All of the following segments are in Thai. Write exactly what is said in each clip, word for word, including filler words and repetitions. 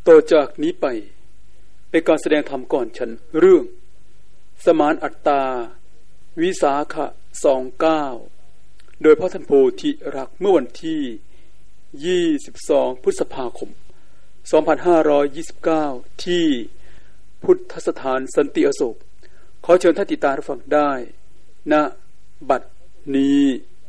ต่อจากนี้ไปเป็นการแสดงธรรมก่อนฉันเรื่องสมานอัตตาวิสาขะสองเก้าโดยพระท่านโพธิรักเมื่อวันที่ยี่สิบสองพฤษภาคมสองพันห้าร้อยยี่สิบเก้าที่พุทธสถานสันติอโศกขอเชิญท่านติดตามรับฟังได้ณบัดนี้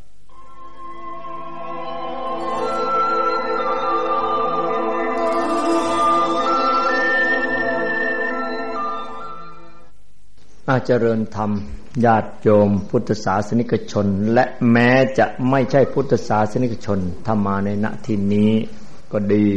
อาเจริญธรรมญาติโยมพุทธศาสนิกชนและแม้จะไม่ใช่พุทธศาสนิกชนถ้ามาในณที่นี้ก็ดี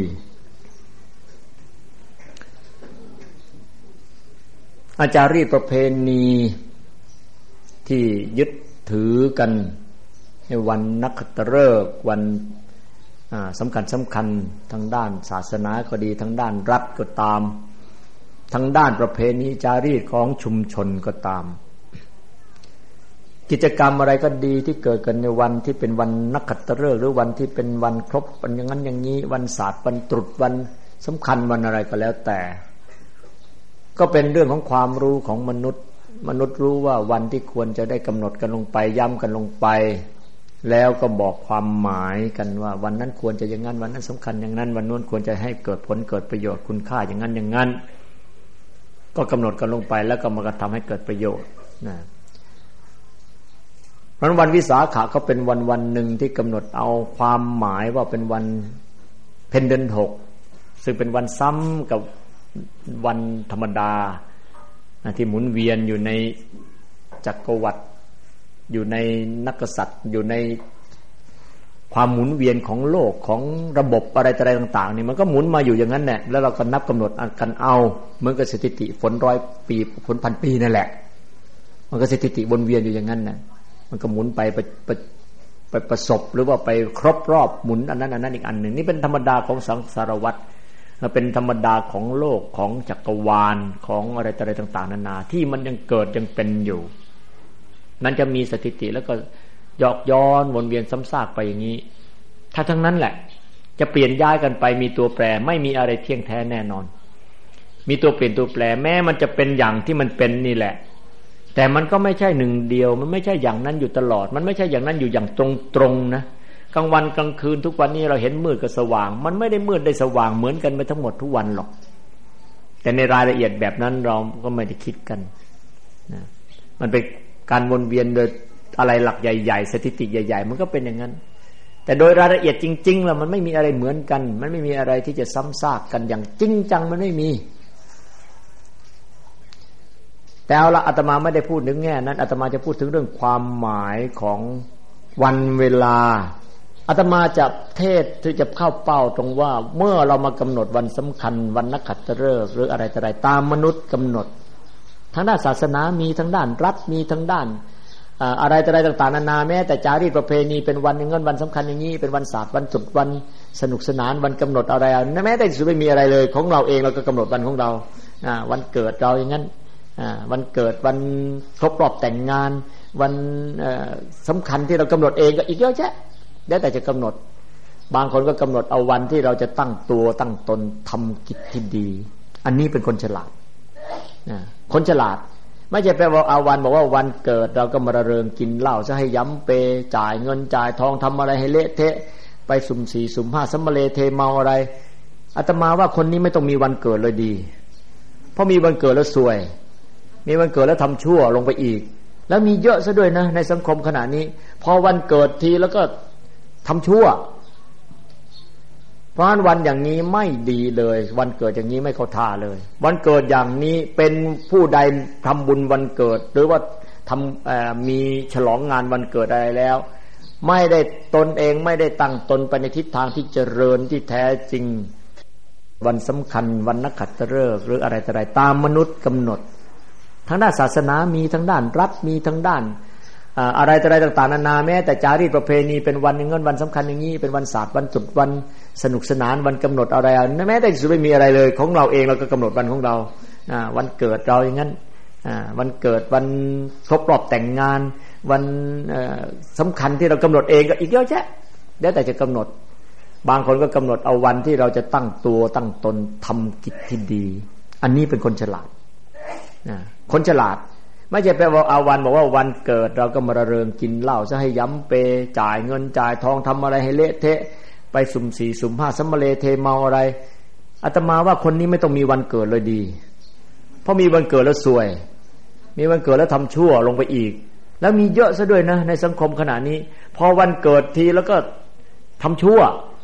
อาจารีประเพณีที่ยึดถือกันในวันนักขัตฤกษ์วันสำคัญสำคัญทางด้านศาสนาก็ดีทางด้านรัฐก็ตามทางด้านประเพณีจารีตของชุมชนก็ตามกิจกรรมอะไรก็ดีที่เกิดกันในวันที่เป็นวันนักขัตฤกษ์หรือวันที่เป็นวันครบวันอย่างนั้นอย่างนี้วันศาสตร์วันตรุษวันสำคัญวันอะไรก็แล้วแต่ก็เป็นเรื่องของความรู้ของมนุษย์มนุษย์รู้ว่าวันที่ควรจะได้กำหนดกันลงไปย้ำกันลงไปแล้วก็บอกความหมายกันว่าวันนั้นควรจะอย่างนั้นวันนั้นสำคัญอย่างนั้นวันนู้นควรจะให้เกิดผลเกิดประโยชน์คุณค่าอย่างนั้นอย่างนั้นก็กำหนดกันลงไปแล้วก็มากระทำให้เกิดประโยชน์นะเพราะวันวิสาขะก็เป็นวันวันหนึ่งที่กำหนดเอาความหมายว่าเป็นวันเพ็ญเดือนหกซึ่งเป็นวันซ้ำกับวันธรรมดาที่หมุนเวียนอยู่ในจักรวรรดิอยู่ในนักษัตริย์อยู่ในความหมุนเวียนของโลกของระบบอะไรอะไรต่างๆนี่มันก็หมุนมาอยู่อย่างนั้นแหละแล้วเราก็นับกำหนดกันเอาเหมือนกับสถิติฝนร้อยปีฝนพันปีนั่นแหละมันก็สถิติวนเวียนอยู่อย่างนั้นน่ะมันก็หมุนไปไปไปไปประสบหรือว่าไปครบรอบหมุนอันนั้นอันนั้นอีกอันหนึ่งนี่เป็นธรรมดาของสังสารวัฏเป็นธรรมดาของโลกของจักรวาลของอะไรอะไรต่างๆนานาที่มันยังเกิดยังเป็นอยู่นั้นจะมีสถิติแล้วก็ยอกย้อนวนเวียนซ้ำซากไปอย่างนี้ถ้าทั้งนั้นแหละจะเปลี่ยนย้ายกันไปมีตัวแปรไม่มีอะไรเที่ยงแท้แน่นอนมีตัวเปลี่ยนตัวแปรแม้มันจะเป็นอย่างที่มันเป็นนี่แหละแต่มันก็ไม่ใช่หนึ่งเดียวมันไม่ใช่อย่างนั้นอยู่ตลอดมันไม่ใช่อย่างนั้นอยู่อย่างตรงๆนะกลางวันกลางคืนทุกวันนี้เราเห็นมืดกับสว่างมันไม่ได้มืดได้สว่างเหมือนกันไปทั้งหมดทุกวันหรอกแต่ในรายละเอียดแบบนั้นเราก็ไม่ได้คิดกันนะมันเป็นการวนเวียนโดยอะไรหลักใหญ่ๆสถิติใหญ่ๆมันก็เป็นอย่างนั้นแต่โดยรายละเอียดจริงๆแล้วมันไม่มีอะไรเหมือนกันมันไม่มีอะไรที่จะซ้ำซากกันอย่างจริงจังมันไม่มีแต่เอาละอาตมาไม่ได้พูดถึงแง่นั้นอาตมาจะพูดถึงเรื่องความหมายของวันเวลาอาตมาจะเทศที่จะเข้าเป้าตรงว่าเมื่อเรามากำหนดวันสำคัญวันนักขัตฤกษ์หรืออะไรต่ออะไรตามมนุษย์กำหนดทางด้านศาสนามีทางด้านรัฐมีทางด้านอะไรต่ออะไรต่างๆนานาแม้แต่จารีตประเพณีเป็นวันอย่างนั้นวันสำคัญอย่างนี้เป็นวันศาสตร์วันจุดวันสนุกสนานวันกำหนดอะไรแม้แต่สุดไม่มีอะไรเลยของเราเองเราก็กำหนดวันของเราวันเกิดเราอย่างนั้นวันเกิดวันครบรอบแต่งงานวันสำคัญที่เรากำหนดเองก็อีกเยอะแยะแล้วแต่จะกำหนดบางคนก็กำหนดเอาวันที่เราจะตั้งตัวตั้งตนทำกิจที่ดีอันนี้เป็นคนฉลาดคนฉลาดไม่ใช่แปลว่าเอาวันบอกว่าวันเกิดเราก็มาระเริงกินเหล้าซะให้ย้ำเปจ่ายเงินจ่ายทองทำอะไรให้เละเทะไปสุ่มสี่สุ่มห้าสัมมาเลเทเมาอะไรอาตมาว่าคนนี้ไม่ต้องมีวันเกิดเลยดีเพราะมีวันเกิดแล้วซวยมีวันเกิดแล้วทำชั่วลงไปอีกแล้วมีเยอะซะด้วยนะในสังคมขณะนี้พอวันเกิดทีแล้วก็ทำชั่วเพราะฉะนั้นวันอย่างนี้ไม่ดีเลยวันเกิดอย่างนี้ไม่เข้าท่าเลยวันเกิดอย่างนี้เป็นผู้ใดทำบุญวันเกิดหรือว่าทำมีฉลองงานวันเกิดอะไรแล้วไม่ได้ตนเองไม่ได้ตั้งตนไปในทิศทางที่เจริญที่แท้จริงวันสำคัญวันนักขัตฤกษ์หรืออะไรต่ออะไรตามมนุษย์กำหนดทางด้านศาสนามีทางด้านรัฐมีทางด้านอะไรต่ออะไรต่างๆนานาแม้แต่จารีตประเพณีเป็นวันอย่างนั้นวันสำคัญอย่างนี้เป็นวันศาสตร์วันจุดวันสนุกสนานวันกำหนดอะไรแม้แต่สุดไม่มีอะไรเลยของเราเองเราก็กำหนดวันของเราวันเกิดเราอย่างนั้นวันเกิดวันครบรอบแต่งงานวันสำคัญที่เรากำหนดเองก็อีกเยอะแยะแล้วแต่จะกำหนดบางคนก็กำหนดเอาวันที่เราจะตั้งตัวตั้งตนทำกิจที่ดีอันนี้เป็นคนฉลาดนะคนฉลาดไม่ใช่ไปว่าเอาวันบอกว่าวันเกิดเราก็มาระเริงกินเหล้าซะให้ย้ำเปจ่ายเงินจ่ายทองทำอะไรให้เละเทะไปสุ่มสี่สุ่มห้าสัมมาเลเทเมาอะไรอาตมาว่าคนนี้ไม่ต้องมีวันเกิดเลยดีเพราะมีวันเกิดแล้วซวยมีวันเกิดแล้วทำชั่วลงไปอีกแล้วมีเยอะซะด้วยนะในสังคมขณะนี้พอวันเกิดทีแล้วก็ทำชั่ว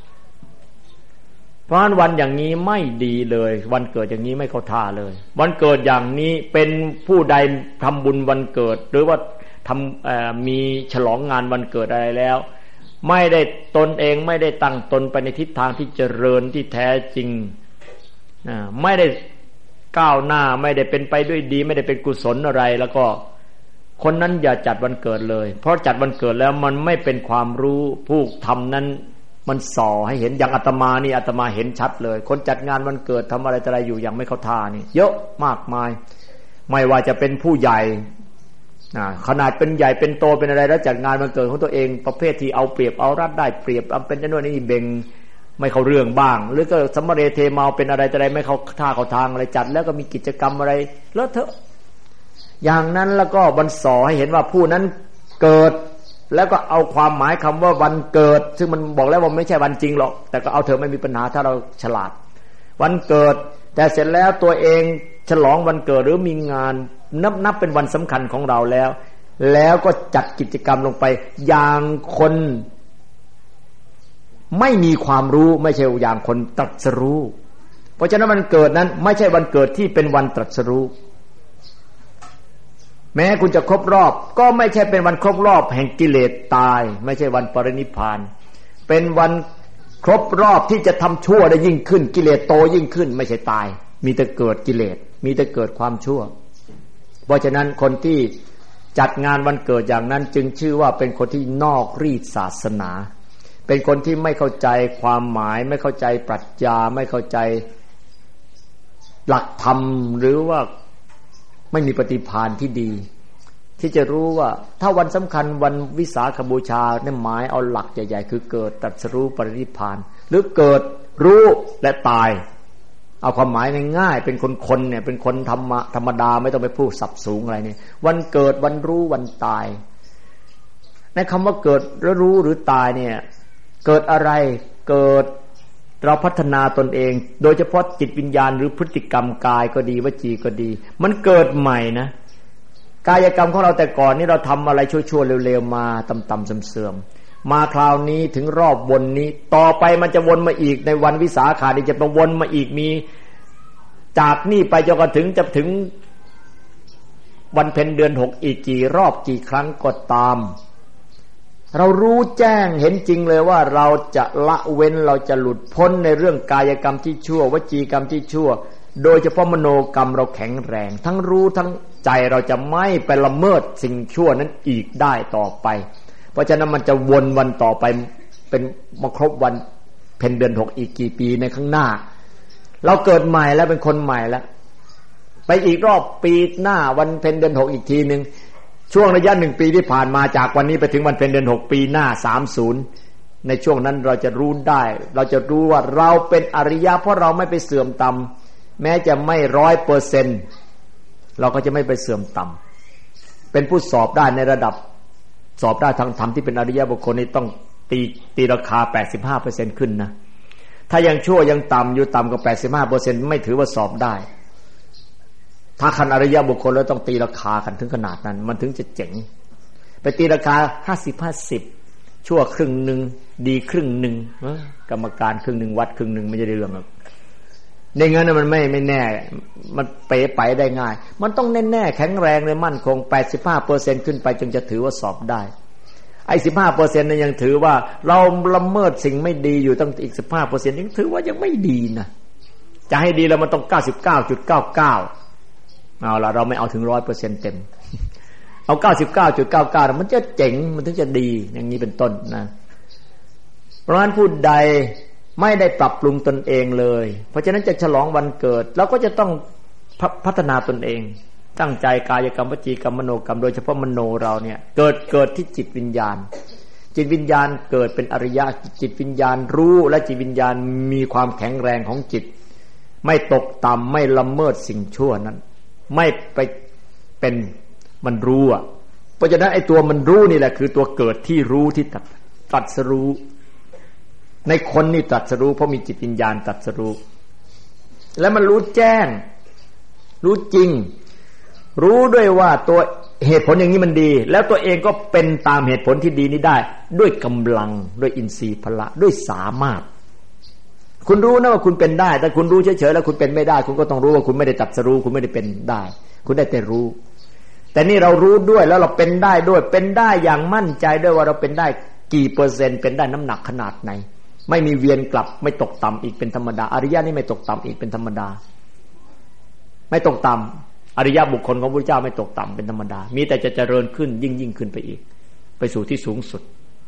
เพราะฉะนั้นวันอย่างนี้ไม่ดีเลยวันเกิดอย่างนี้ไม่เข้าท่าเลยวันเกิดอย่างนี้เป็นผู้ใดทำบุญวันเกิดหรือว่าทำมีฉลองงานวันเกิดอะไรแล้วไม่ได้ตนเองไม่ได้ตั้งตนไปในทิศทางที่เจริญที่แท้จริงไม่ได้ก้าวหน้าไม่ได้เป็นไปด้วยดีไม่ได้เป็นกุศลอะไรแล้วก็คนนั้นอย่าจัดวันเกิดเลยเพราะจัดวันเกิดแล้วมันไม่เป็นความรู้ผู้ทำนั้นมันส่อให้เห็นอย่างอาตมานี่อาตมาเห็นชัดเลยคนจัดงานวันเกิดทำอะไรอะไรอยู่อย่างไม่เข้าท่านี่เยอะมากมายไม่ว่าจะเป็นผู้ใหญ่ขนาดเป็นใหญ่เป็นโตเป็นอะไรแล้วจัดงานวันเกิดของตัวเองประเภทที่เอาเปรียบเอารัดได้เปรียบเอาเป็นนั่นนี่เบ่งไม่เข้าเรื่องบ้างหรือก็สัมมาเรเทเมาเป็นอะไรอะไรไม่เข้าท่าเข้าทางอะไรจัดแล้วก็มีกิจกรรมอะไรเลอะเทอะอย่างนั้นแล้วก็บรรสอให้เห็นว่าผู้นั้นเกิดแล้วก็เอาความหมายคำว่าวันเกิดซึ่งมันบอกแล้วว่าไม่ใช่วันจริงหรอกแต่ก็เอาเถอะไม่มีปัญหาถ้าเราฉลาดวันเกิดแต่เสร็จแล้วตัวเองฉลองวันเกิดหรือมีงานนับนับเป็นวันสำคัญของเราแล้วแล้วก็จัดกิจกรรมลงไปอย่างคนไม่มีความรู้ไม่ใช่อย่างคนตรัสรู้เพราะฉะนั้นวันเกิดนั้นไม่ใช่วันเกิดที่เป็นวันตรัสรู้แม้คุณจะครบรอบก็ไม่ใช่เป็นวันครบรอบแห่งกิเลสตายไม่ใช่วันปรินิพพานเป็นวันครบรอบที่จะทำชั่วได้ยิ่งขึ้นกิเลสโตยิ่งขึ้นไม่ใช่ตายมีแต่เกิดกิเลสมีแต่เกิดความชั่วเพราะฉะนั้นคนที่จัดงานวันเกิดอย่างนั้นจึงชื่อว่าเป็นคนที่นอกรีดศาสนาเป็นคนที่ไม่เข้าใจความหมายไม่เข้าใจปรัชญาไม่เข้าใจหลักธรรมหรือว่าไม่มีปฏิภาณที่ดีที่จะรู้ว่าถ้าวันสำคัญวันวิสาขบูชาเนี่ยหมายเอาหลักใหญ่ๆคือเกิดตรัสรู้ปรินิพพานหรือเกิดรู้และตายเอาความหมายง่ายๆเป็นคนๆเนี่ยเป็นคนธรรมะธรรมดาไม่ต้องไปพูดสับสูงอะไรเนี่ยวันเกิดวันรู้วันตายในคำว่าเกิดแล้วรู้หรือตายเนี่ยเกิดอะไรเกิดเราพัฒนาตนเองโดยเฉพาะจิตวิญญาณหรือพฤติกรรมกายก็ดีวจีก็ดีมันเกิดใหม่นะกายกรรมของเราแต่ก่อนนี่เราทำอะไรชั่วๆเร็วๆมาต่ำๆเสื่อมๆมาคราวนี้ถึงรอบวนนี้ต่อไปมันจะวนมาอีกในวันวิสาขะนี่จะต้องวนมาอีกมีจากนี่ไปจนกระทั่งจะถึงวันเพ็ญเดือนหกอีกกี่รอบกี่ครั้งก็ตามเรารู้แจ้งเห็นจริงเลยว่าเราจะละเว้นเราจะหลุดพ้นในเรื่องกายกรรมที่ชั่ววจีกรรมที่ชั่วโดยเฉพาะมโนกรรมเราแข็งแรงทั้งรู้ทั้งใจเราจะไม่ไปละเมิดสิ่งชั่วนั้นอีกได้ต่อไปเพราะฉะนั้นมันจะวนวันต่อไปเป็นมาครบวันเพ็ญเดือนหกอีกกี่ปีในข้างหน้าเราเกิดใหม่แล้วเป็นคนใหม่แล้วไปอีกรอบปีหน้าวันเพ็ญเดือนหกอีกทีนึงช่วงระยะหนึ่งปีที่ผ่านมาจากวันนี้ไปถึงวันเพ็ญเดือนหกปีหน้าสามสิบในช่วงนั้นเราจะรู้ได้เราจะรู้ว่าเราเป็นอริยะเพราะเราไม่ไปเสื่อมต่ำแม้จะไม่ ร้อยเปอร์เซ็นต์ เราก็จะไม่ไปเสื่อมต่ำเป็นผู้สอบได้ในระดับสอบได้ทางธรรมที่เป็นอริยบุคคลนี่ต้องตีตีราคา แปดสิบห้าเปอร์เซ็นต์ ขึ้นนะถ้ายังชั่วยังต่ำอยู่ต่ำกว่า แปดสิบห้าเปอร์เซ็นต์ ไม่ถือว่าสอบได้ถ้าคันอริยบุคคลแล้วต้องตีราคากันถึงขนาดนั้นมันถึงจะเจ๋งไปตีราคา ห้าสิบ ห้าสิบ ชั่วครึ่งนึงดีครึ่งนึงกรรมการครึ่งนึงวัดครึ่งนึงไม่ใช่เรื่องหรอกในงั้นมันไม่ไม่แน่มันเป๋ไปได้ง่ายมันต้องแน่ๆแข็งแรงเลยมั่นคง แปดสิบห้าเปอร์เซ็นต์ ขึ้นไปจึงจะถือว่าสอบได้ไอ้ สิบห้าเปอร์เซ็นต์ นั้นยังถือว่าเราละเมิดสิ่งไม่ดีอยู่ตั้งอีก สิบห้าเปอร์เซ็นต์ ยังถือว่ายังไม่ดีนะจะให้ดีแล้วมันต้อง เก้าสิบเก้าจุดเก้าเก้า เอาล่ะเราไม่เอาถึง ร้อยเปอร์เซ็นต์ เต็มเอา เก้าสิบเก้าจุดเก้าเก้า มันจะเจ๋งมันถึงจะดีอย่างนี้เป็นต้นนะเพราะฉะนั้นผู้ใดไม่ได้ปรับปรุงตนเองเลยเพราะฉะนั้นจะฉลองวันเกิดเราก็จะต้องพัฒนาตนเองตั้งใจกายกรรมวจีกรรมมโนกรรมโดยเฉพาะมโนเราเนี่ยเกิดเกิดที่จิตวิญญาณจิตวิญญาณเกิดเป็นอริยะจิตวิญญาณรู้และจิตวิญญาณมีความแข็งแรงของจิตไม่ตกต่ำไม่ละเมิดสิ่งชั่วนั้นไม่ไปเป็นมันรู้อ่ะเพราะฉะนั้นไอ้ตัวมันรู้นี่แหละคือตัวเกิดที่รู้ที่ตรัสรู้ในคนนี่ตรัสรู้เพราะมีจิตวิญญาณตรัสรู้แล้วมันรู้แจ้งรู้จริงรู้ด้วยว่าตัวเหตุผลอย่างนี้มันดีแล้วตัวเองก็เป็นตามเหตุผลที่ดีนี้ได้ด้วยกำลังด้วยอินทรีย์พละด้วยสามารถคุณรู้นะว่าคุณเป็นได้แต่คุณรู้เฉยๆแล้วคุณเป็นไม่ได้คุณก็ต้องรู้ว่าคุณไม่ได้ตรัสรู้คุณไม่ได้เป็นได้คุณได้แต่รู้แต่นี่เรารู้ด้วยแล้วเราเป็นได้ด้วยเป็นได้อย่างมั่นใจด้วยว่าเราเป็นได้กี่เปอร์เซ็นต์เป็นได้น้ำหนักขนาดไหนไม่มีเวียนกลับไม่ตกต่ำอีกเป็นธรรมดาอริยะนี่ไม่ตกต่ำอีกเป็นธรรมดาไม่ตกต่ำอริยบุคคลของพระพุทธเจ้าไม่ตกต่ำเป็นธรรมดามีแต่จะเจริญขึ้นยิ่งยิ่งขึ้นไปอีกไปสู่ที่สูงสุด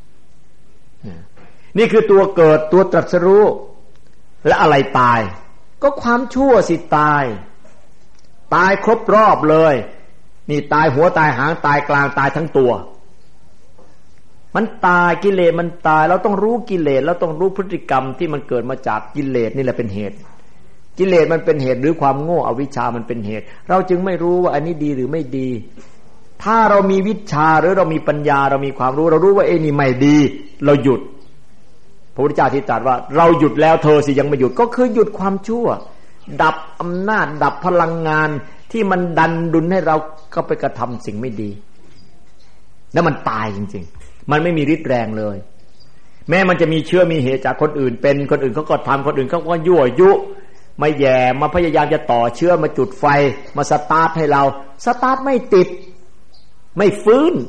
นี่คือตัวเกิดตัวตรัสรู้และอะไรตายก็ความชั่วสิตายตายครบรอบเลยนี่ตายหัวตายหางตายกลางตายทั้งตัวมันตายกิเลสมันตายเราต้องรู้กิเลสเราต้องรู้พฤติกรรมที่มันเกิดมาจากกิเลสนี่แหละเป็นเหตุกิเลสมันเป็นเหตุหรือความโง่อวิชชามันเป็นเหตุเราจึงไม่รู้ว่าอันนี้ดีหรือไม่ดีถ้าเรามีวิชาหรือเรามีปัญญาเรามีความรู้เรารู้ว่าเอ้นี่ไม่ดีเราหยุดพระพุทธเจ้าที่ตรัสว่าเราหยุดแล้วเธอสิยังไม่หยุดก็คือหยุดความชั่วดับอำนาจดับพลังงานที่มันดันดุลให้เราก็ไปกระทำสิ่งไม่ดีแล้วมันตายจริงๆมันไม่มีฤทธิ์แรงเลยแม้มันจะมีเชื้อมีเหตุจากคนอื่นเป็นคนอื่นเขาก็ทำคนอื่นเขาก็ยั่วยุมาแย่มาพยายามจะต่อเชื้อมาจุดไฟมาสตาร์ทให้เราสตาร์ทไม่ติดไม่ฟื้น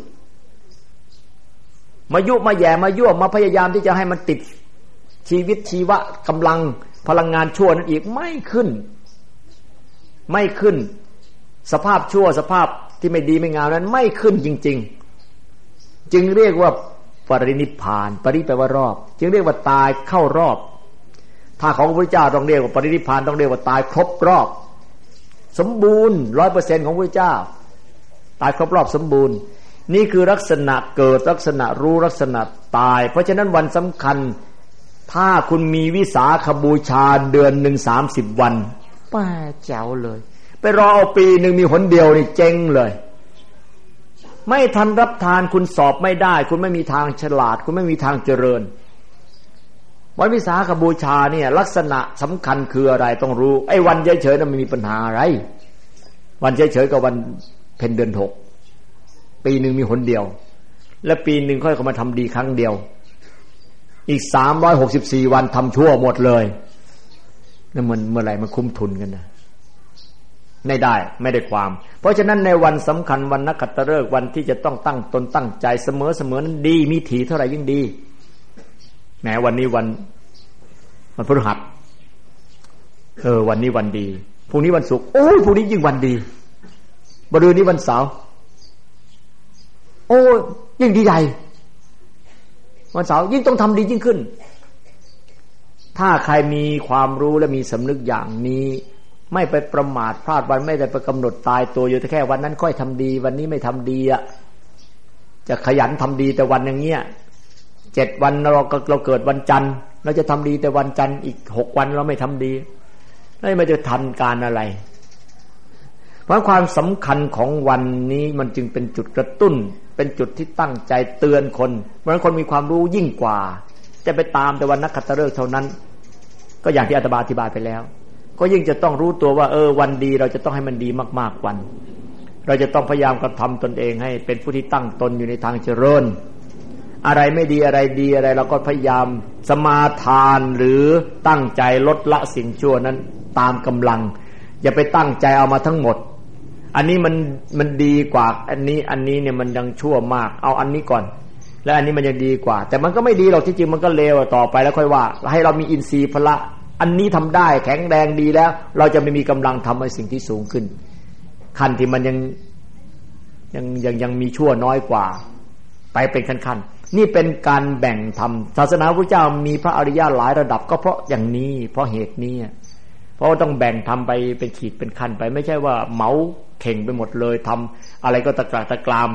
มายุมาแย่มายั่วมาพยายามที่จะให้มันติดชีวิตชีวะกำลังพลังงานชั่วนั้นอีกไม่ขึ้นไม่ขึ้นสภาพชั่วสภาพที่ไม่ดีไม่งามนั้นไม่ขึ้นจริงๆจึงเรียกว่าปรินิพพานปริแปลว่ารอบจึงเรียกว่าตายเข้ารอบถ้าของพระพุทธเจ้าต้องเรียกว่าปรินิพพานต้องเรียกว่าตายครบรอบสมบูรณ์ ร้อยเปอร์เซ็นต์ ของพระพุทธเจ้าตายครบรอบสมบูรณ์นี่คือลักษณะเกิดลักษณะรู้ลักษณะตายเพราะฉะนั้นวันสำคัญถ้าคุณมีวิสาขบูชาเดือนหนึ่งสามสิบวันป้าแจ๋วเลยไปรอเอาปีหนึ่งมีหนเดียวนี่เจ๊งเลยไม่ทันรับทานคุณสอบไม่ได้คุณไม่มีทางฉลาดคุณไม่มีทางเจริญวันวิสาขบูชาเนี่ยลักษณะสำคัญคืออะไรต้องรู้ไอ้วันเฉยๆนั้นไม่มีปัญหาอะไรวันเฉยๆกับวันเพ็ญเดือนหกปีหนึ่งมีหนเดียวและปีหนึ่งค่อยเข้ามาทำดีครั้งเดียวอีกสามร้อยหกสิบสี่วันทำชั่วหมดเลยนั่นมันเมื่อไหร่มันคุ้มทุนกันนะไม่ได้ไม่ได้ความเพราะฉะนั้นในวันสำคัญวันนักขัตฤกษ์วันที่จะต้องตั้งตนตั้งใจเสมอเสมอนั้นดีมีถี่เท่าไหร่ยิ่งดีแม้วันนี้วันวันพฤหัสเออวันนี้วันดีพรุ่งนี้วันศุกร์โอ้ยพรุ่งนี้ยิ่งวันดีมะรืนนี้วันเสาร์โอ้ยิ่งดีใหญ่วันเสาร์ยิ่งต้องทำดียิ่งขึ้นถ้าใครมีความรู้และมีสำนึกอย่างนี้ไม่ไปประมาทพลาดวันไม่ได้ไปกำหนดตายตัวอยู่แต่แค่วันนั้นค่อยทำดีวันนี้ไม่ทำดีอ่ะจะขยันทำดีแต่วันอย่างเงี้ยเจ็ดวันเราเราเกิดวันจันทร์เราจะทำดีแต่วันจันทร์อีกหกวันเราไม่ทำดีแล้วมันจะทันการอะไรเพราะความสำคัญของวันนี้มันจึงเป็นจุดกระตุ้นเป็นจุดที่ตั้งใจเตือนคนเพราะฉะนั้นคนมีความรู้ยิ่งกว่าจะไปตามแต่วันนักขัตฤกษ์เท่านั้นก็อย่างที่อาตมาอธิบายไปแล้วก็ยิ่งจะต้องรู้ตัวว่าเออวันดีเราจะต้องให้มันดีมากๆวันเราจะต้องพยายามกระทำตนเองให้เป็นผู้ที่ตั้งตนอยู่ในทางเจริญอะไรไม่ดีอะไรดีอะไรเราก็พยายามสมาทานหรือตั้งใจลดละสิ่งชั่วนั้นตามกำลังอย่าไปตั้งใจเอามาทั้งหมดอันนี้มันมันดีกว่าอันนี้อันนี้เนี่ยมันยังชั่วมากเอาอันนี้ก่อนแล้วอันนี้มันยังดีกว่าแต่มันก็ไม่ดีหรอกที่จริงมันก็เลวต่อไปแล้วค่อยว่าให้เรามีอินทรีย์พละอันนี้ทำได้แข็งแรงดีแล้วเราจะไม่มีกำลังทำให้สิ่งที่สูงขึ้นขั้นที่มันยังยังยังยังมีชั่วน้อยกว่าไปเป็นขั้นๆนี่เป็นการแบ่งธรรมศาสนาพระเจ้ามีพระอริยะหลายระดับก็เพราะอย่างนี้เพราะเหตุนี้เพราะต้องแบ่งทำไปเป็นขีดเป็นขั้นไปไม่ใช่ว่าเหมาเข่งไปหมดเลยทำอะไรก็ตะกร้าตะกราม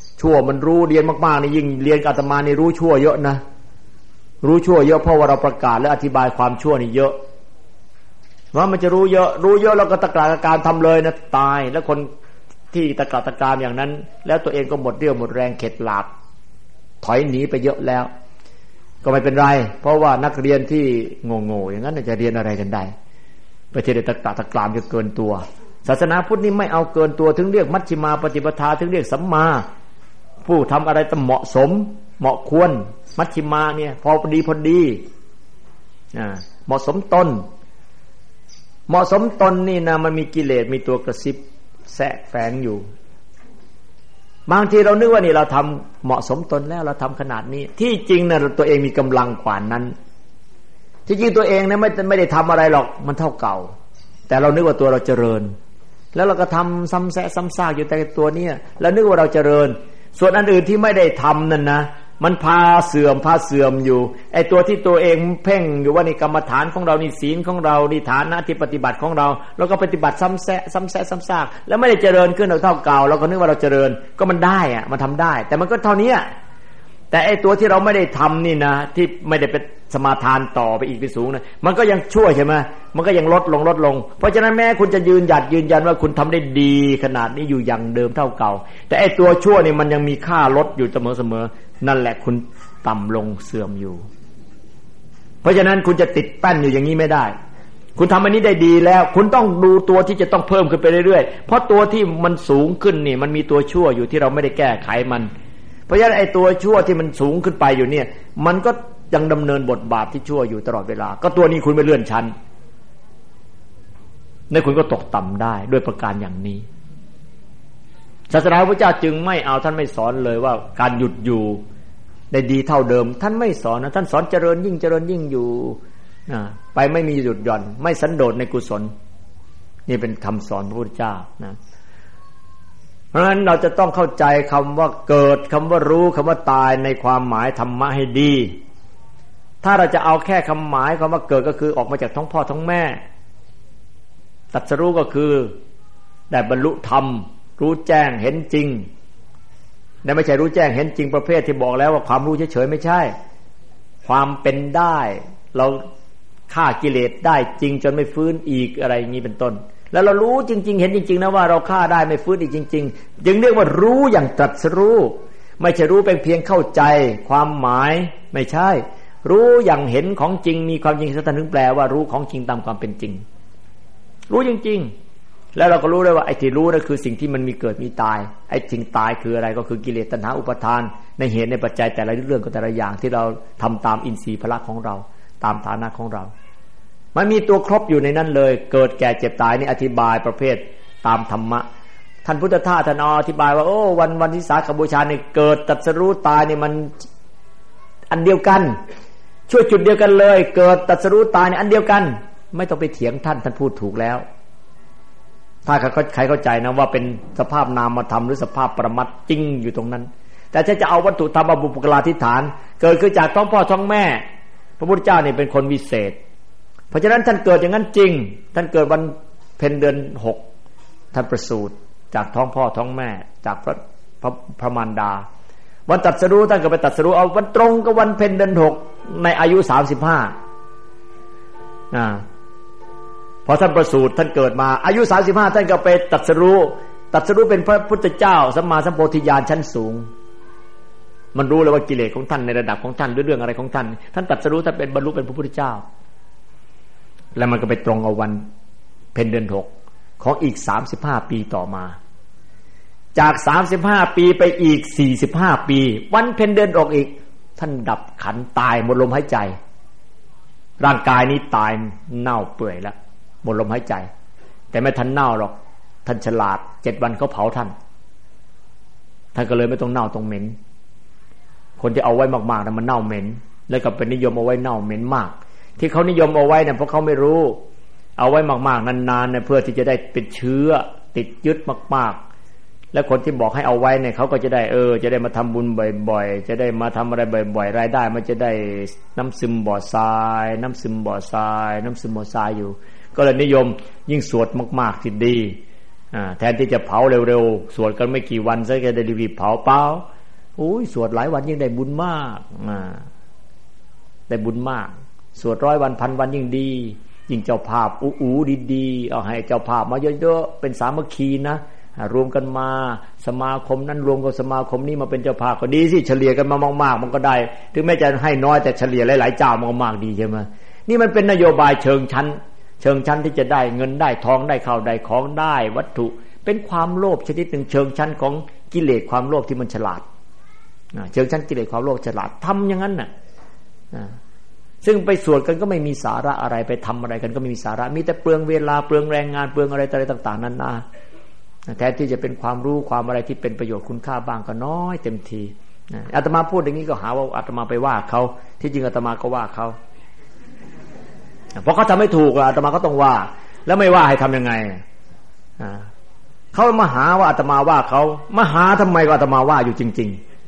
ชั่วมันรู้เรียนมากๆนี่ยิ่งเรียนอาตมานี่รู้ชั่วเยอะนะรู้ชั่วเยอะเพราะว่าเราประกาศและอธิบายความชั่วนี่เยอะว่ามันจะรู้เยอะรู้เยอะแล้วก็ตะกร้าการทำเลยนะตายแล้วคนที่ตะกร้าตะการอย่างนั้นแล้วตัวเองก็หมดเรี่ยวหมดแรงเข็ดหลาบถอยหนีไปเยอะแล้วก็ไม่เป็นไรเพราะว่านักเรียนที่โง่ๆอย่างนั้นจะเรียนอะไรกันได้ประเทศตะกร้าตะกรามจะเกินตัวศาสนาพุทธนี่ไม่เอาเกินตัวถึงเรียกมัชฌิมาปฏิปทาถึงเรียกสัมมาผู้ทำอะไรต้องเหมาะสมเหมาะควรมัชฌิมาเนี่ยพอดีพอดีอ่าเหมาะสมตนเหมาะสมตนนี่นะมันมีกิเลสมีตัวกระซิบแทรกแฝงอยู่บางทีเรานึกว่านี่เราทำเหมาะสมตนแล้วเราทำขนาดนี้ที่จริงนะตัวเองมีกำลังกว่านั้นที่จริงตัวเองเนี่ยไม่ไม่ได้ทำอะไรหรอกมันเท่าเก่าแต่เรานึกว่าตัวเราเจริญแล้วเราก็ทำซ้ำแซะซ้ำซากอยู่แต่ตัวเนี้ยแล้วนึกว่าเราเจริญส่วนอันอื่นที่ไม่ได้ทำนั่นนะมันพาเสื่อมพาเสื่อมอยู่ไอ้ตัวที่ตัวเองเพ่งอยู่ว่านี่กรรมฐานของเรานี่ศีลของเรานี่ฐานะที่ปฏิบัติของเราแล้วก็ปฏิบัติซ้ำแซะซ้ำแซะซ้ำซากแล้วไม่ได้เจริญขึ้นเท่าเก่าเราก็นึกว่าเราเจริญก็มันได้อะมันทำได้แต่มันก็เท่านี้แต่ไอ้ตัวที่เราไม่ได้ทำนี่นะที่ไม่ได้เป็นสมาทานต่อไปอีกไปสูงนะมันก็ยังชั่วใช่ไหมมันก็ยังลดลงลดลงเพราะฉะนั้นแม้คุณจะยืนหยัดยืนยันว่าคุณทำได้ดีขนาดนี้อยู่อย่างเดิมเท่าเก่าแต่ไอ้ตัวชั่วนี่มันยังมีค่าลดอยู่เสมอเสมอนั่นแหละคุณต่ำลงเสื่อมอยู่เพราะฉะนั้นคุณจะติดแป้นอยู่อย่างนี้ไม่ได้คุณทำอันนี้ได้ดีแล้วคุณต้องดูตัวที่จะต้องเพิ่มขึ้นไปเรื่อยๆเพราะตัวที่มันสูงขึ้นนี่มันมีตัวชั่วอยู่ที่เราไม่ได้แก้ไขมันเพราะฉะนั้นไอ้ตัวชั่วที่มันสูงขึ้นไปอยู่เนี่ยมันก็ยังดำเนินบทบาทที่ชั่วอยู่ตลอดเวลาก็ตัวนี้คุณไม่เลื่อนชั้นในคุณก็ตกต่ำได้ด้วยประการอย่างนี้ศาสนาพระเจ้าจึงไม่เอาท่านไม่สอนเลยว่าการหยุดอยู่ได้ดีเท่าเดิมท่านไม่สอนนะท่านสอนเจริญยิ่งเจริญยิ่งอยู่นะไปไม่มีหยุดหย่อนไม่สันโดษในกุศลนี่เป็นคำสอนพระพุทธเจ้านะเพราะฉะนั้นเราจะต้องเข้าใจคำว่าเกิดคำว่ารู้คำว่าตายในความหมายธรรมะให้ดีถ้าเราจะเอาแค่คำหมายคำว่าเกิดก็คือออกมาจากท้องพ่อท้องแม่ตรัสรู้ก็คือได้บรรลุธรรมรู้แจ้งเห็นจริงแต่ไม่ใช่รู้แจ้งเห็นจริงประเภทที่บอกแล้วว่าความรู้เฉยๆไม่ใช่ความเป็นได้เราฆ่ากิเลสได้จริงจนไม่ฟื้นอีกอะไรอย่างนี้เป็นต้นแล้วเรารู้จริงๆเห็นจริงๆนะว่าเราฆ่าได้ไม่ฟื้นอีกจริงๆจึงเรียกว่ารู้อย่างตรัสรู้ไม่ใช่รู้เป็นเพียงเข้าใจความหมายไม่ใช่รู้อย่างเห็นของจริงมีความจริงสัตว์ถึงแปลว่ารู้ของจริงตามความเป็นจริงรู้จริงๆแล้วเราก็รู้ได้ว่าไอ้ที่รู้นั่นคือสิ่งที่มันมีเกิดมีตายไอ้สิ่งตายคืออะไรก็คือกิเลสตัณหาอุปาทานในเหตุในปัจจัยแต่ละเรื่องก็แต่ละอย่างที่เราทำตามอินทรีย์พละของเราตามฐานะของเรามันมีตัวครบอยู่ในนั้นเลยเกิดแก่เจ็บตายนี่อธิบายประเภทตามธรรมะท่านพุทธทาสท่านอธิบายว่าโอ้วันวันวิสาขบูชาเนี่ยเกิดตรัสรู้ตายนี่มันอันเดียวกันช่วยจุดเดียวกันเลยเกิดตรัสรู้ตายนี่อันเดียวกันไม่ต้องไปเถียงท่านท่านพูดถูกแล้วถ้าใครเข้าใจนะว่าเป็นสภาพนามธรรมหรือสภาพปรมัตถ์จริงอยู่ตรงนั้นแต่ถ้าจะเอาวัตถุธรรมบุพกลาธิฐานเกิดขึ้นจากท้องพ่อท้องแม่พระพุทธเจ้านี่เป็นคนวิเศษเพราะฉะนั้นท่านเกิดอย่างนั้นจริงท่านเกิดวันเพ็ญเดือนหกท่านประสูติจากท้องพ่อท้องแม่จากพระพระพระมารดาวันตรัสรู้ท่านก็ไปตรัสรู้เอาวันตรงกับวันเพ็ญเดือนหกในอายุสามสิบห้าอ่าพอท่านประสูติท่านเกิดมาอายุสามสิบห้าท่านก็ไปตรัสรู้ตรัสรู้เป็นพระพุทธเจ้าสัมมาสัมโพธิญาณชั้นสูงมันรู้เลยว่ากิเลสของท่านในระดับของท่านหรือเรื่องอะไรของท่านท่านตรัสรู้ท่านเป็นบรรลุเป็นพระพุทธเจ้าแล้วมันก็ไปตรงเอาวันเพ็ญเดือนหกของอีกสามสิบห้าปีต่อมาจากสามสิบห้าปีไปอีกสี่สิบห้าปีวันเพ็ญเดือนหกอีกท่านดับขันตายหมดลมหายใจร่างกายนี้ตายเน่าเปื่อยแล้วหมดลมหายใจแต่ไม่ทันเน่าหรอกท่านฉลาดเจ็ดวันเขาเผาท่านท่านก็เลยไม่ต้องเน่าต้องเหม็นคนที่เอาไว้มากๆนะมันเน่าเหม็นแล้วก็เป็นนิยมเอาไว้เน่าเหม็นมากที่เขานิยมเอาไว้เนี่ยเพราะเขาไม่รู้เอาไว้มากๆนานๆเนี่ยเพื่อที่จะได้เป็นเชื้อติดยึดมากๆและคนที่บอกให้เอาไว้เนี่ยเขาก็จะได้เออจะได้มาทำบุญบ่อยๆจะได้มาทำอะไรบ่อยๆรายได้มันจะได้น้ำซึมบ่อทรายน้ำซึมบ่อทรายน้ำซึมบ่อทรายอยู่ก็เลยนิยมยิ่งสวดมากๆที่ดีแทนที่จะเผาเร็วๆสวดกันไม่กี่วันซะแกได้รีบเผาเปล่าโอ้ยสวดหลายวันยิ่งได้บุญมากได้บุญมากสวดร้อยวันพันวันยิ่งดียิ่งเจ้าภาพอู้ๆดีๆเอาให้เจ้าภาพมาเยอะๆเป็นสามัคคีนะรวมกันมาสมาคมนั้นรวมกับสมาคมนี้มาเป็นเจ้าภาพก็ดีสิเฉลี่ยกันมามากๆมันก็ได้ถึงแม้จะให้น้อยแต่เฉลี่ยหลายๆเจ้ามากๆดีใช่ไหมนี่มันเป็นนโยบายเชิงชั้นเชิงชั้นที่จะได้เงินได้ทองได้ข้าวได้ของได้วัตถุเป็นความโลภชนิดหนึ่งเชิงชั้นของกิเลสความโลภที่มันฉลาดเชิงชั้นกิเลสความโลภฉลาดทำอย่างนั้นน่ะซึ่งไปสวดกันก็ไม่มีสาระอะไรไปทำอะไรกันก็ไม่มีสาระมีแต่เปลืองเวลาเปลืองแรงงานเปลืองอะไรต่างๆนานาแทนที่จะเป็นความรู้ความอะไรที่เป็นประโยชน์คุณค่าบ้างก็น้อยเต็มทีอาตมาพูดอย่างนี้ก็หาว่าอาตมาไปว่าเขาที่จริงอาตมาก็ว่าเขาเพราะเขาทำไม่ถูกอาตมาก็ต้องว่าแล้วไม่ว่าให้ทำยังไงเขามาหาว่าอาตมาว่าเขามาหาทำไมก็อาตมาว่าอยู่จริง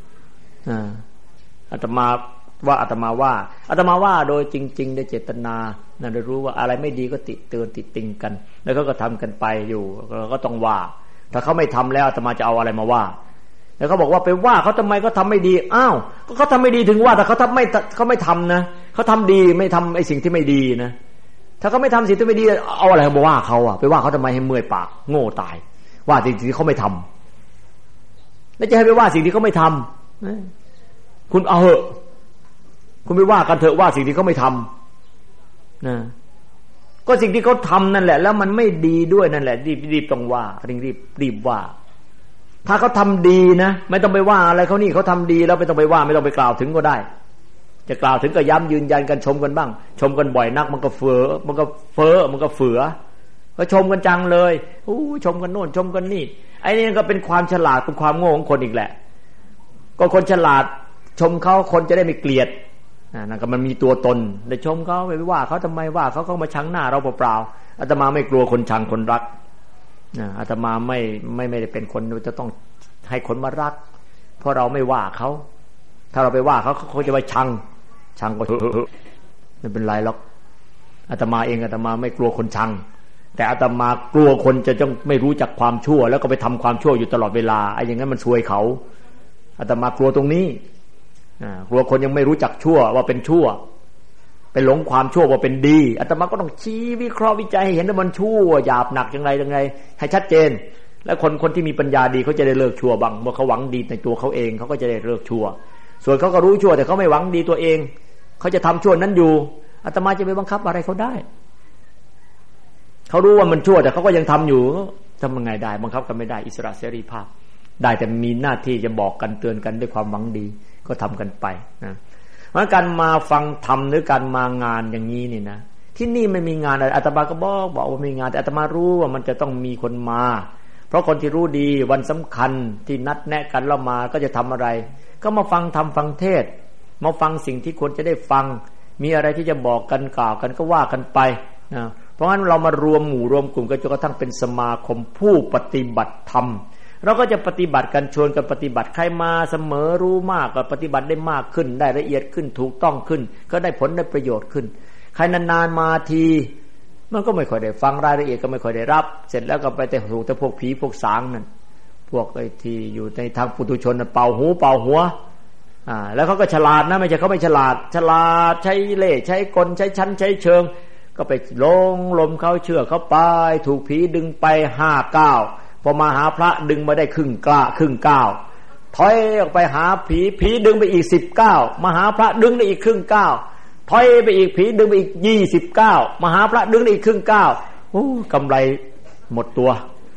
ๆอาตมาว่าอาตมาว่าอาตมาว่าโดยจริงๆได้เจตนานั่นได้รู้ว่าอะไรไม่ดีก็ติเตือนติติงกันแล้วก็ก็ทำกันไปอยู่เราก็ต้องว่าถ้าเขาไม่ทำแล้วอาตมาจะเอาอะไรมาว่าแล้วเขาบอกว่าไปว่าเขาทำไมก็ทำไม่ดีอ้าวก็เขาทำไม่ดีถึงว่าแต่เขาทำไม่เขาไม่ทำนะเขาทำดีไม่ทำไอ้สิ่งที่ไม่ดีนะถ้าเขาไม่ทำสิ่งที่ไม่ดีเอาอะไรมาว่าเขาอ่ะไปว่าเขาทำไมให้เมื่อยปากโง่ตายว่าสิ่งที่เขาไม่ทำแล้วจะให้ไปว่าสิ่งที่เขาไม่ทำคุณเอาเหอะคุณไปว่ากันเถอะว่าสิ่งที่เขาไม่ทำนะก็สิ่งที่เขาทำนั่นแหละแล้วมันไม่ดีด้วยนั่นแหละรีบรีบต้องว่ารีบรีบรีบว่าถ้าเขาทำดีนะไม่ต้องไปว่าอะไรเขานี่เขาทำดีแล้วไม่ต้องไปว่าไม่ต้องไปกล่าวถึงก็ได้จะกล่าวถึงก็ย้ำยืนยันกันชมกันบ้างชมกันบ่อยนักมันก็เฟ้อมันก็เฟ้อมันก็เฟือก็ชมกันจังเลยอู้ชมกันโน่นชมกันนี่ไอ้นี่ก็เป็นความฉลาดเป็นความโง่ของคนอีกแหละก็คนฉลาดชมเขาคนจะได้ไม่เกลียดนั่นก็มันมีตัวตนได้ชมเขาไปว่าเขาทำไมว่าเขาเขามาชังหน้าเราเปล่าๆอาตมาไม่กลัวคนชังคนรักอาตมาไม่ไม่ไม่ได้เป็นคนจะต้องให้คนมารักเพราะเราไม่ว่าเขาถ้าเราไปว่าเขาเขาจะไปชังชังก็ไม่เป็นไรหรอกอาตมาเองอาตมาไม่กลัวคนชังแต่อาตมากลัวคนจะต้องไม่รู้จักความชั่วแล้วก็ไปทำความชั่วอยู่ตลอดเวลาไอ้อย่างนั้นมันซวยเขาอาตมากลัวตรงนี้กลัวคนยังไม่รู้จักชั่วว่าเป็นชั่วไปหลงความชั่วว่าเป็นดีอาตมาก็ต้องชี้วิเคราะห์วิจัยให้เห็นว่ามันชั่วหยาบหนักอย่างไรอย่างไรให้ชัดเจนและคนคนที่มีปัญญาดีเขาจะได้เลิกชั่วบ้างเมื่อเขาหวังดีในตัวเขาเองเขาก็จะได้เลิกชั่วส่วนเขาก็รู้ชั่วแต่เขาไม่หวังดีตัวเองเขาจะทำชั่วนั้นอยู่อาตมาจะไปบังคับอะไรเขาได้เขารู้ว่ามันชั่วแต่เขาก็ยังทำอยู่ทำยังไงได้บังคับกันไม่ได้อิสระเสรีภาพได้แต่มีหน้าที่จะบอกกันเตือนกันด้วยความหวังดีก็ทำกันไปนะเพราะการมาฟังธรรมหรือการมางานอย่างนี้นี่นะที่นี่ไม่มีงานอะไรอาตมาก็บอกบอกว่ามีงานแต่อาตมารู้ว่ามันจะต้องมีคนมาเพราะคนที่รู้ดีวันสำคัญที่นัดแนะกันแล้วมาก็จะทำอะไรก็มาฟังธรรมฟังเทศมาฟังสิ่งที่ควรจะได้ฟังมีอะไรที่จะบอกกันกล่าวกันก็ว่ากันไปนะเพราะงั้นเรามารวมหมู่รวมกลุ่มกันจนกระทั่งเป็นสมาคมผู้ปฏิบัติธรรมเราก็จะปฏิบัติกันชวนกันปฏิบัติใครมาเสมอรู้มากก็ปฏิบัติได้มากขึ้นได้ละเอียดขึ้นถูกต้องขึ้นก็ได้ผลได้ประโยชน์ขึ้นใครนานๆมาทีมันก็ไม่ค่อยได้ฟังรายละเอียดก็ไม่ค่อยได้รับเสร็จแล้วก็ไปแต่ถูกแต่พวกผีพวกสางนั่นพวกไอ้ที่อยู่ในทางปุถุชนเป่าหูเป่าหัวอ่าแล้วเขาก็ฉลาดนะไม่ใช่เขาไม่ฉลาดฉลาดใช้เล่ห์ใช้กลใช้ชั้นใช้เชิงก็ไปลงลมเขาเชื่อเขาไปถูกผีดึงไปห้าเก้าพอมาหาพระดึงมาได้ครึ่งกล้าครึ่งก้าวถอยออกไปหาผีผีดึงไปอีกสิบเก้ามาหาพระดึงได้อีกครึ่งก้าวถอยไปอีกผีดึงไปอีกยี่สิบเก้ามาหาพระดึงได้อีกครึ่งก้าวโอ้กำไรหมดตัว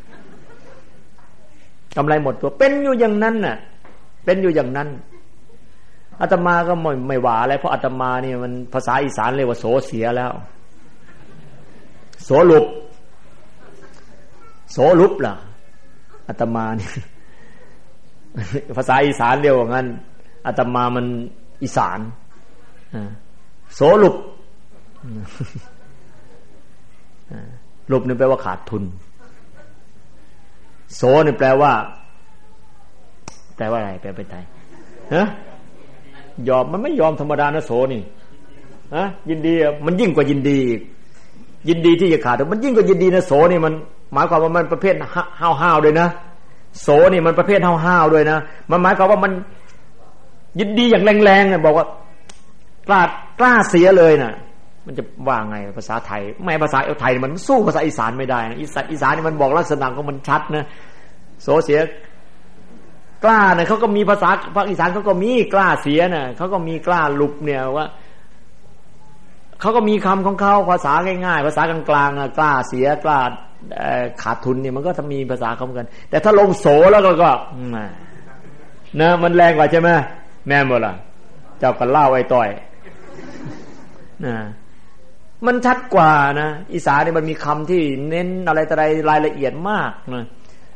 กำไรหมดตัวเป็นอยู่อย่างนั้นน่ะเป็นอยู่อย่างนั้นอาตมาก็ไม่ไม่ว่าอะไรเพราะอาตมานี่มันภาษาอีสานเรียกว่าโสเสียแล้วโสลุบโสลุบล่ะอาตมานี่ภาษาอีสานเรียกว่างั้นอาตมามันอีสานโสลุบลุบนี่แปลว่าขาดทุนโสนี่แปลว่าแปลว่าอะไรแปลเป็นไทยฮะยอมมันไม่ยอมธรรมดานะโสนี่ฮะยินดีมันยิ่งกว่ายินดียินดีที่จะขาดมันยิ่งกว่ายินดีนะโสนี่มันหมายความว่ามันประเภทห้าวๆด้วยนะโสนี่มันประเภทห้าวๆด้วยนะมันหมายความว่ามันยินดีอย่างแรงๆเนี่ยบอกว่ากล้ากล้าเสียเลยน่ะมันจะว่าไงภาษาไทยไม่ภาษาไทยมันสู้ภาษาอีสานไม่ได้นะอีสานอีสานนี่มันบอกลักษณะของมันชัดนะโสเสียกล้าเนี่ยเขาก็มีภาษาภาคอีสานเขาก็มีกล้าเสียน่ะเขาก็มีกล้าหลุบเนี่ยว่าเขาก็มีคำของเขาภาษาง่ายๆภาษากลางๆกล้าเสียกล้าขาดทุนเนี่ยมันก็จะมีภาษาเขาเหมือนกันแต่ถ้าลงโสแล้วก็ก็นะมันแรงกว่าใช่ไหมแม่นบ่ล่ะเจ้าก็เล่าไอ้ต่อยนะมันชัดกว่านะอีสานเนี่ยมันมีคำที่เน้นอะไรต่ออะไรรายละเอียดมากนะ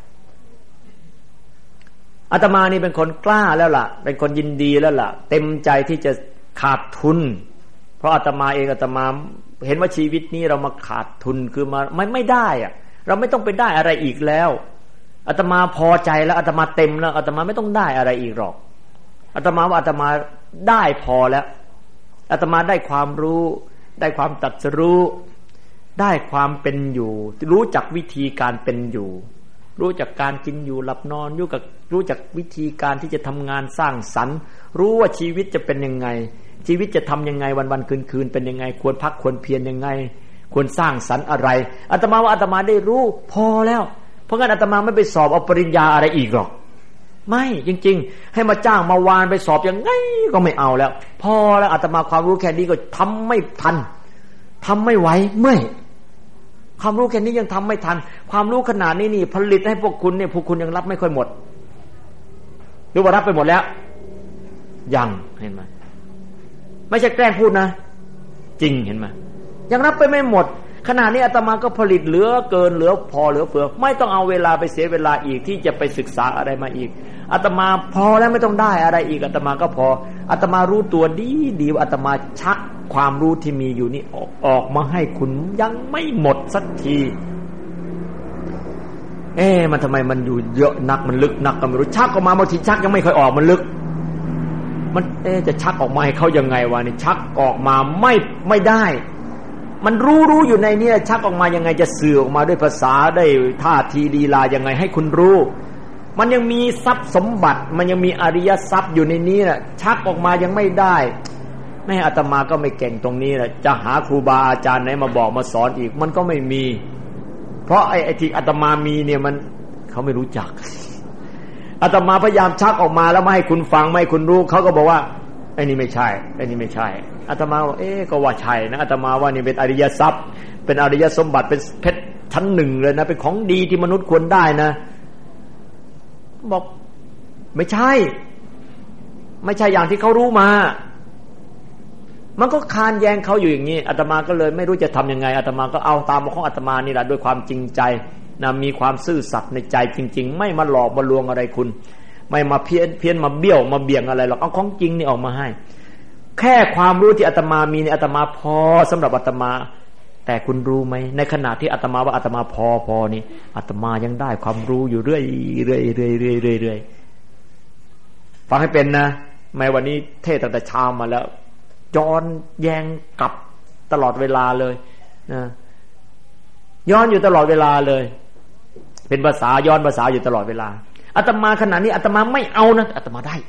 อาตมานี่เป็นคนกล้าแล้วล่ะเป็นคนยินดีแล้วล่ะเต็มใจที่จะขาดทุนเพราะอาตมาเองอาตมาเห็นว่าชีวิตนี้เรามาขาดทุนคือมาไม่ไม่ได้อะเราไม่ต้องไปได้อะไรอีกแล้วอาตมาพอใจแล้วอาตมาเต็มแล้วอาตมาไม่ต้องได้อะไรอีกหรอกอาตมาว่าอาตมาได้พอแล้วอาตมาได้ความรู้ได้ความตรัสรู้ได้ความเป็นอยู่รู้จักวิธีการเป็นอยู่รู้จักการกินอยู่หลับนอนรู้จักรู้จักวิธีการที่จะทำงานสร้างสรรค์รู้ว่าชีวิตจะเป็นยังไงชีวิตจะทำยังไงวันวันคืนคืนเป็นยังไงควรพักควรเพียรยังไงควรสร้างสรรค์อะไรอาตมาว่าอาตมาได้รู้พอแล้วเพราะงั้นอาตมาไม่ไปสอบเอาปริญญาอะไรอีกหรอกไม่จริงๆให้มาจ้างมาวานไปสอบยังไงก็ไม่เอาแล้วพอแล้วอาตมาความรู้แค่นี้ก็ทำไม่ทันทำไม่ไหวเมื่อยความรู้แค่นี้ยังทำไม่ทันความรู้ขนาดนี้นี่ผลิตให้พวกคุณเนี่ยพวกคุณยังรับไม่ค่อยหมดหรือว่ารับไปหมดแล้วยังเห็นไหมไม่ใช่แกล้งพูดนะจริงเห็นไหมยังรับไปไม่หมดขณะนี้อาตมาก็ผลิตเหลือเกินเหลือพอเหลือเฟือไม่ต้องเอาเวลาไปเสียเวลาอีกที่จะไปศึกษาอะไรมาอีกอาตมาพอแล้วไม่ต้องได้อะไรอีกอาตมาก็พออาตมารู้ตัวดีดีว่าอาตมาชักความรู้ที่มีอยู่นี่ออกออกมาให้คุณยังไม่หมดสักทีเอ๊ะมันทำไมมันอยู่เยอะนักมันลึกนักก็ไม่รู้ชักออกมาบางทีชักยังไม่ค่อยออกมันลึกมันเอ๊ะจะชักออกมาให้เขายังไงวะนี่ชักออกมาไม่ไม่ได้มันรู้รู้อยู่ในนี้ชักออกมายังไงจะสื่อออกมาด้วยภาษาได้ท่าทีลีลายังไงให้คุณรู้มันยังมีทรัพย์สมบัติมันยังมีอริยทรัพย์อยู่ในนี้น่ะชักออกมายังไม่ได้แม่อาตมาก็ไม่เก่งตรงนี้แหละจะหาครูบาอาจารย์ไหนมาบอกมาสอนอีกมันก็ไม่มีเพราะไอ้ไอ้ที่อาตมามีเนี่ยมันเขาไม่รู้จักอาตมาพยายามชักออกมาแล้วไม่ให้คุณฟังไม่ให้คุณรู้เขาก็บอกว่าไอ้นี่ไม่ใช่ไอ้นี่ไม่ใช่อาตมาบอกเอ๊ะก็ว่าใช่นะอาตมาว่านี่เป็นอริยทรัพย์เป็นอริยสมบัติเป็นเพชรชั้นหนึ่งเลยนะเป็นของดีที่มนุษย์ควรได้นะบอกไม่ใช่ไม่ใช่อย่างที่เขารู้มามันก็คานแย้งเขาอยู่อย่างนี้อาตมาก็เลยไม่รู้จะทำยังไงอาตมาก็เอาตามของอาตมานี่แหละด้วยความจริงใจนะมีความซื่อสัตย์ในใจจริงๆไม่มาหลอกมาลวงอะไรคุณไม่มาเพี้ยนเพี้ยนมาเบี้ยวมาเบี่ยงอะไรหรอกเอาของจริงนี่ออกมาให้แค่ความรู้ที่อาตมามีในอาตมาพอสำหรับอาตมาแต่คุณรู้ไหมในขณะที่อาตมาว่าอาตมาพอพอนี่อาตมายังได้ความรู้อยู่เรื่อยเรื่อยเรื่อยเรื่อยเรื่อยเรื่อยฟังให้เป็นนะแม้วันนี้เทศตั้งแต่เช้ามาแล้วย้อนแย้งกลับตลอดเวลาเลยนะย้อนอยู่ตลอดเวลาเลยเป็นภาษาย้อนภาษาอยู่ตลอดเวลาอาตมาขณะนี้อาตมาไม่เอานะอาตมาได้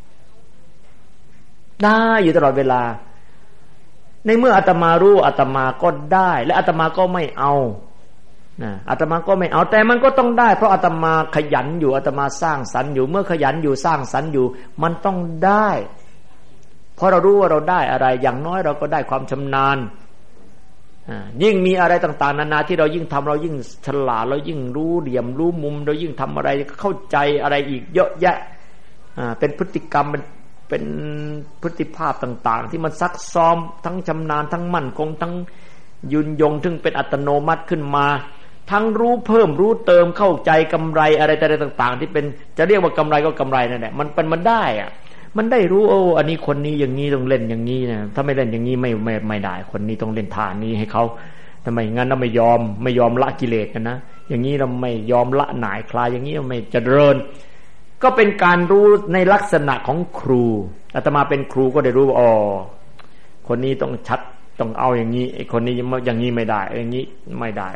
ได้อยู่ตลอดเวลาในเมื่ออาตมารู้อาตมาก็ได้และอาตมาก็ไม่เอานะอาตมาก็ไม่เอาแต่มันก็ต้องได้เพราะอาตมาขยันอยู่อาตมาสร้างสรรค์อยู่เมื่อขยันอยู่สร้างสรรค์อยู่มันต้องได้เพราะเรารู้ว่าเราได้อะไรอย่างน้อยเราก็ได้ความชำนาญยิ่งมีอะไรต่างๆนานาที่เรายิ่งทำเรายิ่งฉลาดเรายิ่งรู้เหลี่ยมรู้มุมเรายิ่งทำอะไรเข้าใจอะไรอีกเยอะแยะเป็นพฤติกรรมเป็นเป็นพฤติภาพต่างๆที่มันซักซ้อมทั้งชำนาญทั้งมั่นคงทั้งยืนยงถึงเป็นอัตโนมัติขึ้นมาทั้งรู้เพิ่มรู้เติมเข้าใจกำไรอะไรต่างๆที่เป็นจะเรียกว่ากำไรก็กำไรนั่นแหละมันเป็นมันได้อะมันได้รู้โอ้อันนี้คนนี้อย่างนี้ต้องเล่นอย่างนี้นะถ้าไม่เล่นอย่างนี้ไม่ไม่ไม่ได้คนนี้ต้องเล่นท่านี้ให้เขาทำไมงั้นเราไม่ยอมไม่ยอมละกิเลสกันนะอย่างนี้เราไม่ยอมละหน่ายคลายอย่างนี้เราไม่เจริญก็เป็นการรู้ในลักษณะของครูอาตมาเป็นครูก็ได้รู้ว่าอ๋อคนนี้ต้องชัดต้องเอาอย่างนี้ไอ้คนนี้อย่างนี้ไม่ได้อย่างนี้ไม่ได้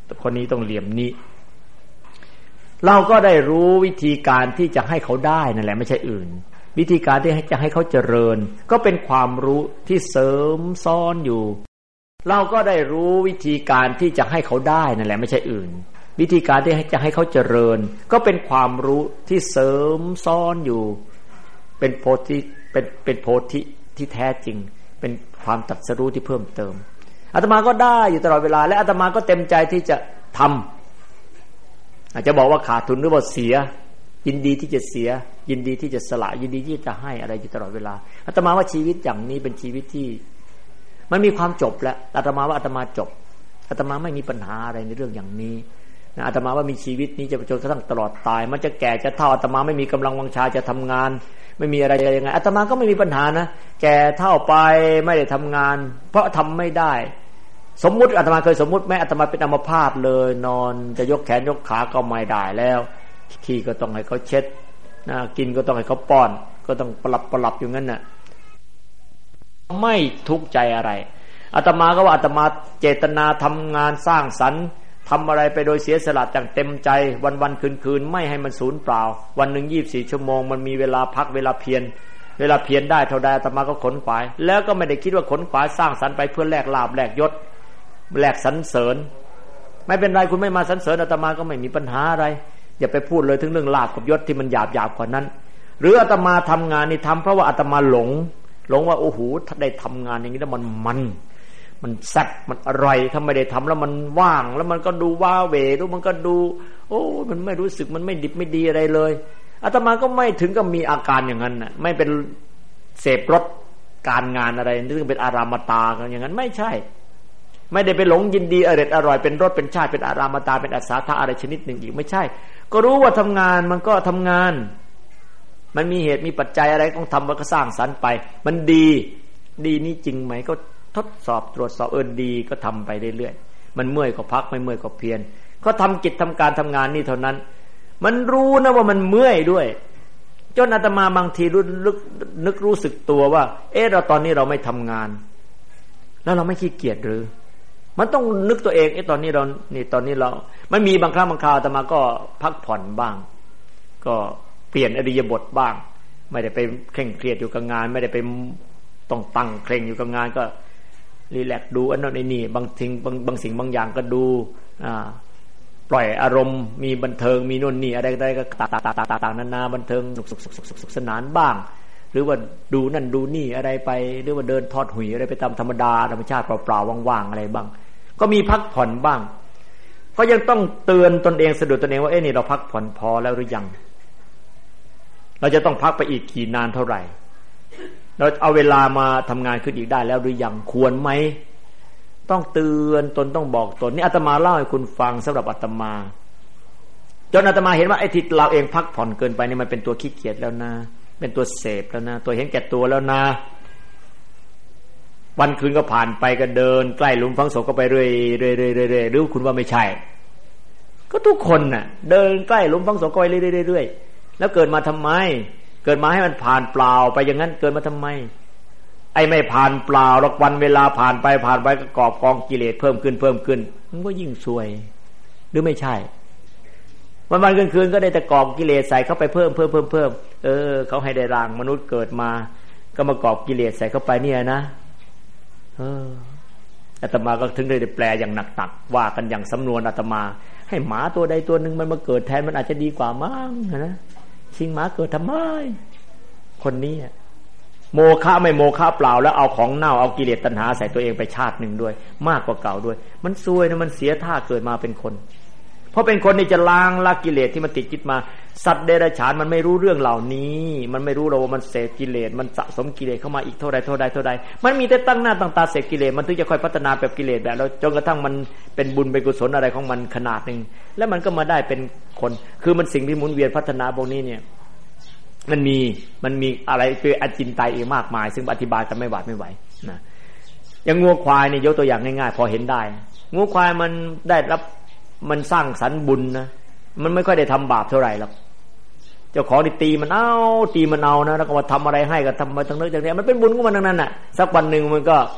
คนนี้ต้องเหลี่ยมนี้เราก็ได้รู้วิธีการที่จะให้เขาได้นั่นแหละไม่ใช่อื่นวิธีการที่จะให้เขาเจริญก็เป็นความรู้ที่เสริมซ้อนอยู่เราก็ได้รู้วิธีการที่จะให้เขาได้นั่นแหละไม่ใช่อื่นวิธีการที่จะให้เขาเจริญก็เป็นความรู้ที่เสริมซ้อนอยู่เป็นโพธิเป็นเป็นโพธิที่แท้จริงเป็นความตรัสรู้ที่เพิ่มเติมอาตมาก็ได้อยู่ตลอดเวลาและอาตมาก็เต็มใจที่จะทำอาจจะบอกว่าขาดทุนหรือว่าเสียยินดีที่จะเสียยินดีที่จะสละยินดีที่จะให้อะไรอยู่ตลอดเวลาอาตมาว่าชีวิตอย่างนี้เป็นชีวิตที่มันมีความจบแล้วอาตมาว่าอาตมาจบอาตมาไม่มีปัญหาอะไรในเรื่องอย่างนี้นะอาตมาว่ามีชีวิตนี้จะจนกระทั่งตลอดตายมันจะแก่จะเฒ่าอาตมาไม่มีกำลังวังชาจะทำงานไม่มีอะไรยังไงอาตมาก็ไม่มีปัญหานะแก่เฒ่าไปไม่ได้ทำงานเพราะทำไม่ได้สมมุติอาตมาเคยสมมุติแม้อาตมาเป็นอัมพาตเลยนอนจะยกแขนยกขาก็ไม่ได้แล้วขี้ก็ต้องให้เขาเช็ดนะกินก็ต้องให้เขาป้อนก็ต้องปรับปรับอยู่งั้นน่ะไม่ทุกข์ใจอะไรอาตมาก็ว่าอาตมาเจตนาทำงานสร้างสรรค์ทำอะไรไปโดยเสียสละอย่างเต็มใจวันๆคืนๆไม่ให้มันสูญเปล่าวันหนึ่งยี่สิบสี่ชั่วโมงมันมีเวลาพักเวลาเพียรเวลาเพียรได้เท่าใดอาตมาก็ขนขวายแล้วก็ไม่ได้คิดว่าขนขวายสร้างสรรค์ไปเพื่อแลกลาภแลกยศแลกสรรเสริญไม่เป็นไรคุณไม่มาสรรเสริญอาตมาก็ไม่มีปัญหาอะไรอย่าไปพูดเลยถึงเรื่องลาภกับยศที่มันหยาบๆกว่านั้นหรืออาตมาทำงานนี่ทำเพราะว่าอาตมาหลงหลงว่าโอ้โหถ้าได้ทำงานอย่างนี้แล้วมันมันมันแซ่บมันอร่อยถ้าไม่ได้ทำแล้วมันว่างแล้วมันก็ดูว้าเหวดูมันก็ดูโอ้มันไม่รู้สึกมันไม่ดิบไม่ดีอะไรเลยอาตมาก็ไม่ถึงกับมีอาการอย่างนั้นน่ะไม่เป็นเสพรสการงานอะไรนึกเป็นอารามตากันอย่างนั้นไม่ใช่ไม่ได้ไปหลงยินดีอร่อยอร่อยเป็นรสเป็นชาติเป็นอารามตาเป็นอัศธาอะไรชนิดหนึ่งอีกไม่ใช่ก็รู้ว่าทำงานมันก็ทำงานมันมีเหตุมีปัจจัยอะไรต้องทำมันก็สร้างสรรค์ไปมันดีดีนี่จริงไหมก็ทดสอบตรวจสอบเออดีก็ทำไปเรื่อยๆมันเมื่อยก็พักไม่เมื่อยก็เพียรก็ทำกิจทำการทำงานนี่เท่านั้นมันรู้นะว่ามันเมื่อยด้วยจนอาตมาบางทีรู้นึกรู้สึกตัวว่าเออเราตอนนี้เราไม่ทำงานแล้วเราไม่ขี้เกียจหรือมันต้องนึกตัวเองเออตอนนี้เรานี่ตอนนี้เราไม่มีบางครั้งบางคราวอาตมาก็พักผ่อนบ้างก็เปลี่ยนอริยบทบ้างไม่ได้ไปเคร่งเครียดอยู่กับงานไม่ได้ไปต้องตั้งเคร่งอยู่กับงานก็รีแลกซ์ดูอันนั้นไอ้นี่บางสิ่งบางบางสิ่งบางอย่างก็ดูอ่าปล่อยอารมณ์มีบันเทิงมีนู่นนี่อะไรอะไรก็ต่างๆนานาบันเทิงสุขสุขสุขสุขสนานบ้างหรือว่าดูนั่นดูนี่อะไรไปหรือว่าเดินทอดหุยอะไรไปตามธรรมดาธรรมชาติเปล่าๆว่างๆอะไรบ้างก็มีพักผ่อนบ้างก็ยังต้องเตือนตนเองสะดุดตนเองว่าเอ๊ะนี่เราพักผ่อนพอแล้วหรือยังเราจะต้องพักไปอีกกี่นานเท่าไหร่เราเอาเวลามาทำงานขึ้นอีกได้แล้วหรือยังควรไหมต้องเตือนตนต้องบอกตนนี่อาตมาเล่าให้คุณฟังสำหรับอาตมาจนอาตมาเห็นว่าไอ้ที่เราเองพักผ่อนเกินไปนี่มันเป็นตัวขี้เกียจแล้วนะเป็นตัวเสพแล้วนะตัวเห็นแก่ตัวแล้วนะวันคืนก็ผ่านไปก็เดินใกล้หลุมฝังศพก็ไปเรื่อยๆเรื่อยๆหรือคุณว่าไม่ใช่ก็ทุกคนน่ะเดินใกล้หลุมฝังศพก็ไปเรื่อยๆแล้วเกิดมาทำไมเกิดมาให้มันผ่านเปล่าไปอย่างนั้นเกิดมาทำไมไอ้ไม่ผ่านเปล่าหรอกวันเวลาผ่านไปผ่านไปก็กอบกองกิเลสเพิ่มขึ้นเพิ่มขึ้นมันก็ยิ่งซวยหรือไม่ใช่วันวันคืนๆก็ได้แต่กอบกิเลสใส่เข้าไปเพิ่มเพิ่มเพิ่มเพิ่มเออเขาให้ได้ร่างมนุษย์เกิดมาก็มากอบกิเลสใส่เข้าไปเนี่ยนะเอออาตมาก็ถึงได้แปลอย่างหนักๆว่ากันอย่างสำนวนอาตมาให้หมาตัวใดตัวหนึ่งมันมาเกิดแทนมันอาจจะดีกว่ามั้งนะชิงหมาเกิดทำไมคนนี้โมฆะไม่โมฆะเปล่าแล้วเอาของเน่าเอากิเลสตัณหาใส่ตัวเองไปชาติหนึ่งด้วยมากกว่าเก่าด้วยมันซวยนะมันเสียท่าเกิดมาเป็นคนเพราะเป็นคนนี่จะล้างละกิเลสที่มันติดจิตมาสัตว์เดรัจฉานมันไม่รู้เรื่องเหล่านี้มันไม่รู้เราว่ามันเสพกิเลสมันสะสมกิเลสเข้ามาอีกเท่าใดเท่าใดเท่าใดมันมีแต่ตั้งหน้าตั้งตาเสพกิเลสมันถึงจะค่อยพัฒนาแบบกิเลสแบบแล้วจนกระทั่งมันเป็นบุญเป็นกุศลอะไรของมันขนาดนึงแล้วมันก็มาได้เป็นคนคือมันสิ่งที่หมุนเวียนพัฒนาพวกนี้เนี่ยมันมีมันมีอะไรคืออจินไตยอีกมากมายซึ่งอธิบายกันไม่หวาดไม่ไหวนะอย่างงัวควายนี่ยกตัวอย่างง่ายๆพอเห็นได้งัวควายมันได้รับมันสร้างสรรค์บุญนะมันไม่ค่อยได้ทำบาปเท่าไหร่หรอกเจ้าของนี่ตีมันเอาตีมันเอานะแล้วก็มาทำอะไรให้ก็ทำมาทั้งเนื้อทั้งนี้มันเป็นบุญของมันทั้งนั้นน่ะสักวันหนึ่งมันก็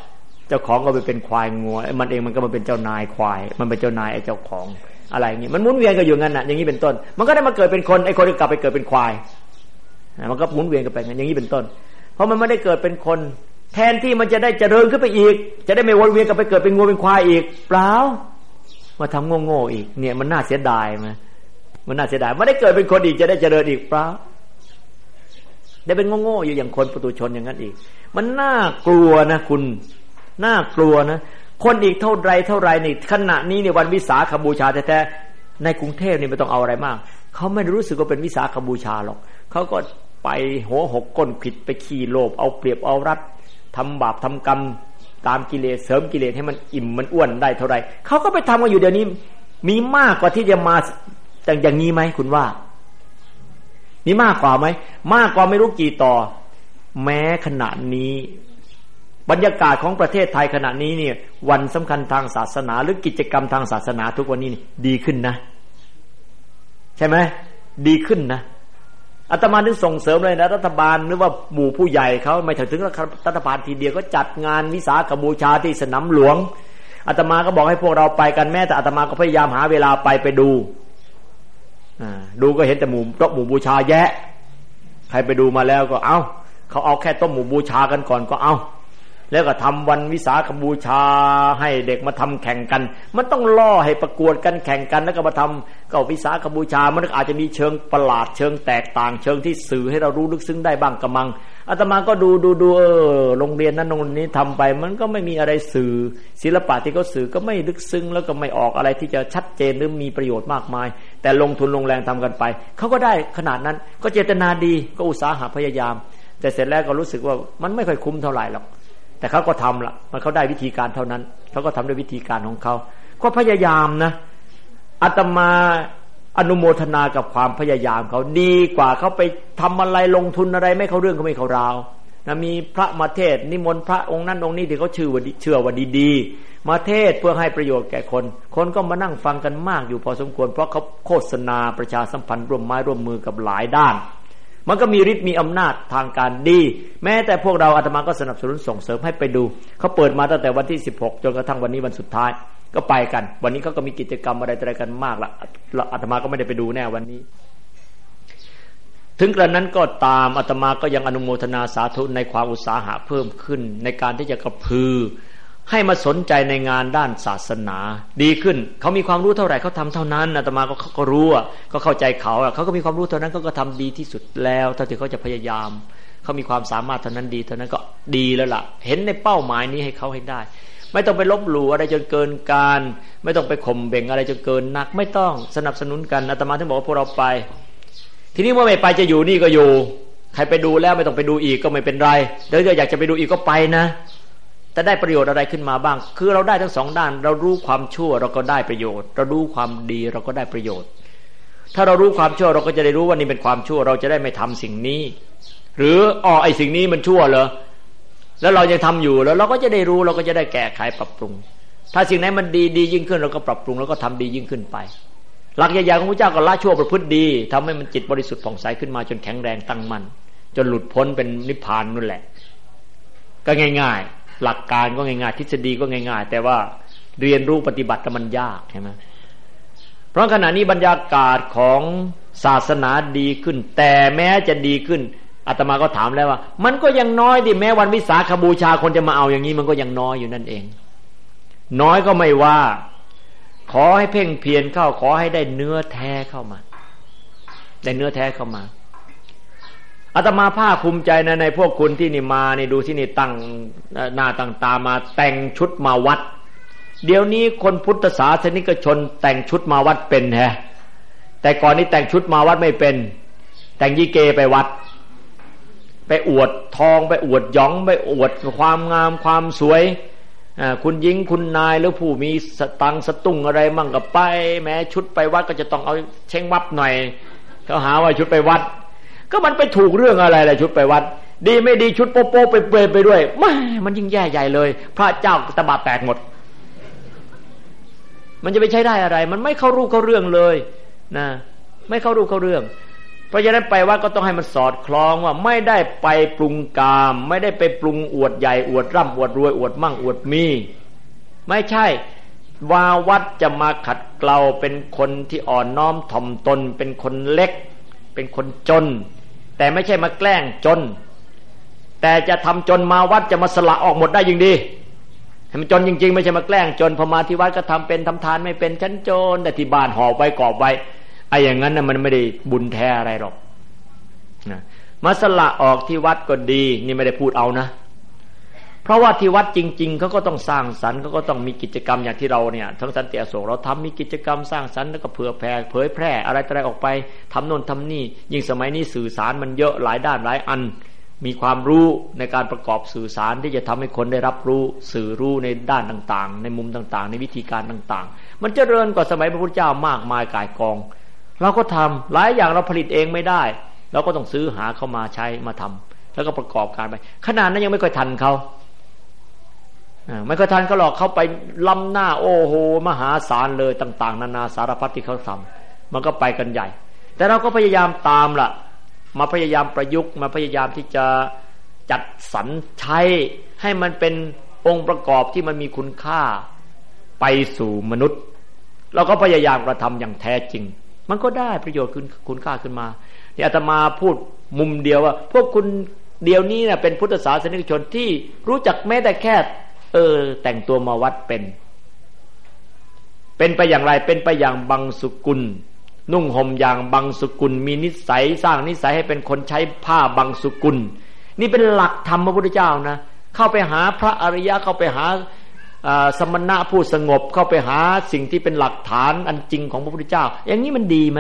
เจ้าของก็ไปเป็นควายงัวมันเองมันก็มาเป็นเจ้านายควายมันเป็นเจ้านายไอ้เจ้าของอะไรอย่างนี้มันหมุนเวียนกันอยู่งั้นน่ะอย่างนี้เป็นต้นมันก็ได้มาเกิดเป็นคนไอ้คนก็กลับไปเกิดเป็นควายมันก็หมุนเวียนกันไปงั้นอย่างนี้เป็นต้นเพราะมันไม่ได้เกิดเป็นคนแทนที่มันจะได้เจริญขึ้นไปอีกจะได้ไม่วนเวียนกลับไปเกิดเป็นงัวเป็นควายอีกเปล่ามาทำโง่ๆอีกเนี่ยมันน่าเสียดายมั้ยมันน่าเสียดายไม่ได้เกิดเป็นคนอีกจะได้เจริญอีกเปล่าได้เป็นโง่ๆอยู่อย่างคนปุถุชนอย่างนั้นอีกมันน่ากลัวนะคุณน่ากลัวนะคนอีกเท่าไรเท่าไรนี่ขณะนี้ในวันวิสาขบูชาแท้ๆในกรุงเทพนี่ไม่ต้องเอาอะไรมากเขาไม่รู้สึกว่าเป็นวิสาขบูชาหรอกเขาก็ไปหัวหกก้นขิดไปขี้โลภเอาเปรียบเอารัดทำบาปทำกรรมตามกิเลสเสริมกิเลสให้มันอิ่มมันอ้วนได้เท่าไรเขาก็ไปทำกันอยู่เดี๋ยวนี้มีมากกว่าที่จะมาอย่างนี้ไหมคุณว่ามีมากกว่าไหมมากกว่าไม่รู้กี่ต่อแม้ขณะนี้บรรยากาศของประเทศไทยขณะนี้เนี่ยวันสำคัญทางศาสนาหรือกิจกรรมทางศาสนาทุกวันนี้ดีขึ้นนะใช่ไหมดีขึ้นนะอาตมาถึงส่งเสริมเลยนะรัฐบาลหรือว่าหมู่ผู้ใหญ่เขาไม่ถึงรัฐบาลทีเดียวก็จัดงานวิสาขบูชาที่สนามหลวงอาตมาก็บอกให้พวกเราไปกันแม้แต่อาตมาก็พยายามหาเวลาไปไปดูดูก็เห็นแต่หมู่โต๊ะหมู่บูชาแยะใครไปดูมาแล้วก็เอาเขาเอาแค่โต๊ะหมู่บูชากันก่อนก็เอาแล้วก็ทำวันวิสาขบูชาให้เด็กมาทำแข่งกันมันต้องล่อให้ประกวดกันแข่งกันแล้วก็มาทำก็วิสาขบูชามันอาจจะมีเชิงประหลาดเชิงแตกต่างเชิงที่สื่อให้เรารู้ลึกซึ้งได้บ้างกระมังอาตมาก็ดูดูดูเออโรงเรียนนั้นโรงเรียนนี้ทำไปมันก็ไม่มีอะไรสื่อศิลปะที่เขาสื่อก็ไม่ลึกซึ้งแล้วก็ไม่ออกอะไรที่จะชัดเจนหรือมีประโยชน์มากมายแต่ลงทุนลงแรงทำกันไปเขาก็ได้ขนาดนั้นก็เจตนาดีก็อุตสาหะพยายามแต่เสร็จแล้วก็รู้สึกว่ามันไม่ค่อยคุ้มเท่าไหร่หรอกแต่เขาก็ทำละมันเขาได้วิธีการเท่านั้นเขาก็ทำด้วยวิธีการของเขาก็พยายามนะอาตมาอนุโมทนากับความพยายามเขาดีกว่าเขาไปทำอะไรลงทุนอะไรไม่เข้าเรื่องก็ไม่เข้าราวนะมีพระมาเทศนิมนต์พระองค์นั้นองค์นี้ที่เขาชื่อว่าเชื่อว่าดีๆมาเทศเพื่อให้ประโยชน์แก่คนคนก็มานั่งฟังกันมากอยู่พอสมควรเพราะเขาโฆษณาประชาสัมพันธ์ร่วมไม้ร่วมมือกับหลายด้านมันก็มีฤทธิ์มีอำนาจทางการดีแม้แต่พวกเราอาตมาก็สนับสนุนส่งเสริมให้ไปดูเขาเปิดมาตั้งแต่วันที่สิบหกจนกระทั่งวันนี้วันสุดท้ายก็ไปกันวันนี้เขาก็มีกิจกรรมอะไรอะไรกันมากละอาตมาก็ไม่ได้ไปดูแน่วันนี้ถึงกระนั้นก็ตามอาตมาก็ยังอนุโมทนาสาธุในความอุตสาหะเพิ่มขึ้นในการที่จะกระพือให้มาสนใจในงานด้านศาสนาดีขึ้นเขามีความรู้เท่าไหร่เขาทำเท่านั้นอาตมาก็เขาก็รู้อ่ะก็เข้าใจเขาอ่ะเขาก็มีความรู้เท่านั้นเขาก็ทำดีที่สุดแล้วถ้าที่เขาจะพยายามเขามีความสามารถเท่านั้นดีเท่านั้นก็ดีแล้วล่ะเห็นในเป้าหมายนี้ให้เขาให้ได้ไม่ต้องไปลบหลู่อะไรจนเกินการไม่ต้องไปข่มเบ่งอะไรจนเกินนักไม่ต้องสนับสนุนกันอาตมาถึงบอกว่าพวกเราไปทีนี้เมื่อไม่ไปจะอยู่นี่ก็อยู่ใครไปดูแล้วไม่ต้องไปดูอีกก็ไม่เป็นไรเดี๋ยวอยากจะไปดูอีกก็ไปนะแต่ได้ประโยชน์อะไรขึ้นมาบ้างคือเราได้ทั้งสองด้านเรารู้ความชั่วเราก็ได้ประโยชน์เรารู้ความดีเราก็ได้ประโยชน์ถ้าเรารู้ความชั่วเราก็จะได้รู้ว่านี่เป็นความชั่วเราจะได้ไม่ทำสิ่งนี้หรืออ๋อไอ้สิ่งนี้มันชั่วเหรอแล้วเราจะทำอยู่แล้วเราก็จะได้รู้เราก็จะได้แก้ไขปรับปรุงถ้าสิ่งไหนมันดีดียิ่งขึ้นเราก็ปรับปรุงแล้วก็ทำดียิ่งขึ้นไปหลักใหญ่ๆของพระเจ้าก็ละชั่วประพฤติดีทำให้มันจิตบริสุทธิ์ผ่องใสขึ้นมาจนแข็งแรงตั้งมั่นจนหลุดพ้นเป็นนิพพานนั่นแหละก็ง่ายๆหลักการก็ง่ายๆทฤษฎีก็ง่ายๆแต่ว่าเรียนรู้ปฏิบัติมันยากใช่ไหมเพราะขณะนี้บรรยากาศของศาสนาดีขึ้นแต่แม้จะดีขึ้นอาตมาก็ถามแล้วว่ามันก็ยังน้อยดิแม้วันวิสาขบูชาคนจะมาเอาอย่างนี้มันก็ยังน้อยอยู่นั่นเองน้อยก็ไม่ว่าขอให้เพ่งเพียรเข้าขอให้ได้เนื้อแท้เข้ามาได้เนื้อแท้เข้ามาอาตมาภาคภูมิใจนะในพวกคุณที่นี่มานี่ดูที่นี่ตั้งหน้าตั้งตามาแต่งชุดมาวัดเดี๋ยวนี้คนพุทธศาสนิกชนแต่งชุดมาวัดเป็นแฮะแต่ก่อนนี้แต่งชุดมาวัดไม่เป็นแต่งยีเกไปวัดไปอวดทองไปอวดหยองไปอวดความงามความสวยคุณหญิงคุณนายหรือผู้มีสตังสตุ้งอะไรมั่งก็ไปแม้ชุดไปวัดก็จะต้องเอาเช่งวับหน่อยเขาหาว่าชุดไปวัดก็มันไปถูกเรื่องอะไรล่ะชุดไปวัดดีไม่ดีชุดโป๊ะๆไปเปรย์ไปด้วยไม่มันยิ่งแย่ใหญ่เลยพระเจ้าตบะแตกหมดมันจะไปใช้ได้อะไรมันไม่เข้ารูปเข้าเรื่องเลยนะไม่เข้ารูปเข้าเรื่องเพราะฉะนั้นไปวัดก็ต้องให้มันสอดคล้องว่าไม่ได้ไปปรุงกามไม่ได้ไปปรุงอวดใหญ่อวดร่ำอวดรวยอวดมั่งอวดมีไม่ใช่ว่าวัดจะมาขัดเกลาเป็นคนที่อ่อนน้อมถ่อมตนเป็นคนเล็กเป็นคนจนแต่ไม่ใช่มาแกล้งจนแต่จะทำจนมาวัดจะมาสละออกหมดได้ยิ่งดีให้มันจนจริงๆไม่ใช่มาแกล้งจนพอมาที่วัดก็ทำเป็นทำทานไม่เป็นชั้นโจรแต่ที่บ้านห่อไว้กอบไว้ไอ้อย่างนั้นน่ะมันไม่ได้บุญแท้อะไรหรอกนะมาสละออกที่วัดก็ดีนี่ไม่ได้พูดเอานะเพราะว่าที่วัดจริงๆเขาก็ต้องสร้างสรรค์เขาก็ต้องมีกิจกรรมอย่างที่เราเนี่ยทั้งสันติอโศกเราทำมีกิจกรรมสร้างสรรค์แล้วก็เผื่อแผ่เผยแพร่อะไรอะไรออกไปทำโน่นทำนี่ยิ่งสมัยนี้สื่อสารมันเยอะหลายด้านหลายอันมีความรู้ในการประกอบสื่อสารที่จะทำให้คนได้รับรู้สื่อรู้ในด้านต่างๆในมุมต่างๆในวิธีการต่างๆมันเจริญกว่าสมัยพระพุทธเจ้ามากมายก่ายกองเราก็ทำหลายอย่างเราผลิตเองไม่ได้เราก็ต้องซื้อหาเข้ามาใช้มาทำแล้วก็ประกอบการไปขนาดนั้นยังไม่ค่อยทันเขาไม่ค่อยทันเขาหรอกเขาไปล้ำหน้าโอ้โหมหาศาลเลยต่างๆนานาสารพัดที่เขาทำมันก็ไปกันใหญ่แต่เราก็พยายามตามล่ะมาพยายามประยุกต์มาพยายามที่จะจัดสรรใช้ให้มันเป็นองค์ประกอบที่มันมีคุณค่าไปสู่มนุษย์เราก็พยายามกระทำอย่างแท้จริงมันก็ได้ประโยชน์คุณค่าขึ้นมาที่อาตมาพูดมุมเดียวว่าพวกคุณเดียวนี้เนี่ยเป็นพุทธศาสนิกชนที่รู้จักแม้แต่แค่เออแต่งตัวมาวัดเป็นเป็นไปอย่างไรเป็นไปอย่างบังสุกุลนุ่งห่มอย่างบังสุกุลมีนิสัยสร้างนิสัยให้เป็นคนใช้ผ้าบังสุกุลนี่เป็นหลักธรรมพระพุทธเจ้านะเข้าไปหาพระอริยะเข้าไปหาสมณะผู้สงบเข้าไปหาสิ่งที่เป็นหลักฐานอันจริงของพระพุทธเจ้าอย่างนี้มันดีไหม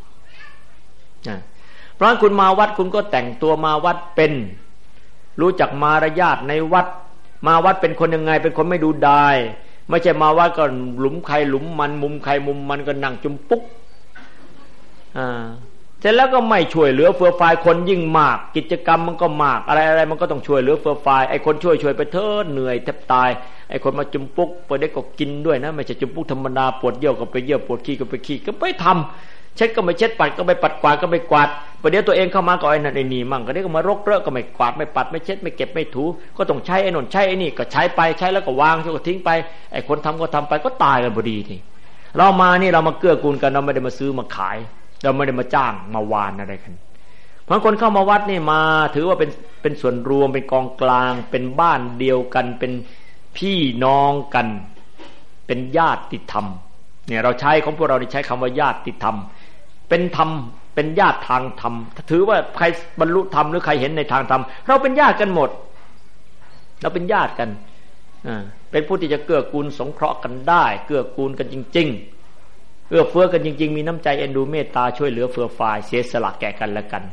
เพราะคุณมาวัดคุณก็แต่งตัวมาวัดเป็นรู้จักมารยาทในวัดมาวัดเป็นคนยังไงเป็นคนไม่ดูดายไม่ใช่มาวัดก็หลุมใครหลุมมันมุมใครมุมมันก็นั่งจุมปุ๊กอ่าเสร็จแล้วก็ไม่ช่วยเหลือเฟื่อฟายคนยิ่งมากกิจกรรมมันก็มากอะไรอะไรมันก็ต้องช่วยเหลือเฟื่อฟายไอ้คนช่วยช่วยไปเถิดเหนื่อยแทบตายไอ้คนมาจุมปุ๊กไปได้ก็กินด้วยนะไม่ใช่จุมปุ๊กธรรมดาปวดเยี่ยวก็ไปเยี่ยวปวดขี้ก็ไปขี้ก็ไปทำเช็ดก็ไม่เช็ดปัดก็ไม่ปัดกวาดก็ไม่กวาดประเดี๋ยวตัวเองเข้ามาก็ไอ้นั่นไอ้นี่มั่งก็เดี๋ยวก็มารกเรอะก็ไม่กวาดไม่ปัดไม่เช็ดไม่เก็บไม่ถูก็ต้องใช้ไอ้นนใช้ไอ้นี่ก็ใช้ไปใช้แล้วก็วางแล้วก็ทิ้งไปไอ้คนทำก็ทำไปก็ตายกันพอดีทีเรามานี่เรามาเกื้อกูลกันเราไม่ได้มาซื้อมาขายเราไม่ได้มาจ้างมาวานอะไรกันเพราะคนเข้ามาวัดนี่มาถือว่าเป็นเป็นส่วนรวมเป็นกองกลางเป็นบ้านเดียวกันเป็นพี่น้องกันเป็นญาติธรรมเนี่ยเราใช้ของพวกเราใช้คำว่าญาติธรรมเป็นธรรมเป็นญาติทางธรรมถือว่าใครบรรลุธรรมหรือใครเห็นในทางธรรมเราเป็นญาติกันหมดเราเป็นญาติกันอ่าเป็นผู้ที่จะเกื้อกูลสงเคราะห์กันได้เกื้อกูลกันจริงๆเอื้อเฟื้อกันจริงๆมีน้ำใจเอ็นดูเมตตาช่วยเหลือเฟื่อฟายเสียสละแก่กันและกัน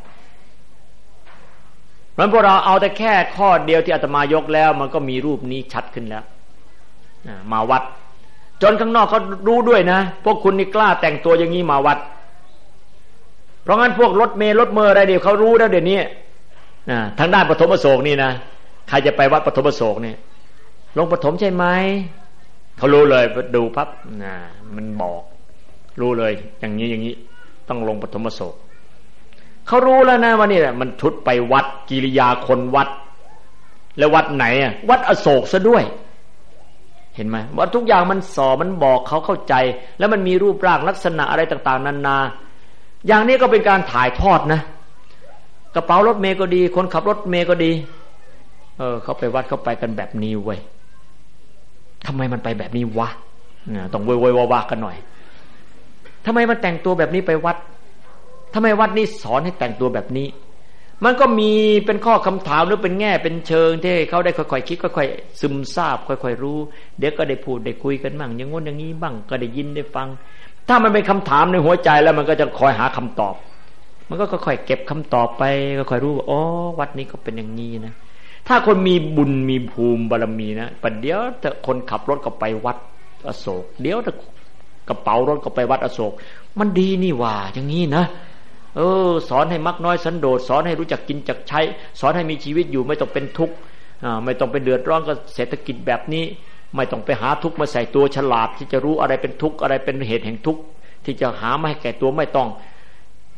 เพราะพวกเราเอาแต่แค่ข้อเดียวที่อาตมายกแล้วมันก็มีรูปนี้ชัดขึ้นแล้วมาวัดจนข้างนอกเขารู้ด้วยนะพวกคุณนี่กล้าแต่งตัวอย่างนี้มาวัดเพราะงั้นพวกรถเมล์รถเมล์อะไรเดี๋ยวเขารู้แล้วเดี๋ยวนี้ทางด้านปฐมอโศกนี่นะใครจะไปวัดปฐมอโศกนี่ลงปฐมใช่ไหมเขารู้เลยดูปั๊บนะมันบอกรู้เลยอย่างนี้อย่างนี้ต้องลงปฐมอโศกเขารู้แล้วนะว่านี่แหละมันชุดไปวัดกิริยาคนวัดแล้ววัดไหนอ่ะวัดอโศกซะด้วยเห็นไหมว่าทุกอย่างมันสอนมันบอกเขาเข้าใจแล้วมันมีรูปร่างลักษณะอะไรต่างๆนานาอย่างนี้ก็เป็นการถ่ายทอดนะกระเป๋ารถเมล์ก็ดีคนขับรถเมล์ก็ดีเออเขาไปวัดเขาไปกันแบบนี้เว้ยทำไมมันไปแบบนี้วะเนี่ยต้องเว้ยเว้ยว่ากันหน่อยทำไมมันแต่งตัวแบบนี้ไปวัดทำไมวัดนี้สอนให้แต่งตัวแบบนี้มันก็มีเป็นข้อคำถามหรือเป็นแง่เป็นเชิงที่เขาได้ค่อยๆคิดค่อยๆซึมซาบค่อยๆรู้เดี๋ยวก็ได้พูดได้คุยกันบ้างอย่างงนอย่างนี้บ้างก็ได้ยินได้ฟังถ้ามันเป็นคำถามในหัวใจแล้วมันก็จะคอยหาคำตอบมันก็ค่อยๆเก็บคำตอบไปค่อยๆรู้ว่าอ๋อวัดนี้ก็เป็นอย่างนี้นะถ้าคนมีบุญมีภูมิบารมีนะประเดี๋ยวถ้าคนขับรถก็ไปวัดอโศกเดี๋ยวถ้ากระเป๋ารถก็ไปวัดอโศกมันดีนี่ว่าอย่างนี้นะเออสอนให้มักน้อยสันโดษสอนให้รู้จักกินจักใช้สอนให้มีชีวิตอยู่ไม่ต้องเป็นทุกข์อ่าไม่ต้องไปเดือดร้อนกับเศรษฐกิจแบบนี้ไม่ต้องไปหาทุกข์มาใส่ตัวฉลาดที่จะรู้อะไรเป็นทุกข์อะไรเป็นเหตุแห่งทุกข์ที่จะหามาให้แก่ตัวไม่ต้อง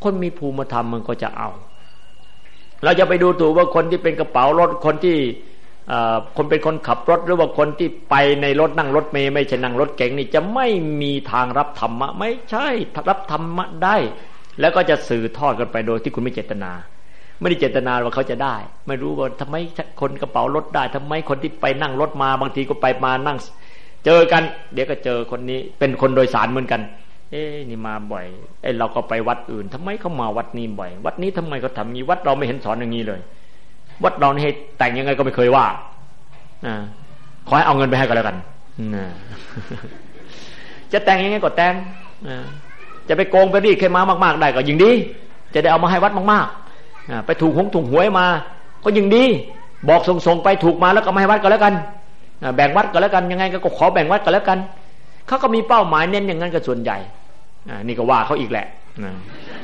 คนมีภูมิธรรมมันก็จะเอาเราจะไปดูถูกว่าคนที่เป็นกระเป๋ารถคนที่คนเป็นคนขับรถหรือว่าคนที่ไปในรถนั่งรถเมล์ไม่ใช่นั่งรถเก๋งนี่จะไม่มีทางรับธรรมะไม่ใช่รับธรรมะได้แล้วก็จะสื่อทอดกันไปโดยที่คุณไม่เจตนาไม่ได้เจตนาว่าเขาจะได้ไม่รู้ว่าทำไมคนกระเป๋ารถได้ทำไมคนที่ไปนั่งรถมาบางทีก็ไปมานั่งเจอกันเดี๋ยวก็เจอคนนี้เป็นคนโดยสารเหมือนกันเอ๊ะนี่มาบ่อยไอ้เราก็ไปวัดอื่นทำไมเขามาวัดนี้บ่อยวัดนี้ทำไมเขาทำนี้วัดเราไม่เห็นสอนอย่างนี้เลยวัดเราให้แต่งยังไงก็ไม่เคยว่าอ่าขอให้เอาเงินไปให้ก็แล้วกันนะจะแต่งยังไงก็แต่งอ่าจะไปโกงไปรีดใครมามากๆได้ก็ยิ่งดีจะได้เอามาให้วัดมากๆอ่าไปถูกหงถูกหวยมาก็ยิ่งดีบอกส่งๆไปถูกมาแล้วก็มาให้วัดก็แล้วกันอ่าแบ่งวัดก็แล้วกันยังไงก็ขอแบ่งวัดก็แล้วกันเขาก็มีเป้าหมายเน้นอย่างนั้นกับส่วนใหญ่อ่านี่ก็ว่าเขาอีกแหละนะ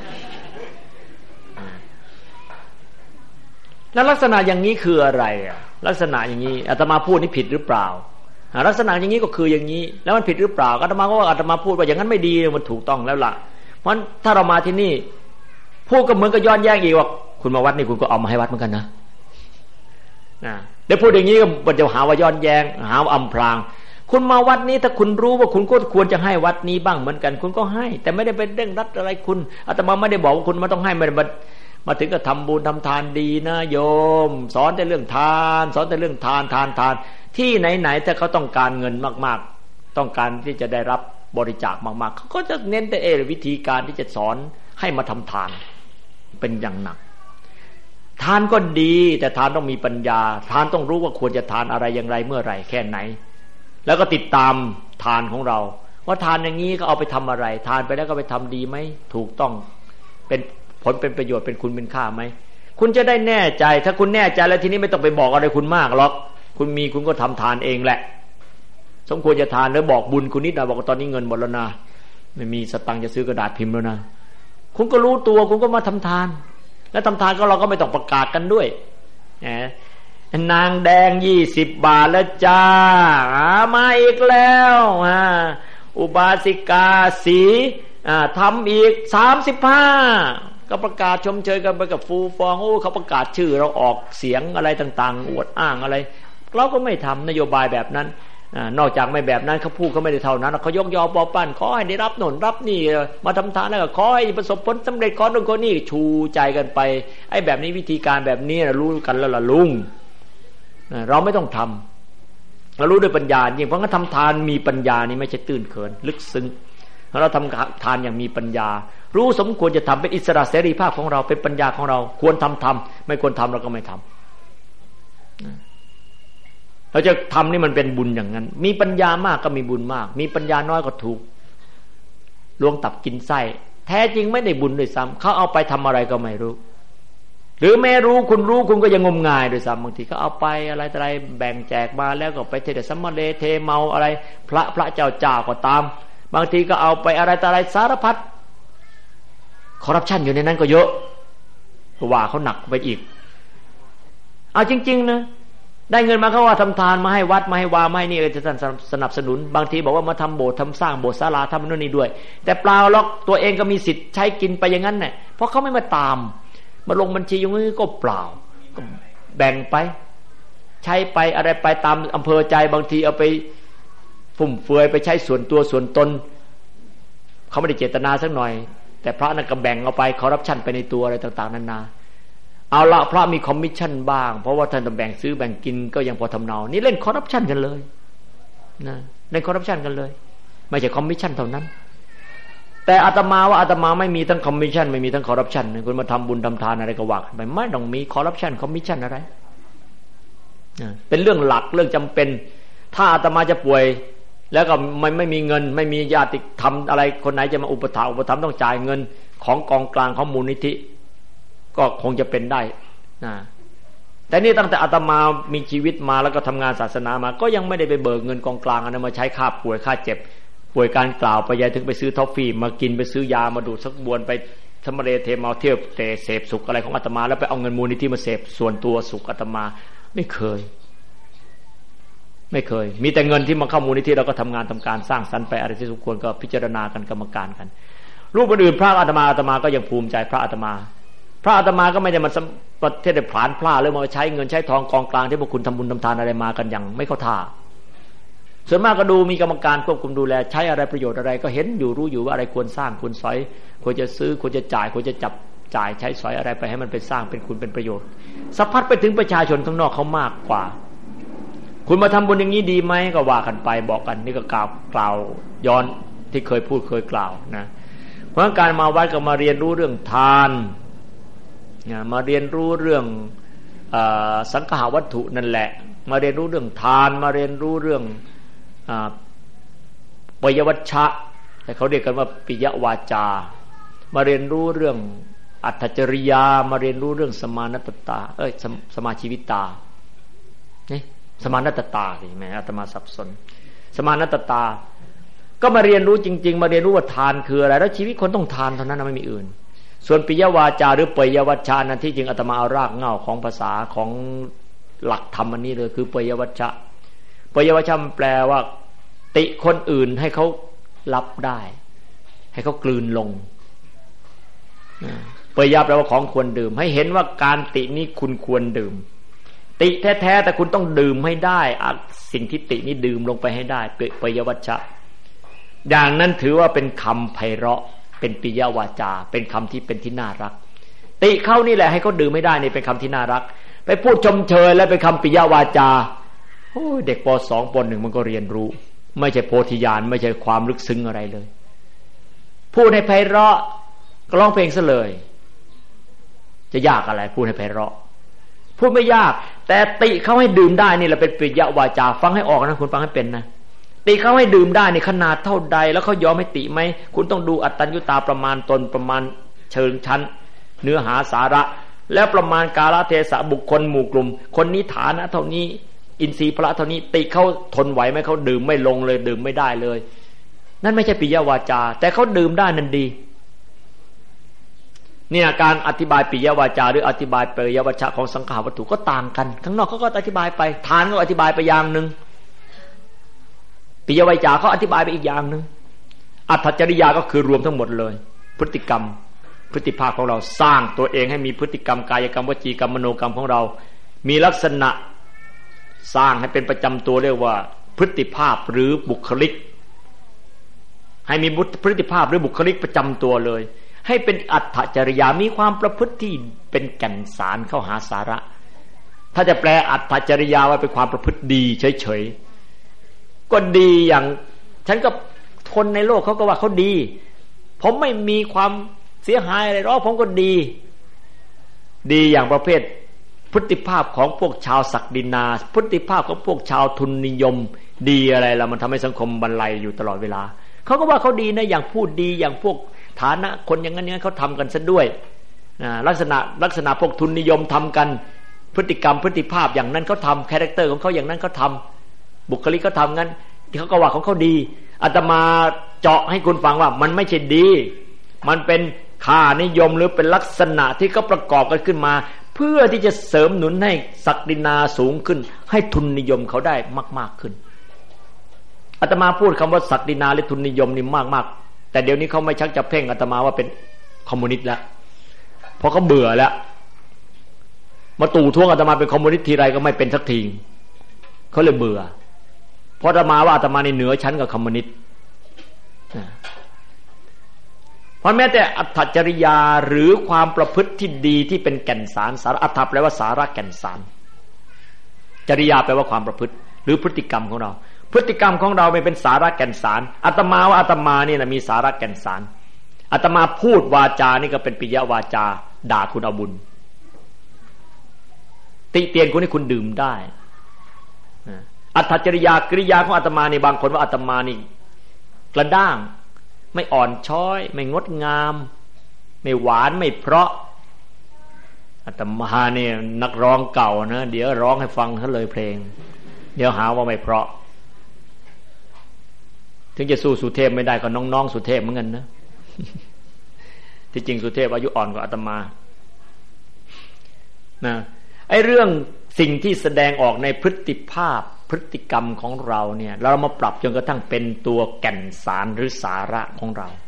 แล้วลักษณะอย่างนี้คืออะไรอ่ะลักษณะอย่างนี้อาตมาพูดนี่ผิดหรือเปล่าลักษณะอย่างนี้ก็คืออย่างนี้แล้วมันผิดหรือเปล่าอาตมาก็ว่าอาตมาพูดว่าอย่างนั้นไม่ดีมันถูกต้องแล้วล่ะเพราะถ้าเรามาที่นี่พูดก็เหมือนกับย้อนแย้งอีกว่าคุณมาวัดนี่คุณก็เอามาให้วัดเหมือนกันนะนะเดี๋ยวพูดอย่างนี้ก็มันจะหาว่าย้อนแย้งหาว่าอำพรางคุณมาวัดนี้ถ้าคุณรู้ว่าคุณก็ควรจะให้วัดนี้บ้างเหมือนกันคุณก็ให้แต่ไม่ได้ไปเร่งรัดอะไรคุณอาตมาไม่ได้บอกว่าคุณมาต้องให้ไม่ได้มามาถึงก็ทำบุญทำทานดีนะโยมสอนแต่เรื่องทานสอนแต่เรื่องทานทานทานที่ไหนๆถ้าเขาต้องการเงินมากๆต้องการที่จะได้รับบริจาคมากๆเขาก็จะเน้นแต่เอวิธีการที่จะสอนให้มาทำทานเป็นอย่างหนักทานก็ดีแต่ทานต้องมีปัญญาทานต้องรู้ว่าควรจะทานอะไรอย่างไรเมื่อไหร่แค่ไหนแล้วก็ติดตามทานของเราว่าทานอย่างนี้ก็เอาไปทำอะไรทานไปแล้วก็ไปทำดีไหมถูกต้องเป็นผลเป็นประโยชน์เป็นคุณเป็นค่าไหมคุณจะได้แน่ใจถ้าคุณแน่ใจแล้วทีนี้ไม่ต้องไปบอกอะไรคุณมากหรอกคุณมีคุณก็ทำทานเองแหละสมควรจะทานแล้วบอกบุญคุณนิดหน่อยบอกตอนนี้เงินหมดแล้วนะไม่มีสตังค์จะซื้อกระดาษพิมพ์แล้วนะคุณก็รู้ตัวคุณก็มาทำทานแล้วทำทานก็เราก็ไม่ต้องประกาศกันด้วยนางแดงยี่สิบบาทแล้วจ้ามาอีกแล้วอุบาสิกาสีทำอีกสามสิบห้าก็ประกาศชมเชยกันไปกับฟูฟองโอ้เขาประกาศชื่อเราออกเสียงอะไรต่างๆอวดอ้างอะไรเราก็ไม่ทำนโยบายแบบนั้นนอกจากไม่แบบนั้นเขาพูดเขาไม่ได้เท่านั้นเขายกยอปอปั้นขอให้ได้รับหนุนรับนี่มาทำทานแล้วก็ขอให้ประสบผลสำเร็จขอตรงคนนี้ชูใจกันไปไอ้แบบนี้วิธีการแบบนี้รู้กันแล้วล่ะลุงเราไม่ต้องทำเรารู้ด้วยปัญญาจริงเพราะงั้นทำทานมีปัญญานี่ไม่ใช่ตื้นเขินลึกซึ้งเราทำทานอย่างมีปัญญารู้สมควรจะทำเป็นอิสระเสรีภาพของเราเป็นปัญญาของเราควรทำทำไม่ควรทำเราก็ไม่ทำเราจะทำนี่มันเป็นบุญอย่างนั้นมีปัญญามากก็มีบุญมากมีปัญญาน้อยก็ถูกล้วงตับกินไส้แท้จริงไม่ได้บุญด้วยซ้ำเขาเอาไปทำอะไรก็ไม่รู้หรือแม้รู้คุณรู้คุณก็ยังงมงายด้วยซ้ำบางทีก็เอาไปอะไรอะไรแบ่งแจกมาแล้วก็ไปเทศสัมมาเลเทเมาอะไรพระพระเจ้าเจ้าก็ตามบางทีก็เอาไปอะไรอะไรสารพัดคอร์รัปชันอยู่ในนั้นก็เยอะว่าเขาหนักไปอีกเอาจริงๆนะได้เงินมาเขาว่าทำทานมาให้วัดมาให้วามาให้นี่จะสนับสนุนบางทีบอกว่ามาทำโบสถ์ทำสร้างโบสถ์ศาลาทำนู่นนี่ด้วยแต่เปล่าหรอกตัวเองก็มีสิทธิ์ใช้กินไปอย่างนั้นแหละเพราะเขาไม่มาตามมาลงบัญชีอย่างนี้ก็เปล่าก็แบ่งไปใช้ไปอะไรไปตามอำเภอใจบางทีเอาไปฟุ่มเฟือยไปใช้ส่วนตัวส่วนตนเขาไม่ได้เจตนาสักหน่อยแต่พระนั่นก็แบ่งเอาไปคอร์รัปชันไปในตัวอะไรต่างๆนานาเอาละพระมีคอมมิชชั่นบ้างเพราะว่าท่านต้องแบ่งซื้อแบ่งกินก็ยังพอทำเนานี่เล่นคอร์รัปชันกันเลยนะเล่นคอร์รัปชันกันเลยไม่ใช่คอมมิชชั่นเท่านั้นแต่อาตมาว่าอาตมาไม่มีทั้งคอมมิชชั่นไม่มีทั้งคอร์รัปชันคุณมาทำบุญทำทานอะไรก็ว่าไปไม่ต้องมีคอร์รัปชันคอมมิชชั่นอะไรเป็นเรื่องหลักเรื่องจำเป็นถ้าอาตมาจะป่วยแล้วก็ไม่ไม่มีเงินไม่มีญาติทำอะไรคนไหนจะมาอุปถัมภ์อุปถัมภ์ต้องจ่ายเงินของกองกลางของมูลนิธิก็คงจะเป็นได้นะแต่นี่ตั้งแต่อาตมามีชีวิตมาแล้วก็ทำงานศาสนามาก็ยังไม่ได้ไปเบิกเงินกองกลางอันนั้นมาใช้ค่าป่วยค่าเจ็บป่วยการกล่าวไปยายถึงไปซื้อทอฟฟี่มากินไปซื้อยามาดูดสักบวนไปทำอะไรเทมาเที่ยวเตะเสพสุขอะไรของอาตมาแล้วไปเอาเงินมูลนิธิมาเสพส่วนตัวสุขอาตมาไม่เคยไม่เคยมีแต่เงินที่มาเข้ามูลนิธิเราก็ทำงานทำการสร้างสรรค์ไปอะไรที่สมควรก็พิจารณากันกรรมการกันรูปอื่นพระอาตมาอาตมาก็ยังภูมิใจพระอาตมาพระอาตมาก็ไม่ได้มาประเทศได้ผลาญพลาดหรือมาใช้เงินใช้ทองกองกลางที่พวกคุณทำบุญทำทานอะไรมากันอย่างไม่เข้าท่าส่วนมากก็ดูมีกรรมการควบคุมดูแลใช้อะไรประโยชน์อะไรก็เห็นอยู่รู้อยู่ว่าอะไรควรสร้างควรสอยควรจะซื้อควรจะจ่ายควรจะจับจ่ายใช้สอยอะไรไปให้มันเป็นสร้างเป็นคุณเป็นประโยชน์สัมพัดไปถึงประชาชนข้างนอกเขามากกว่าคุณมาทำบุญอย่างนี้ดีไหมก็ว่ากันไปบอกกันนี่ก็กล่าวกล่าวย้อนที่เคยพูดเคยกล่าวนะเพราะการมาวัดก็มาเรียนรู้เรื่องทานมาเรียนรู้เรื่องสังฆวัตถุนั่นแหละมาเรียนรู้เรื่องทานมาเรียนรู้เรื่องปิยวัชชะแต่เขาเรียกกันว่าปิยวาจามาเรียนรู้เรื่องอัตถจริยามาเรียนรู้เรื่องสมานัตตาเอ้ยส, สมาชีวิตานี่สมานัตตาสิแม่อาตมาสับสนสมานัตตาก็มาเรียนรู้จริงๆมาเรียนรู้ว่าทานคืออะไรแล้วชีวิตคนต้องทานเท่านั้นไม่มีอื่นส่วนปิยวาจาหรือปิยวัชชะนั้นที่จริงอาตมาเอารากเหง้าของภาษาของหลักธรรมอันนี้เลยคือปิยวัชชะปิยวัชชะมันแปลว่าติคนอื่นให้เขารับได้ให้เขากลืนลงปิยะแปลว่าของควรดื่มให้เห็นว่าการตินี้คุณควรดื่มติแท้ๆแต่คุณต้องดื่มให้ได้สิ่งที่ตินี้ดื่มลงไปให้ได้ปิยวัชชะอย่างนั้นถือว่าเป็นคำไพเราะเป็นปิยวาจาเป็นคำที่เป็นที่น่ารักติเข้านี่แหละให้เขาดื่มไม่ได้นี่เป็นคำที่น่ารักไปพูดชมเชยแล้วเป็นคำปิยวาจาโอ้เด็กป.สอง ป.หนึ่งมันก็เรียนรู้ไม่ใช่โพธิญาณไม่ใช่ความลึกซึ้งอะไรเลยพูดให้ไพเราะก็ร้องเพลงซะเลยจะยากอะไรพูดให้ไพเราะพูดไม่ยากแต่ติเขาให้ดื่มได้นี่แหละเป็นปิยวาจาฟังให้ออกนะคุณฟังให้เป็นนะติเขาให้ดื่มได้นี่ขนาดเท่าใดแล้วเขายอมให้ติไหมคุณต้องดูอัตตัญญุตาประมาณตนประมาณเชิงชั้นเนื้อหาสาระแล้วประมาณกาลเทศะบุคคลหมู่กลุ่มคนนี้ฐานะเท่านี้อินทรีย์พละเท่านี้ติเขาทนไหวไหมเขาดื่มไม่ลงเลยดื่มไม่ได้เลยนั่นไม่ใช่ปิยวาจาแต่เขาดื่มได้นั่นดีเนี่ยการอธิบายปิยวาจาหรืออธิบายปิยวัชชะของสังขารวัตถุก็ต่างกันข้างนอกเขาก็อธิบายไปทานก็อธิบายไปอย่างนึงปิยวาจาเขาอธิบายไปอีกอย่างนึงอัตถจริยาก็คือรวมทั้งหมดเลยพฤติกรรมพฤติภาพของเราสร้างตัวเองให้มีพฤติกรรมกายกรรมวจีกรรมมโนกรรมของเรามีลักษณะสร้างให้เป็นประจำตัวเรียกว่าพฤติภาพหรือบุคลิกให้มีพฤติภาพหรือบุคลิกประจำตัวเลยให้เป็นอัตถจริยามีความประพฤติที่เป็นแก่นสารเข้าหาสาระถ้าจะแปลอัตถจริยาว่าเป็นความประพฤติดีเฉยๆก็ดีอย่างฉันก็คนในโลกเขาก็ว่าเขาดีผมไม่มีความเสียหายอะไรหรอกผมก็ดีดีอย่างประเภทพฤติภาพของพวกชาวศักดินาพฤติภาพของพวกชาวทุนนิยมดีอะไรล่ะมันทำให้สังคมบรรลัยอยู่ตลอดเวลาเขาก็ว่าเขาดีนะอย่างพูดดีอย่างพวกฐานะคนอย่างนั้นอย่างนั้นเขาทำกันซะด้วยลักษณะลักษณะพวกทุนนิยมทำกันพฤติกรรมพฤติภาพอย่างนั้นเขาทำคาแรคเตอร์ของเขาอย่างนั้นเขาทำบุคลิกเขาทำงั้นเขาก็ว่าของเขาดีอาตมาเจาะให้คุณฟังว่ามันไม่ใช่ดีมันเป็นค่านิยมหรือเป็นลักษณะที่เขาประกอบกันขึ้นมาเพื่อที่จะเสริมหนุนให้ศักดินาสูงขึ้นให้ทุนนิยมเขาได้มากๆขึ้นอาตมาพูดคำว่าศักดินาหรือทุนนิยมนี่มากๆแต่เดี๋ยวนี้เขาไม่ชักจะเพ่งอาตมาว่าเป็นคอมมิวนิสต์แล้วเพราะเขาเบื่อแล้วมาตู่ท้วงอาตมาเป็นคอมมิวนิสต์ทีไรก็ไม่เป็นสักทีเขาเลยเบื่อเพราะอาตมาว่าอาตมาในเหนือชั้นกับคอมมิวนิสต์เพราะแม้แต่อัตถจริยาหรือความประพฤติที่ดีที่เป็นแก่นสารสาระอัตถะแปลว่าสาระแก่นสารจริยาแปลว่าความประพฤติหรือพฤติกรรมของเราพฤติกรรมของเราไม่เป็นสาระแก่นสารอาตมาว่าอาตมานี่นะมีสาระแก่นสารอาตมาพูดวาจานี่ก็เป็นปิยวาจาด่าคุณเอาบุญติเตียนคุณให้คุณดื่มได้อัตถจริยากริยาของอาตมานี่บางคนว่าอาตมานี่กระด้างไม่อ่อนช้อยไม่งดงามไม่หวานไม่เพราะอาตมาเนี่ยนักร้องเก่านะเดี๋ยวร้องให้ฟังซะเลยเพลงเดี๋ยวหาว่าไม่เพราะถึงจะสู้สุเทพไม่ได้ก็น้องๆสุเทพเหมือนกันนะที่จริงสุเทพอายุอ่อนกว่าอาตมานะไอ้เรื่องสิ่งที่แสดงออกในพฤติภาพพฤติกรรมของเราเนี่ยเรามาปรับจนกระทั่งเป็นตัวแก่นสารหรือสาระของเรา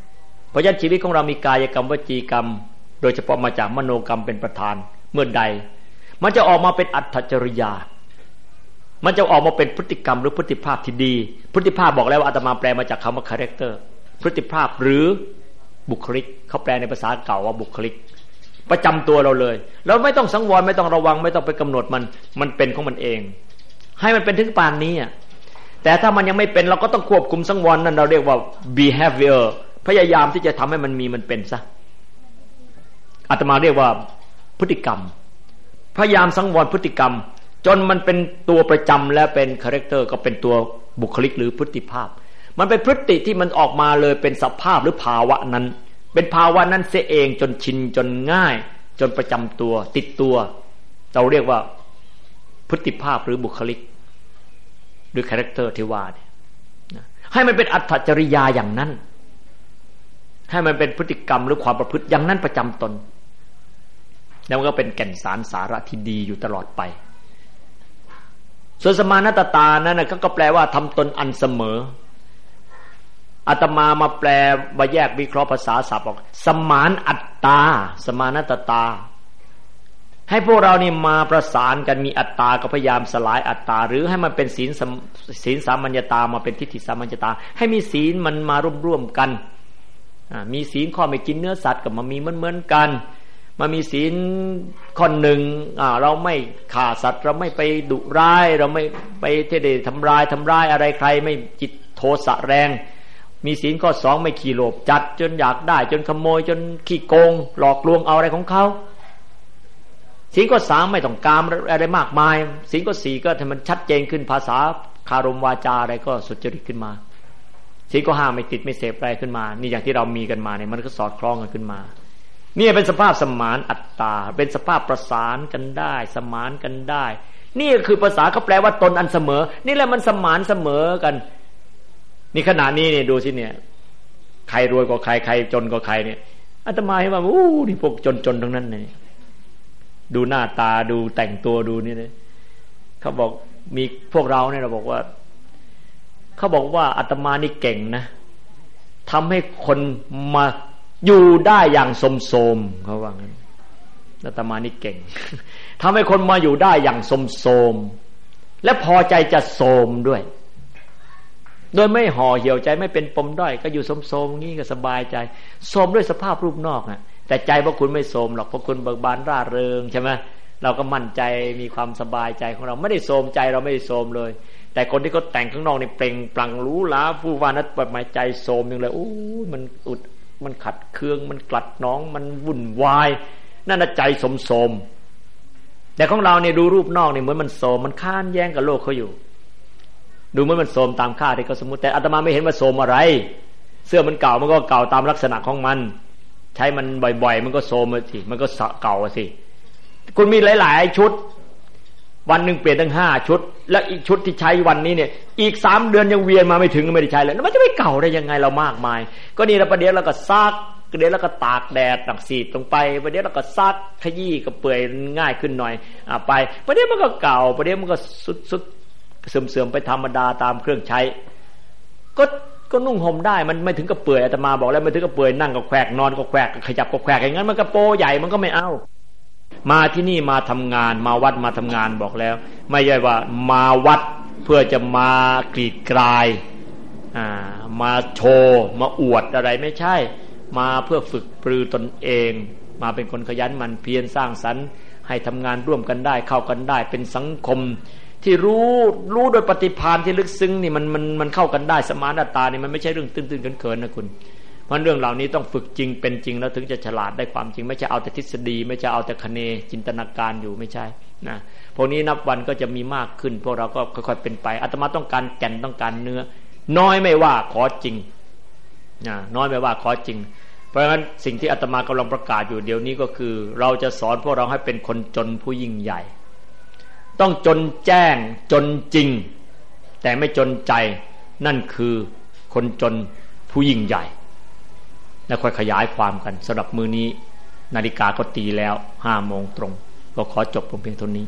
เพราะฉะนั้นชีวิตของเรามีกายกรรมวจีกรรมโดยเฉพาะมาจากมโนกรรมเป็นประธานเมื่อใดมันจะออกมาเป็นอัตถจริยามันจะออกมาเป็นพฤติกรรมหรือพฤติภาพที่ดีพฤติภาพบอกแล้วว่าอาตมาแปลมาจากคำว่า character พฤติภาพหรือบุคลิกเขาแปลในภาษาเก่าว่าบุคลิกประจำตัวเราเลยเราไม่ต้องสังวรไม่ต้องระวังไม่ต้องไปกำหนดมันมันเป็นของมันเองให้มันเป็นถึงปานนี้แต่ถ้ามันยังไม่เป็นเราก็ต้องควบคุมสังวรนั่นเราเรียกว่า behavior พยายามที่จะทำให้มันมีมันเป็นซะอาตมาเรียกว่าพฤติกรรมพยายามสังวรพฤติกรรมจนมันเป็นตัวประจำและเป็นคาแรคเตอร์ก็เป็นตัวบุคลิกหรือพฤติภาพมันเป็นพฤติที่มันออกมาเลยเป็นสภาพหรือภาวะนั้นเป็นภาวะนั้นเสียเองจนชินจนง่ายจนประจำตัวติดตัวเราเรียกว่าพฤติภาพหรือบุคลิกหรือคาแรคเตอร์ที่ว่าเนี่ยให้มันเป็นอัตถจริยาอย่างนั้นให้มันเป็นพฤติกรรมหรือความประพฤติอย่างนั้นประจำตนแล้วมันก็เป็นแก่นสารสาระที่ดีอยู่ตลอดไปส่วนสมานตตานั้นนะก็แปลว่าทำตนอันเสมออาตมามาแปลมาแยกวิเคราะห์ภาษาศัพท์ออกสมานอัตตาสมานตตาให้พวกเรานี่มาประสานกันมีอัตตาก็พยายามสลายอัตตาหรือให้มันเป็นศีลศีลสามัญญตามาเป็นทิฏฐิสามัญญตาให้มีศีลมันมาร่วมๆกันมีศีลข้อไม่กินเนื้อสัตว์กับมามีเหมือนๆกันมามีศีลข้อหนึ่งเราไม่ฆ่าสัตว์เราไม่ไปดุร้ายเราไม่ไปเทเดทำร้ายทำร้ายอะไรใครไม่จิตโทสะแรงมีศีลข้อสองไม่ขี้โลภจัดจนอยากได้จนขโมยจนขี้โกงหลอกลวงเอาอะไรของเขาศีลข้อสามไม่ต้องการอะไรมากมายศีลข้อสี่ก็ให้มันชัดเจนขึ้นภาษาคารมวาจาอะไรก็สุจริตขึ้นมาศีลข้อห้าไม่ติดไม่เสพอะไรขึ้นมานี่อย่างที่เรามีกันมาเนี่ยมันก็สอดคล้องกันขึ้นมานี่เป็นสภาพสมานอัตตาเป็นสภาพประสานกันได้สมานกันได้นี่คือภาษาเขาแปลว่าตนอันเสมอนี่แหละมันสมานเสมอกันนี่ขณะนี้เนี่ยดูสิเนี่ยใครรวยกว่าใครใครจนกว่าใครเนี่ยอาตมาเห็นว่าอู้นี่พวกจนๆทั้งนั้นเลยดูหน้าตาดูแต่งตัวดูนี่เลยเขาบอกมีพวกเราเนี่ยเราบอกว่าเขาบอกว่าอาตมานี่เก่งนะทำให้คนมาอยู่ได้อย่างสมโสมเขาว่างั้นอาตมานี่เก่งทำให้คนมาอยู่ได้อย่างสมโสมและพอใจจะโสมด้วยโดยไม่ห่อเหี่ยวใจไม่เป็นปมด้อยก็อยู่สมโสมงี้ก็สบายใจโสมด้วยสภาพรูปนอกนะแต่ใจพวกคุณไม่โสมหรอกพวกคุณเบิกบานร่าเริงใช่ไหมเราก็มั่นใจมีความสบายใจของเราไม่ได้โสมใจเราไม่ได้โสมเลยแต่คนที่เขาแต่งข้างนอกนี่เปล่งปลั่งรู้ล้าผู้ว่านั้นแบบหมายใจโสมนึงเลยโอ้มันอุดมันขัดเคืองมันกลัดน้องมันวุ่นวายนั่นน่ะใจสมโสมแต่ของเราเนี่ยดูรูปนอกนี่เหมือนมันโสมมันค้านแย้งกับโลกเขาอยู่ดูเหมือนมันโสมตามค่าที่เขาสมมุติแต่อาตมาไม่เห็นว่าโสมอะไรเสื้อมันเก่ามันก็เก่าตามลักษณะของมันใช้มันบ่อยๆมันก็โสมสิมันก็เก่าสิคุณมีหลายๆชุดวันหนึ่งเปลี่ยนตั้งห้าชุดแล้วอีกชุดที่ใช้วันนี้เนี่ยอีกสามเดือนยังเวียนมาไม่ถึงไม่ได้ใช้เลยมันจะไม่เก่าได้ยังไงเรามากมายก็นี่แล้วประเดี๋ยวเราก็ซักประเดี๋ยวเราก็ตากแดดตักสีลงไปประเดี๋ยวเราก็ซักขยี้ก็เปื่อยง่ายขึ้นหน่อยอ่ะไปประเดี๋ยวมันก็เก่าประเดี๋ยวมันก็สุดๆเสื่อมๆไปธรรมดาตามเครื่องใช้ก็ก็นุ่งห่มได้มันไม่ถึงกับเปื่อยอาตมาบอกแล้วไม่ถึงกับเปื่อยนั่งก็แขวกนอนก็แขวกขยับก็แขวกอย่างนั้นมันก็โปใหญ่มันก็ไม่เอามาที่นี่มาทำงานมาวัดมาทำงานบอกแล้วไม่ใช่ว่ามาวัดเพื่อจะมากรีดกรายอ่ามาโชว์มาอวดอะไรไม่ใช่มาเพื่อฝึกปรือตนเองมาเป็นคนขยันหมั่นเพียรสร้างสรรค์ให้ทำงานร่วมกันได้เข้ากันได้เป็นสังคมที่รู้รู้โดยปฏิภาณที่ลึกซึ้งนี่มันมันมันเข้ากันได้สมานตานี่มันไม่ใช่เรื่องตื้นๆเขินๆนะคุณเพราะเรื่องเหล่านี้ต้องฝึกจริงเป็นจริงแล้วถึงจะฉลาดได้ความจริงไม่ใช่เอาแต่ทฤษฎีไม่ใช่เอาแต่คะเนจินตนาการอยู่ไม่ใช่นะพวกนี้นับวันก็จะมีมากขึ้นพวกเราก็ค่อยๆเป็นไปอาตมาต้องการแก่นต้องการเนื้อน้อยไม่ว่าขอจริงนะน้อยไม่ว่าขอจริงเพราะฉะนั้นสิ่งที่อาตมากำลังประกาศอยู่เดี๋ยวนี้ก็คือเราจะสอนพวกเราให้เป็นคนจนผู้ยิ่งใหญ่ต้องจนแจ้งจนจริงแต่ไม่จนใจนั่นคือคนจนผู้ยิ่งใหญ่แล้วค่อยขยายความกันสำหรับมื้อนี้นาฬิกาก็ตีแล้วห้าโมงตรงก็ขอจบเพียงเท่านี้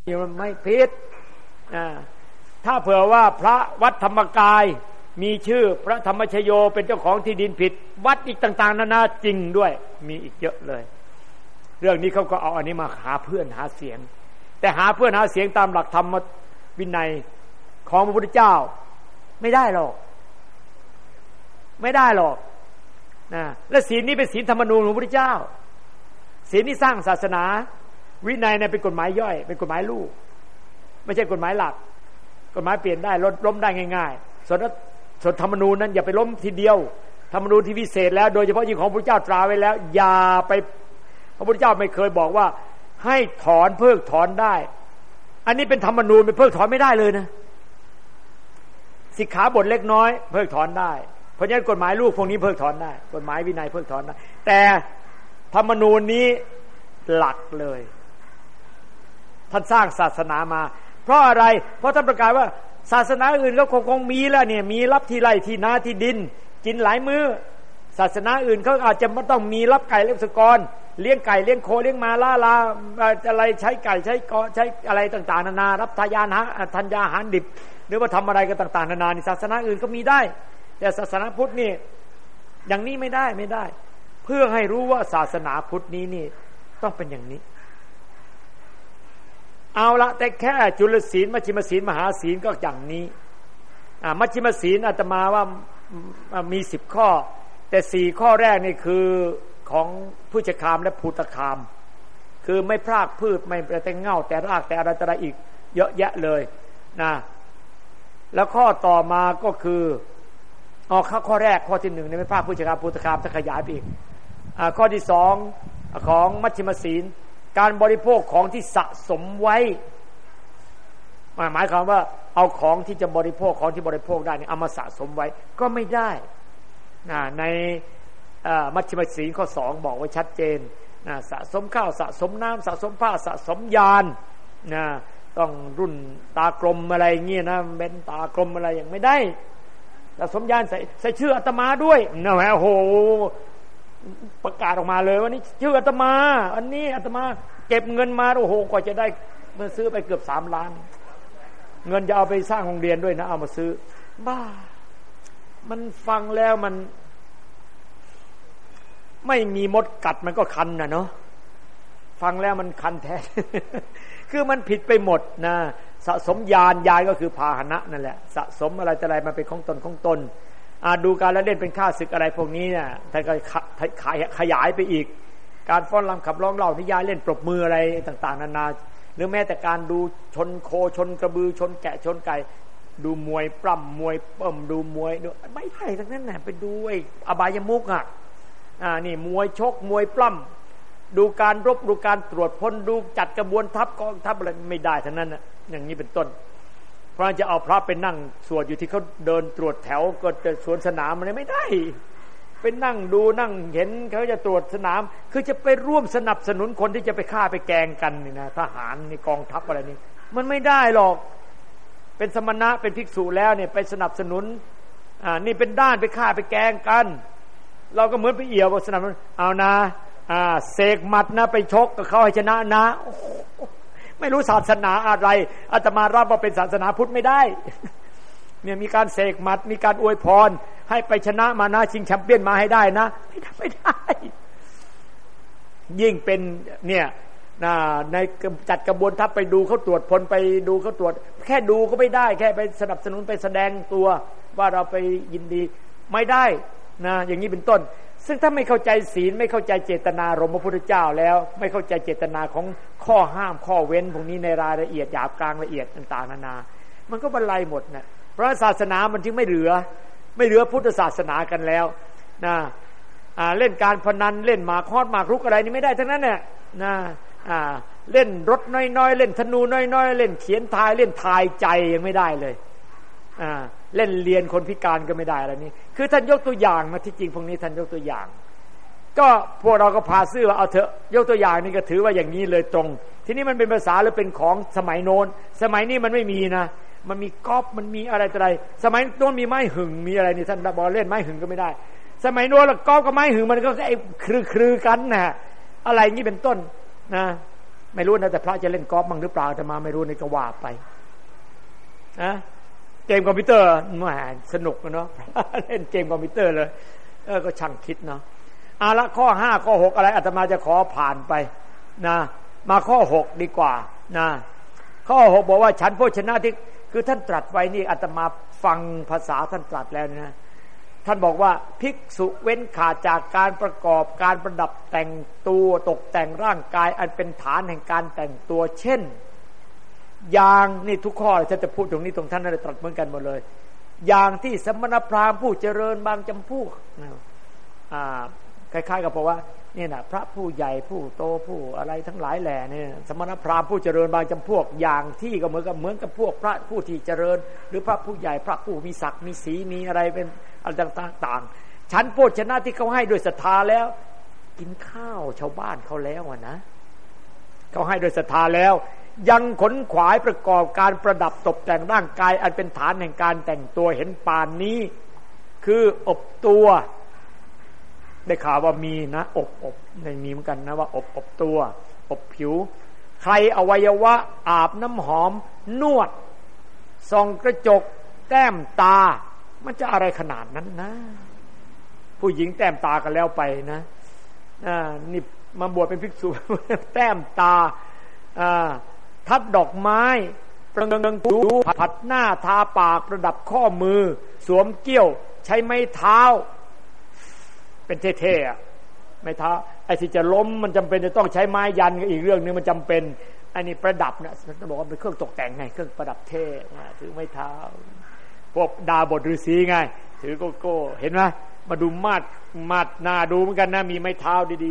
มันไม่ผิดนะถ้าเผื่อว่าพระวัดธรรมกายมีชื่อพระธรรมชโยเป็นเจ้าของที่ดินผิดวัดอีกต่างๆนานาจริงด้วยมีอีกเยอะเลยเรื่องนี้เขาก็เอาอันนี้มาหาเพื่อนหาเสียงแต่หาเพื่อนหาเสียงตามหลักธรรมวินัยของพระพุทธเจ้าไม่ได้หรอกไม่ได้หรอกนะและศีลนี้เป็นศีลธรรมนูญของพระพุทธเจ้าศีลที่สร้างศาสนาวินัยเนี่ยเป็นกฎหมายย่อยเป็นกฎหมายลูกไม่ใช่กฎหมายหลักกฎหมายเปลี่ยนได้ลดล้มได้ง่ายๆส่วนส่วนธรรมนูญนั้นอย่าไปล้มทีเดียวธรรมนูญที่พิเศษแล้วโดยเฉพาะยิ่งของพระพุทธเจ้าตราไว้แล้วอย่าไปพระพุทธเจ้าไม่เคยบอกว่าให้ถอนเพิกถอนได้อันนี้เป็นธรรมนูญเป็นเพิกถอนไม่ได้เลยนะสิกขาบทเล็กน้อยเพิกถอนได้เพราะฉะนั้นกฎหมายลูกพวกนี้เพิกถอนได้กฎหมายวินัยเพิกถอนได้แต่ธรรมนูญนี้หลักเลยท่านสร้างศาสนามาเพราะอะไรเพราะท่านประกาศว่าศาสนาอื่นก็คงคงมีแล้วเนี่ยมีรับที่ไร่ที่นาที่ดินกินหลายมื้อศาสนาอื่นเขาอาจจะไม่ต้องมีรับไก่เลี้ยงสุกรเลี้ยงไก่เลี้ยงโคเลี้ยงม้าล่าลาอะไรใช้ไก่ใช้กอใช้อะไรต่างๆนานารับทายานะธัญญาหารดิบหรือว่าทำอะไรกันต่างๆนานานี่ศาสนาอื่นก็มีได้แต่ศาสนาพุทธนี่อย่างนี้ไม่ได้ไม่ได้เพื่อให้รู้ว่าศาสนาพุทธนี้นี่ต้องเป็นอย่างนี้เอาละแต่แค่จุลศีลมัชฌิมศีลมหาศีลก็อย่างนี้อ่ามัชฌิมศีลอาตมาว่ามีสิบข้อแต่สี่ข้อแรกนี่คือของพุทธคามและภูตคามคือไม่พรากพืชไม่แต่เง่าแต่รากแต่อะไรต่ออะไรอีกเยอะแยะเลยนะแล้วข้อต่อมาก็คืออ๋อข้อแรกข้อที่หนึ่งเนี่ยไม่พรากพุทธคามภูตคามถ้าขยายไปอีกอ่าข้อที่สองของมัชฌิมศีลการบริโภคของที่สะสมไว้หมายความว่าเอาของที่จะบริโภคของที่บริโภคได้เนี่ยเอามาสะสมไว้ก็ไม่ได้นะในมัชฌิมศีลข้อสองบอกไว้ชัดเจนนะสะสมข้าวสะสมน้ำสะสมผ้าสะสมยานนะต้องรุ่นตากลมอะไรเงี้ยนะเป็นตากลมอะไรอย่างไม่ได้สะสมยานใส่ใส่ชื่ออาตมาด้วยนะแหมโอ้โหประกาศออกมาเลยว่านี่ชื่ออาตมาอันนี้อาตมาเก็บเงินมาโอ้โหกว่าจะได้เมื่อซื้อไปเกือบสามล้านเงินจะเอาไปสร้างโรงเรียนด้วยนะเอามาซื้อบ้ามันฟังแล้วมันไม่มีมดกัดมันก็คันนะเนาะฟังแล้วมันคันแท้ คือมันผิดไปหมดนะสะสมยานยานก็คือพาหนะนั่นแหละสะสมอะไรแต่อะไรมันเป็นของตนของตนดูการละเล่นเป็นข้าศึกอะไรพวกนี้เนี่ยท่านก็ขยายไปอีกการฟ้อนรำขับร้องเล่านิยายเล่นปรบมืออะไรต่างๆนานาหรือแม้แต่การดูชนโคชนกระบือชนแกะชนไก่ดูมวยปล้ำมวยเปิ้มดูมวยดูไม่ใช่ทั้งนั้นน่ะไปดูไอ้อบายมุขอ่ะอ่านี่มวยชกมวยปล้ำดูการรบดูการตรวจพลดูจัดกระบวนทัพกองทัพอะไรไม่ได้ทั้งนั้นน่ะอย่างนี้เป็นต้นเพราะจะเอาพระไปนั่งสวดอยู่ที่เขาเดินตรวจแถวก็จะสวนสนามมันไม่ได้ไปนั่งดูนั่งเห็นเขาจะตรวจสนามคือจะไปร่วมสนับสนุนคนที่จะไปฆ่าไปแกงกันนี่นะทหารนี่กองทัพอะไรนี่มันไม่ได้หรอกเป็นสมณะเป็นภิกษุแล้วเนี่ยไปสนับสนุนอ่านี่เป็นด้านไปฆ่าไปแกงกันเราก็เหมือนไปเอี่ยวสนับสนุนเอานะอ่าเสกหมัดนะไปชกกับเขาให้ชนะนะไม่รู้ศาสนาอะไรอาตมารับว่าเป็นศาสนาพุทธไม่ได้เนี่ยมีการเสกหมัดมีการอวยพรให้ไปชนะมานะชิงแชมเปี้ยนมาให้ได้นะไม่ได้ไม่ได้ยิ่งเป็นเนี่ยในจัดกระบวนทัพไปดูเขาตรวจพลไปดูเขาตรวจแค่ดูก็ไม่ได้แค่ไปสนับสนุนไปแสดงตัวว่าเราไปยินดีไม่ได้นะอย่างนี้เป็นต้นซึ่งถ้าไม่เข้าใจศีลไม่เข้าใจเจตนารมณ์พระพุทธเจ้าแล้วไม่เข้าใจเจตนาของข้อห้ามข้อเว้นพวกนี้ในรายละเอียดหยาบกลางละเอียดต่างๆนานามันก็บรรลัยหมดนะเพราะศาสนามันจึงไม่เหลือไม่เหลือพุทธศาสนากันแล้วนะอ่าเล่นการพนันเล่นหมากฮอดหมากรุกอะไรนี่ไม่ได้ทั้งนั้นแหละนะอ่าเล่นรถน้อยๆเล่นธนูน้อยๆเล่นเขียนทายเล่นทายใจยังไม่ได้เลยอ่าเล่นเรียนคนพิการก็ไม่ได้อะไรนี้คือท่านยกตัวอย่างมาที่จริงพวกนี้ท่านยกตัวอย่างก็พวกเราก็พาซื่อว่าเอาเถอะยกตัวอย่างนี่ก็ถือว่าอย่างนี้เลยตรงทีนี้มันเป็นภาษาหรือเป็นของสมัยโน้นสมัยนี้มันไม่มีนะมันมีก๊อปมันมีอะไรอะไรสมัยโน้นมีไม้หึงมีอะไรนี่ท่านบอกเล่นไม้หึงก็ไม่ได้สมัยโน้นแล้วก๊อปกับไม้หึงมันก็ไอ้คลือๆกันนะอะไรอย่างนี้เป็นต้นนะไม่รู้นะแต่พระจะเล่นกอล์ฟบ้างหรือเปล่าอาตมาไม่รู้นี่ก็ว่าไปนะเกมคอมพิวเตอร์แหมสนุกเนาะเล่นเกมคอมพิวเตอร์เลยเออก็ช่างคิดเนาะเอาละข้อห้าข้อหกอะไรอาตมาจะขอผ่านไปนะมาข้อหกดีกว่านะข้อหกบอกว่าฉันโภชนะที่คือท่านตรัสไว้นี่อาตมาฟังภาษาท่านตรัสแล้วนะท่านบอกว่าภิกษุเว้นขาดจากการประกอบการประดับแต่งตัวตกแต่งร่างกายอันเป็นฐานแห่งการแต่งตัวเช่นอย่างนี่ทุกข้อท่านจะพูดตรงนี้ตรงท่านได้ตรัสเหมือนกันหมดเลยอย่างที่สมณพราหมณ์ผู้เจริญบางจำพวกอ่าคล้ายๆกับบอกว่านี่นะพระผู้ใหญ่ผู้โตผู้อะไรทั้งหลายแหล่เนี่ยสมณพราหมณ์ผู้เจริญบางจำพวกอย่างที่ก็เหมือนกับเหมือนกับพวกพระผู้ที่เจริญหรือพระผู้ใหญ่พระผู้มีศักดิ์มีศีลมีอะไรเป็นอะไรต่างๆฉันโภชนะที่เขาให้ด้วยศรัทธาแล้วกินข้าวชาวบ้านเขาแล้วอ่ะนะเขาให้ด้วยศรัทธาแล้วยังขนขวายประกอบการประดับตกแต่งร่างกายอันเป็นฐานแห่งการแต่งตัวเห็นปานนี้คืออบตัวได้ข่าวว่ามีนะอบอบในมีเหมือนกันนะว่าอบอบตัวอบผิวใครอวัยวะอาบน้ำหอมนวดส่องกระจกแต้มตามันจะอะไรขนาดนั้นนะผู้หญิงแต้มตากันแล้วไปนะอ่านี่มาบวชเป็นภิกษุแต้มตาอ่าทัดดอกไม้ประดับผิวผัดหน้าทาปากประดับข้อมือสวมเกี้ยวใช้ไม้เท้าเป็นเท่ๆอ่ะไม้เท้าไอ้ที่จะล้มมันจำเป็นจะต้องใช้ไม้ยันก็อีกเรื่องนึงมันจำเป็นอันนี้ประดับเนี่ยจะบอกว่าเป็นเครื่องตกแต่งไงเครื่องประดับเท่ถือไม้เท้าพวกดาบทฤาษีไงถือโกโก้เห็นไหมมาดูมาดมาดหน้าดูเหมือนกันนะมีไม้เท้าดี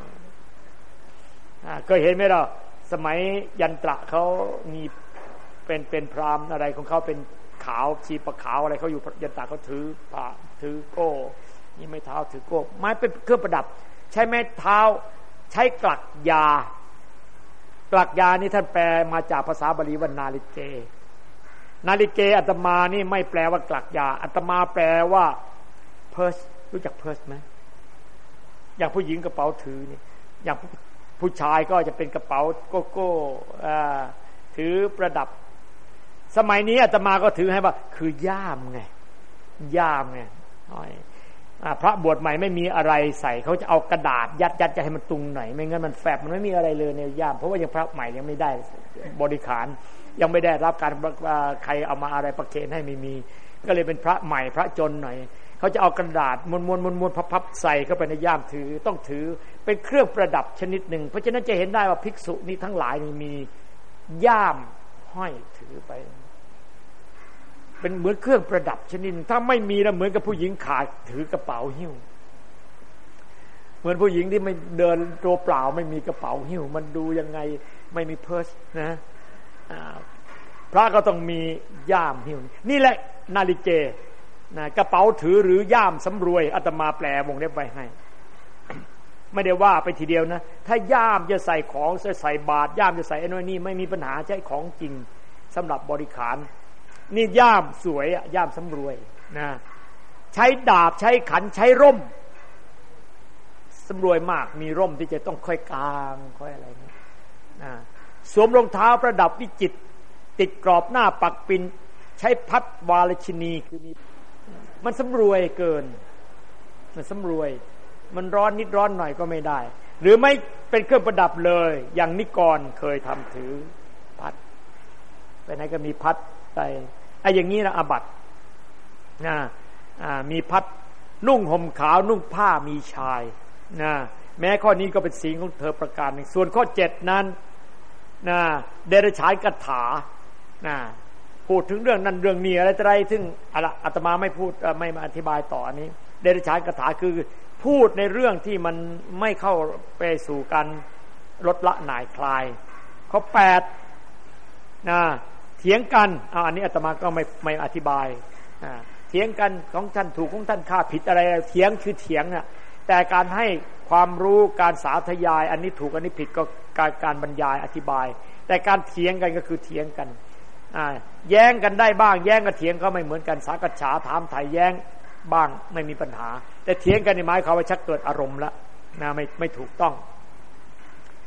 ๆเคยเห็นไหมล่ะสมัยยันตระเขามีเป็นเป็นพราหมณ์อะไรของเขาเป็นขาวชีปะขาวอะไรเขาอยู่ยันตระเขาถือผ้าถือโก้นี่ไม้เท้าถือโก้ไม้เป็นเครื่องประดับใช้ไม้เท้าใช้กลักยากลักยานี่ท่านแปลมาจากภาษาบาลีว่านาลิเกนาลิเกอาตมานี่ไม่แปลว่ากลักยาอาตมาแปลว่าเพิร์สรู้จักเพิร์สไหมอย่างผู้หญิงกระเป๋าถือนี่อย่างผู้ชายก็จะเป็นกระเป๋าโกโก้ถือประดับสมัยนี้อาตมาก็ถือให้ว่าคือย่ามไงย่ามไงพระบวชใหม่ไม่มีอะไรใส่เขาจะเอากระดาษยัดยัดจะให้มันตุงหน่อยไม่งั้นมันแฝบมันไม่มีอะไรเลยในย่ามเพราะว่ายังพระใหม่ยังไม่ได้บริขารยังไม่ได้รับการใครเอามาอะไรประเคนให้ไม่มีก็เลยเป็นพระใหม่พระจนหน่อยเขาจะเอากระดาษม้วนม้วนม้วนม้วนพับๆใส่เข้าไปในย่ามถือต้องถือเป็นเครื่องประดับชนิดหนึ่งเพราะฉะนั้นจะเห็นได้ว่าภิกษุนี้ทั้งหลายนี่มีย่ามห้อยถือไปเป็นเหมือนเครื่องประดับชนิดถ้าไม่มีนะเหมือนกับผู้หญิงขาดถือกระเป๋าหิ้วเหมือนผู้หญิงที่ไม่เดินตัวเปล่าไม่มีกระเป๋าหิ้วมันดูยังไงไม่มีเพิร์สนะพระก็ต้องมีย่ามหิ้วนี่แหละนาฬิเกนะกระเป๋าถือหรือย่ามสำรวยอาตมาแปลวงเล็บไว้ให้ไม่ได้ว่าไปทีเดียวนะถ้าย่ามจะใส่ของจะใส่บาตรย่ามจะใส่ไอ้นู่นนี่ไม่มีปัญหาใช้ของจริงสำหรับบริขารนี่ย่ามสวยอ่ะย่ามสำรวยนะใช้ดาบใช้ขันใช้ร่มสำรวยมากมีร่มที่จะต้องค่อยกลางค่อยอะไรนะนะสวมรองเท้าประดับวิจิตรติดกรอบหน้าปักปินใช้พัดวาลชินีคือมีมันสำรวยเกินมันสำรวยมันร้อนนิดร้อนหน่อยก็ไม่ได้หรือไม่เป็นเครื่องประดับเลยอย่างนิกรเคยทำถือพัดไปไหนก็มีพัดไปไอ้อย่างนี้นะอาบัตินะมีพัดนุ่งห่มขาวนุ่งผ้ามีชายนะแม้ข้อนี้ก็เป็นศีลของเธอประการหนึ่งส่วนข้อเจ็ดนั้นนะเดรัจฉานคาถานะพูดถึงเรื่องนั้นเรื่องนี้อะไรอะไรซึ่งอาตมาไม่พูดไม่มาอธิบายต่ออันนี้เดรัจฉานคาถาคือพูดในเรื่องที่มันไม่เข้าไปสู่การลดละหน่ายคลายข้อแปดนะเถียงกันอันนี้อาตมาก็ไม่ไม่อธิบายเถียงกันของท่านถูกของท่านข้าผิดอะไรเถียงคือเถียงน่ะแต่การให้ความรู้การสาธยายอันนี้ถูกอันนี้ผิดก็การการบรรยายอธิบายแต่การเถียงกันก็คือเถียงกันแย้งกันได้บ้างแย้งกับเถียงก็ไม่เหมือนกันสักฉาถามไถ่แย้งบ้างไม่มีปัญหาแต่เถียงกันในหมายความว่าชักเกิดอารมณ์แล้วนะไม่ไม่ถูกต้อง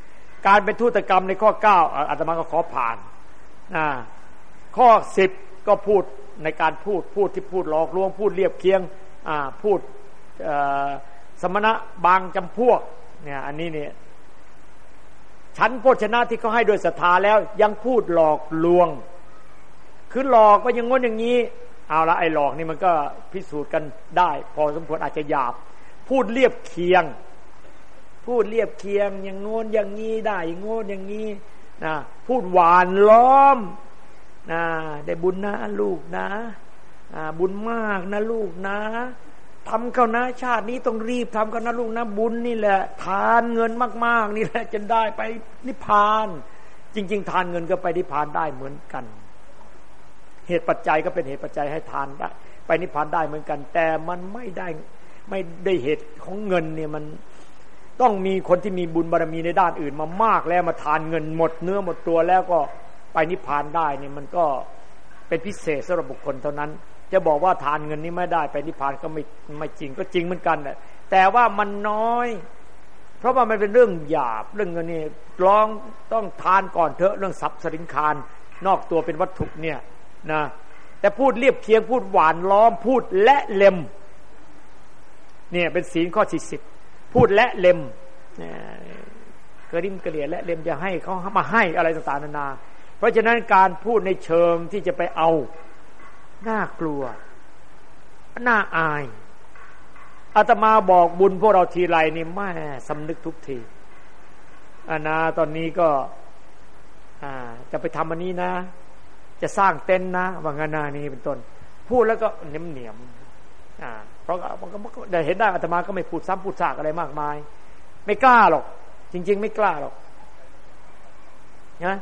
การเป็นทูตกรรมในข้อเก้าอาตมาก็ขอผ่านนะข้อสิบก็พูดในการพูดพูดที่พูดหลอกลวงพูดเรียบเคียงพูดสมณะบางจำพวกเนี่ยอันนี้เนี่ยชั้นโภชนะที่เขาให้โดยศรัทธาแล้วยังพูดหลอกลวงคือหลอกว่าอย่างง้นอย่างนี้เอาละไอ้หลอกนี่มันก็พิสูจน์กันได้พอสมควรอาจจะหยาบพูดเรียบเคียงพูดเรียบเคียงอย่างโน้นอย่างนี้ได้อย่างโน้นอย่างนี้นะพูดหวานล้อมนะได้บุญนะลูกนะบุญมากนะลูกนะทำเข้านะชาตินี้ต้องรีบทำเข้านะลูกนะบุญนี่แหละทานเงินมากๆนี่แหละจะได้ไปนิพพานจริงๆทานเงินก็ไปนิพพานได้เหมือนกันเหตุปัจจัยก็เป็นเหตุปัจจัยให้ทานได้ไปนิพพานได้เหมือนกันแต่มันไม่ได้ไม่ได้เหตุของเงินเนี่ยมันต้องมีคนที่มีบุญบารมีในด้านอื่นมามากแล้วมาทานเงินหมดเนื้อหมดตัวแล้วก็ไปนิพพานได้เนี่ยมันก็เป็นพิเศษสำหรับบุคคลเท่านั้นจะบอกว่าทานเงินนี้ไม่ได้ไปนิพพานก็ไม่ไม่จริงก็จริงเหมือนกันแหละแต่ว่ามันน้อยเพราะว่ามันเป็นเรื่องหยาบเรื่องเงินนี่ลองต้องทานก่อนเถอะเรื่องทรัพย์สินคารนอกตัวเป็นวัตถุเนี่ยนะแต่พูดเรียบเคียงพูดหวานล้อมพูดและเล็มเนี่ยเป็นศีลข้อที่สิบพูดและเล็มกระดิ่มกระเหลี่ยและเล็มจะให้เขามาให้อะไรต่างๆนานาเพราะฉะนั้นการพูดในเชิงที่จะไปเอาน่ากลัวน่าอายอาตมาบอกบุญพวกเราทีไรนี่แม่สำนึกทุกทีอานาตอนนี้ก็จะไปทำอันนี้นะจะสร้างเต็นท์นะว่างั้นนานี่เป็นต้นพูดแล้วก็เหนียมเหนียมอ่าเพราะมันก็ได้เห็นได้อาตมาก็ไม่พูดซ้ำพูดซากอะไรมากมายไม่กล้าหรอกจริงๆไม่กล้าหรอกนะ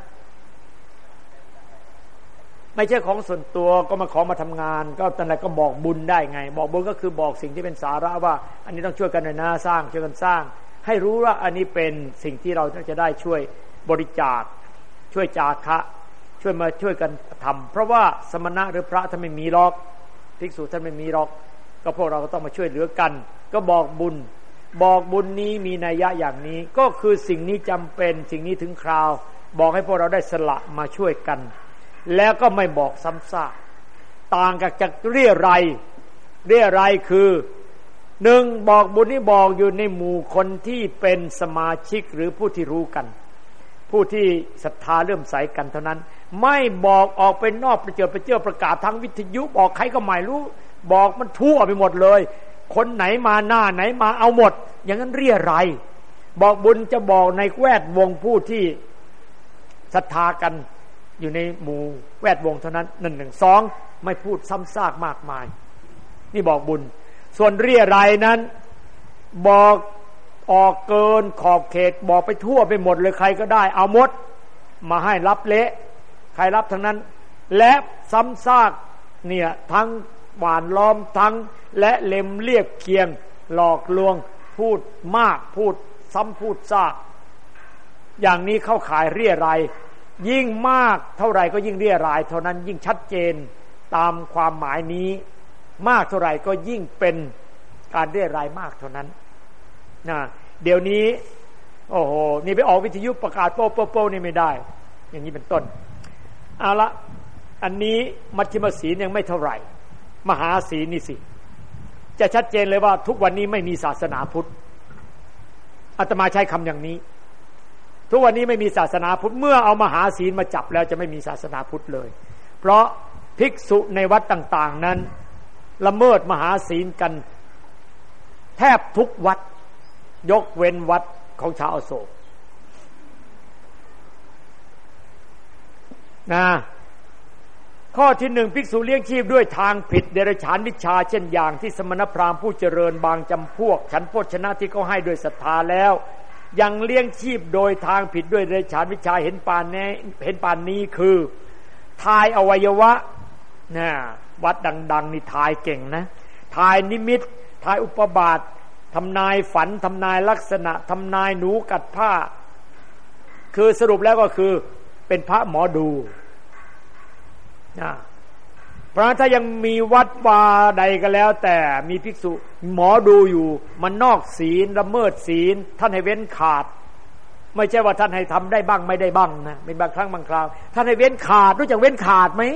ไม่ใช่ของส่วนตัวก็มาขอมาทำงานก็ตอนนั้นก็บอกบุญได้ไงบอกบุญก็คือบอกสิ่งที่เป็นสาระว่าอันนี้ต้องช่วยกันหน่อยนะสร้างช่วยกันสร้างให้รู้ว่าอันนี้เป็นสิ่งที่เราจะได้ช่วยบริจาคช่วยจาคะช่วยมาช่วยกันทำเพราะว่าสมณะหรือพระท่านไม่มีหรอกภิกษุท่านไม่มีหรอกก็พวกเราก็ต้องมาช่วยเหลือกันก็บอกบุญบอกบุญนี้มีนัยยะอย่างนี้ก็คือสิ่งนี้จำเป็นสิ่งนี้ถึงคราวบอกให้พวกเราได้สละมาช่วยกันแล้วก็ไม่บอกซ้ำซากต่างกับจะเรียรัยเรียรัยคือหนึ่งบอกบุญนี่บอกอยู่ในหมู่คนที่เป็นสมาชิกหรือผู้ที่รู้กันผู้ที่ศรัทธาเลื่อมใสกันเท่านั้นไม่บอกออกไปนอกประเจิดประเจ้อประกาศทางวิทยุบอกใครก็ไม่รู้บอกมันทั่วไปหมดเลยคนไหนมาหน้าไหนมาเอาหมดอย่างนั้นเรียรัยบอกบุญจะบอกในแวดวงผู้ที่ศรัทธากันอยู่ในหมู่แวดวงเท่านั้นหนึ่งหนึ่งสองไม่พูดซ้ำซากมากมายนี่บอกบุญส่วนเรียรัยนั้นบอกออกเกินขอบเขตบอกไปทั่วไปหมดเลยใครก็ได้เอาหมดมาให้รับเละใครรับทั้งนั้นและซ้ำซากเนี่ยทั้งหวานล้อมทั้งและเล็มเรียบเคียงหลอกลวงพูดมากพูดซ้ำพูดซากอย่างนี้เข้าขายเรียรัยยิ่งมากเท่าไหร่ก็ยิ่งเรียรายเท่านั้นยิ่งชัดเจนตามความหมายนี้มากเท่าไหร่ก็ยิ่งเป็นการเรียรายมากเท่านั้นนะเดี๋ยวนี้โอ้โหนี่ไปออกวิทยุประกาศโป๊ะโป๊ะโป๊ะนี่ไม่ได้อย่างนี้เป็นต้นเอาละอันนี้มัชฌิมศีลยังไม่เท่าไหร่มหาศีลนี่สิจะชัดเจนเลยว่าทุกวันนี้ไม่มีศาสนาพุทธอาตมาใช้คำอย่างนี้ทุกวันนี้ไม่มีศาสนาพุทธเมื่อเอามหาศีลมาจับแล้วจะไม่มีศาสนาพุทธเลยเพราะภิกษุในวัดต่างๆนั้นละเมิดมหาศีลกันแทบทุกวัดยกเว้นวัดของชาวอโศกนะข้อที่หนึ่งภิกษุเลี้ยงชีพด้วยทางผิดเดรัจฉานวิชาเช่นอย่างที่สมณพราหมณ์ผู้เจริญบางจำพวกฉันโภชนะที่เขาให้ด้วยศรัทธาแล้วยังเลี้ยงชีพโดยทางผิดด้วยเดรัจฉานวิชาเห็นปานนี้เห็นปานนี้คือทายอวัยวะนะวัดดังๆนี่ทายเก่งนะทายนิมิตทายอุปบาททำนายฝันทำนายลักษณะทำนายหนูกัดผ้าคือสรุปแล้วก็คือเป็นพระหมอดูนะเพราะถ้ายังมีวัดวาใดก็แล้วแต่มีภิกษุหมอดูอยู่มันนอกศีลละเมิดศีลท่านให้เว้นขาดไม่ใช่ว่าท่านให้ทำได้บ้างไม่ได้บ้างนะเป็นบางครั้งบางคราวท่านให้เว้นขาดรู้จักเว้นขาดไหม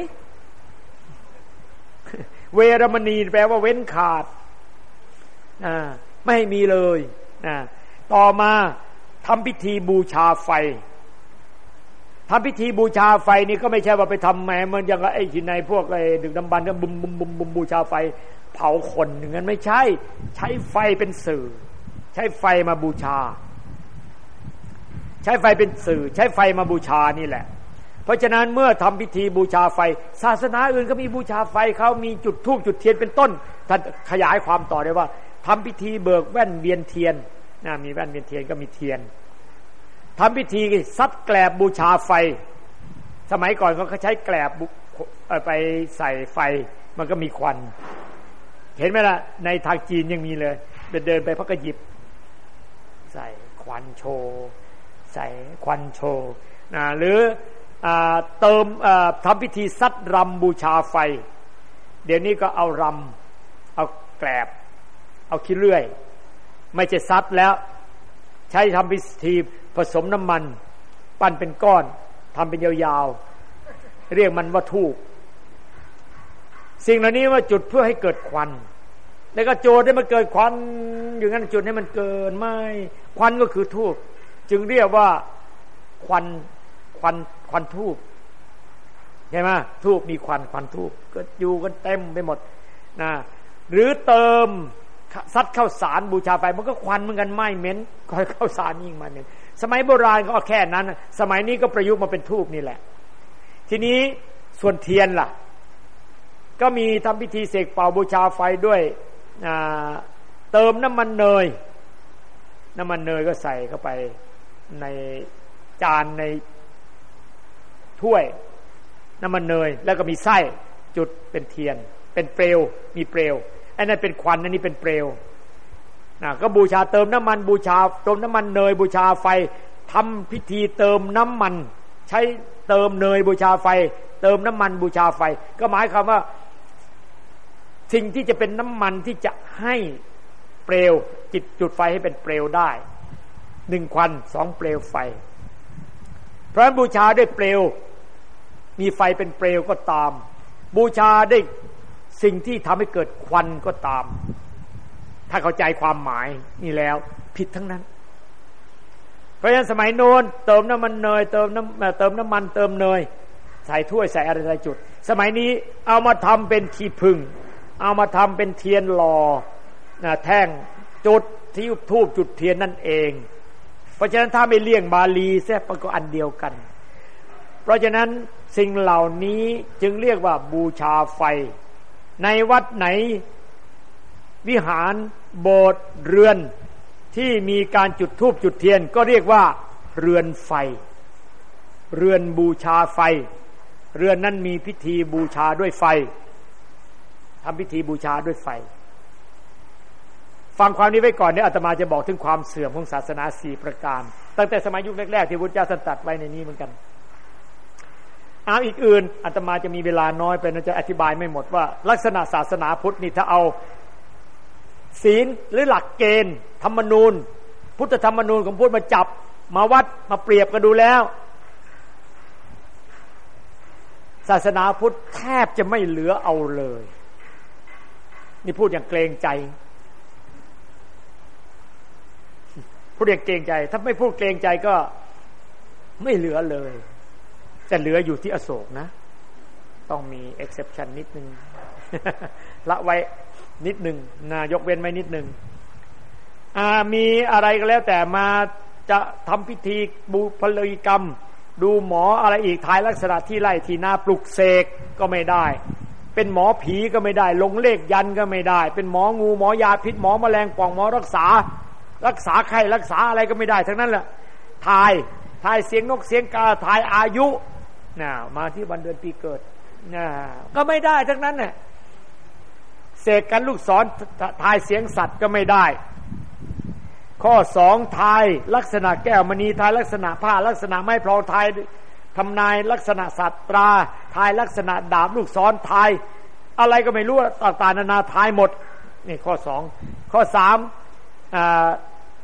เวรมณีแปลว่าเว้นขาดอ่าไม่ให้มีเลยอ่าต่อมาทำพิธีบูชาไฟทำพิธีบูชาไฟนี่ก็ไม่ใช่ว่าไปทำแหมมันอย่างไอ้ที่ในพวกไอ้ดึกดำบรรพ์ก็บุมบุมบุมบุมบูชาไฟเผาคนอย่างนั้นไม่ใช่ใช้ไฟเป็นสื่อใช้ไฟมาบูชาใช้ไฟเป็นสื่อใช้ไฟมาบูชานี่แหละเพราะฉะนั้นเมื่อทำพิธีบูชาไฟศาสนาอื่นก็มีบูชาไฟเขามีจุดธูปจุดเทียนเป็นต้นท่านขยายความต่อได้ว่าทำพิธีเบิกแว่นเวียนเทียนนะมีแว่นเวียนเทียนก็มีเทียนทำพิธีซัดแกลบบูชาไฟสมัยก่อนเขาใช้แกลบไปใส่ไฟมันก็มีควันเห็นไหมล่ะในทางจีนยังมีเลยเดินเดินไปพักก็หยิบใส่ควันโชว์ใส่ควันโชว์นะหรือเติมทำพิธีซัดรำบูชาไฟเดี๋ยวนี้ก็เอารำเอาแกลบเอาขี้เลื่อยไม่ใช่ซัดแล้วใช้ทำพิธีผสมน้ำมันปั้นเป็นก้อนทำเป็นยาวๆเรียกมันว่าธูปสิ่งเหล่านี้ว่าจุดเพื่อให้เกิดควันแล้วก็โจทย์ให้มันเกิดควันอย่างนั้นจุดให้มันเกินไม่ควันก็คือธูปจึงเรียกว่าควันควันควันธูปใช่ไหมธูปมีควันควันธูปก็อยู่กันเต็มไปหมดนะหรือเติมซัดข้าวสารบูชาไฟมันก็ควันเหมือนกันไหม้เหม็นก็ข้าวสารยิ่งมันเนี่ยสมัยโบราณก็แค่นั้นสมัยนี้ก็ประยุกต์มาเป็นธูปนี่แหละทีนี้ส่วนเทียนล่ะก็มีทำพิธีเสกเป่าบูชาไฟด้วยเติมน้ำมันเนยน้ำมันเนยก็ใส่เข้าไปในจานในถ้วยน้ำมันเนยแล้วก็มีไส้จุดเป็นเทียนเป็นเปลวมีเปลวไอ้นั่นเป็นควันอันนี้เป็นเปลวนะก็บูชาเติมน้ำมันบูชาเติมน้ำมันเนยบูชาไฟทำพิธีเติมน้ำมันใช้เติมเนยบูชาไฟเติมน้ำมันบูชาไฟก็หมายความว่าสิ่งที่จะเป็นน้ำมันที่จะให้เปลวจิตจุดไฟให้เป็นเปลวได้หนึ่งควันสองเปลวไฟเพราะบูชาด้วยเปลวมีไฟเป็นเปลวก็ตามบูชาได้สิ่งที่ทำให้เกิดควันก็ตามถ้าเข้าใจความหมายนี่แล้วผิดทั้งนั้นเพราะฉะนั้นสมัยโน้นเติมน้ำมันเนยเติมน้ำเติมน้ำมันเติมเนยใส่ถ้วยใส่อะไรใส่จุดสมัยนี้เอามาทำเป็นขี้ผึ้งเอามาทำเป็นเทียนหล่อนะแท่งจุดที่ทูบจุดเทียนนั่นเองเพราะฉะนั้นถ้าไม่เลี่ยงบาลีเสียมันก็อันเดียวกันเพราะฉะนั้นสิ่งเหล่านี้จึงเรียกว่าบูชาไฟในวัดไหนวิหารโบสถ์เรือนที่มีการจุดธูปจุดเทียนก็เรียกว่าเรือนไฟเรือนบูชาไฟเรือนนั้นมีพิธีบูชาด้วยไฟทำพิธีบูชาด้วยไฟฟังความนี้ไว้ก่อนเนี่ยอาตมาจะบอกถึงความเสื่อมของศาสนาสี่ประการตั้งแต่สมัยยุคแรกๆที่พุทธเจ้าตรัสไว้ในนี้เหมือนกันเอาอีกอื่นอาตมาจะมีเวลาน้อยไปนะจะอธิบายไม่หมดว่าลักษณะศาสนาพุทธนี่ถ้าเอาศีลหรือหลักเกณฑ์ธรรมนูญพุทธธรรมนูญของพุทธมาจับมาวัดมาเปรียบกันดูแล้วศาสนาพุทธแทบจะไม่เหลือเอาเลยนี่พูดอย่างเกรงใจพูดอย่างเกรงใจถ้าไม่พูดเกรงใจก็ไม่เหลือเลยแต่เหลืออยู่ที่อโศกนะต้องมี exception นิดนึง ละไว้นิดนึงนะยกเว้นไว้นิดนึงมีอะไรก็แล้วแต่มาจะทำพิธีบูพลีกรรมดูหมออะไรอีกทายลักษณะที่ไล่ที่นาปลุกเสกก็ไม่ได้เป็นหมอผีก็ไม่ได้ลงเลขยันก็ไม่ได้เป็นหมองูหมอยาพิษหมอแมลงป่องหมอรักษารักษาไข้รักษาอะไรก็ไม่ได้ทั้งนั้นแหละทายทายเสียงนกเสียงกาทายอายุน่ะมาที่วันเดือนปีเกิดน่ะก็ไม่ได้ทั้งนั้นน่ะเสกกันลูกศรทายเสียงสัตว์ก็ไม่ได้ข้อสองทายลักษณะแก้วมณีทายลักษณะผ้าลักษณะไม้พลองทายทำนายลักษณะสัตว์ตราทายลักษณะดาบลูกศรทายอะไรก็ไม่รู้ต่างๆนานาทายหมดนี่ข้อสองข้อสาม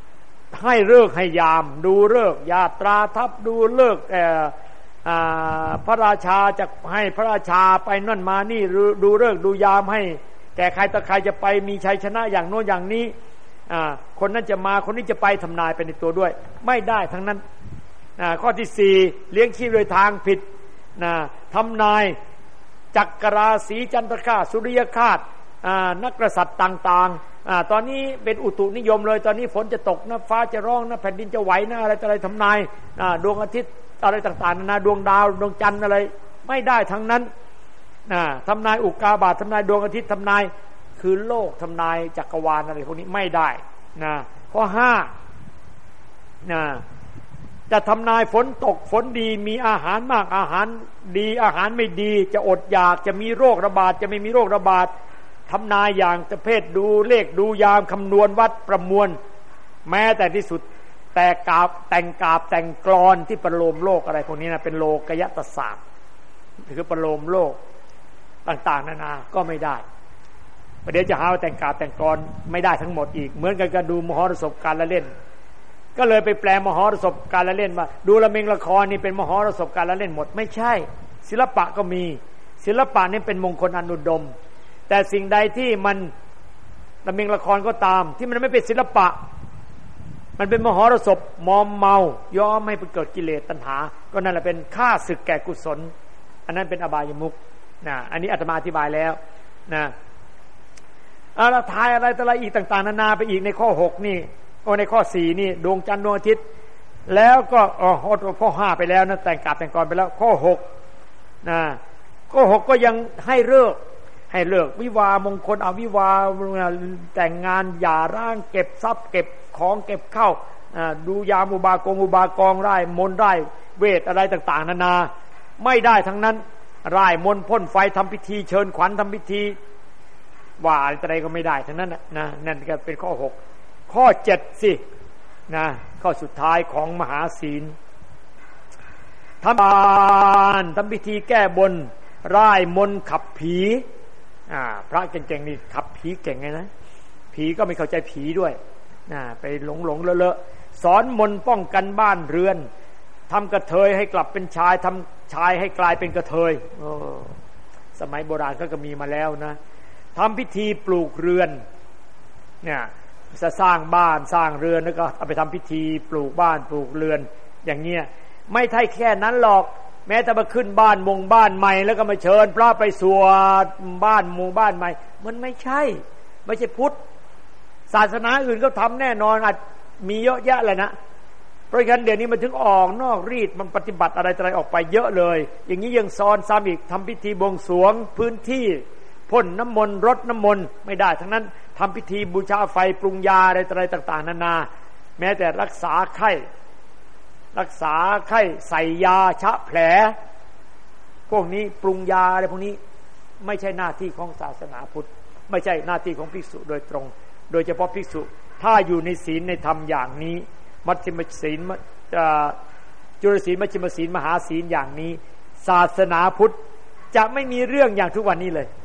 ให้ฤกษ์ให้ยามดูฤกษ์ญาตราทัพดูฤกษ์พระราชาจะให้พระราชาไปนั่นมานี่ดูฤกษ์ดูยามให้แก่ใครต่อใครจะไปมีชัยชนะอย่างโน้นอย่างนี้คนนั้นจะมาคนนี้จะไปทำนายไปในตัวด้วยไม่ได้ทั้งนั้นข้อที่สี่เลี้ยงชีพโดยทางผิดทำนายจักรราศีจันทคราสุริยคราสนักกษัตริย์ต่างๆตอนนี้เป็นอุตุนิยมเลยตอนนี้ฝนจะตกนะฟ้าจะร้องนะแผ่นดินจะไหวนะอะไรอะไรทำนายดวงอาทิตย์อะไรต่างๆนะดวงดาวดวงจันทร์อะไรไม่ได้ทั้งนั้นทำนายอุกกาบาตทำนายดวงอาทิตย์ทำนายคือโลกทำนายจักรวาลอะไรพวกนี้ไม่ได้นะข้อห้านะจะทำนายฝนตกฝนดีมีอาหารมากอาหารดีอาหารไม่ดีจะอดอยากจะมีโรคระบาดจะไม่มีโรคระบาดทำนายอย่างประเภทดูเลขดูยามคำนวณวัดประมวลแม้แต่ที่สุดแต่กาบแต่งกาบแต่งกลอนที่ประโลมโลกอะไรพวกนี้นะเป็นโลกยตศาสตร์คือประโลมโลกต่างๆนานาก็ไม่ได้ประเดี๋ยวจะหาว่าแต่งกาบแต่งกลอนไม่ได้ทั้งหมดอีกเหมือนกันกับดูมหรสพการละเล่นก็เลยไปแปลมหรสพการละเล่นว่าดูละเมงละครนี่เป็นมหรสพการละเล่นหมดไม่ใช่ศิลปะก็มีศิลปะนี่เป็นมงคลอนุดมแต่สิ่งใดที่มันละเมงละครก็ตามที่มันไม่เป็นศิลปะมันเป็นมหรสพมอมเมาย้อมให้เกิดกิเลสตัณหาก็นั่นแหละเป็นฆ่าศึกแก่กุศลอันนั้นเป็นอบายมุขนะอันนี้อาตมาอธิบายแล้วนะอะไรทายอะไรอะไรอีกต่างๆนานาไปอีกในข้อหกนี่โอ้ในข้อสี่นี่ดวงจันทร์ดวงอาทิตย์แล้วก็อ๋อข้อห้าไปแล้วนะแต่งกาบแต่งกลอนไปแล้วข้อหกนะข้อหกก็ยังให้เลิกให้เลิกวิวาห์มงคลอวิวาห์แต่งงานหย่าร้างเก็บทรัพย์เก็บของเก็บเข้าดูยามอุบากงอุบากองไร้มนต์ไร้เวทอะไรต่างๆนานาไม่ได้ทั้งนั้นไร้มนต์พ่นไฟทำพิธีเชิญขวัญทำพิธีว่าอะไรก็ไม่ได้ทั้งนั้นนะนั่นก็เป็นข้อหกข้อเจ็ดสินะข้อสุดท้ายของมหาศีลทำบุญทำพิธีแก้บนร่ายมนต์ขับผีอ่าพระเก่งๆนี่ขับผีเก่งไงนะผีก็ไม่เข้าใจผีด้วยนะไปหลงหลงเลอะเลอะสอนมนต์ป้องกันบ้านเรือนทำกระเทยให้กลับเป็นชายทำชายให้กลายเป็นกระเทยโอ้สมัยโบราณก็มีมาแล้วนะทำพิธีปลูกเรือนเนี่ยจะสร้างบ้านสร้างเรือนแล้วก็เอาไปทำพิธีปลูกบ้านปลูกเรือนอย่างเงี้ยไม่ใช่แค่นั้นหรอกแม้แต่มาขึ้นบ้านมงบ้านใหม่แล้วก็มาเชิญพระไปสวดบ้านมงบ้านใหม่มันไม่ใช่ไม่ใช่พุทธศาสนาอื่นก็ทำแน่นอนอาจมีเยอะแยะเลยนะเพราะฉะนั้นเดี๋ยวนี้มันถึงออกนอกรีดมันปฏิบัติอะไรอะไรออกไปเยอะเลยอย่างนี้ยังซ้อนซ้ำอีกทำพิธีบวงสรวงพื้นที่พ่นน้ำมนต์รดน้ำมนต์ไม่ได้ทั้งนั้นทำพิธีบูชาไฟปรุงยาอะไรอะไรต่างๆนานาแม้แต่รักษาไข้รักษาไข้ใส่ยาชะแผลพวกนี้ปรุงยาอะไรพวกนี้ไม่ใช่หน้าที่ของศาสนาพุทธไม่ใช่หน้าที่ของภิกษุโดยตรงโดยเฉพาะภิกษุถ้าอยู่ในศีลในธรรมอย่างนี้มัชฌิมศีลจุลศีลมัชฌิมศีลมหาศีลอย่างนี้ศาสนาพุทธจะไม่มีเรื่องอย่างทุกวันนี้เลย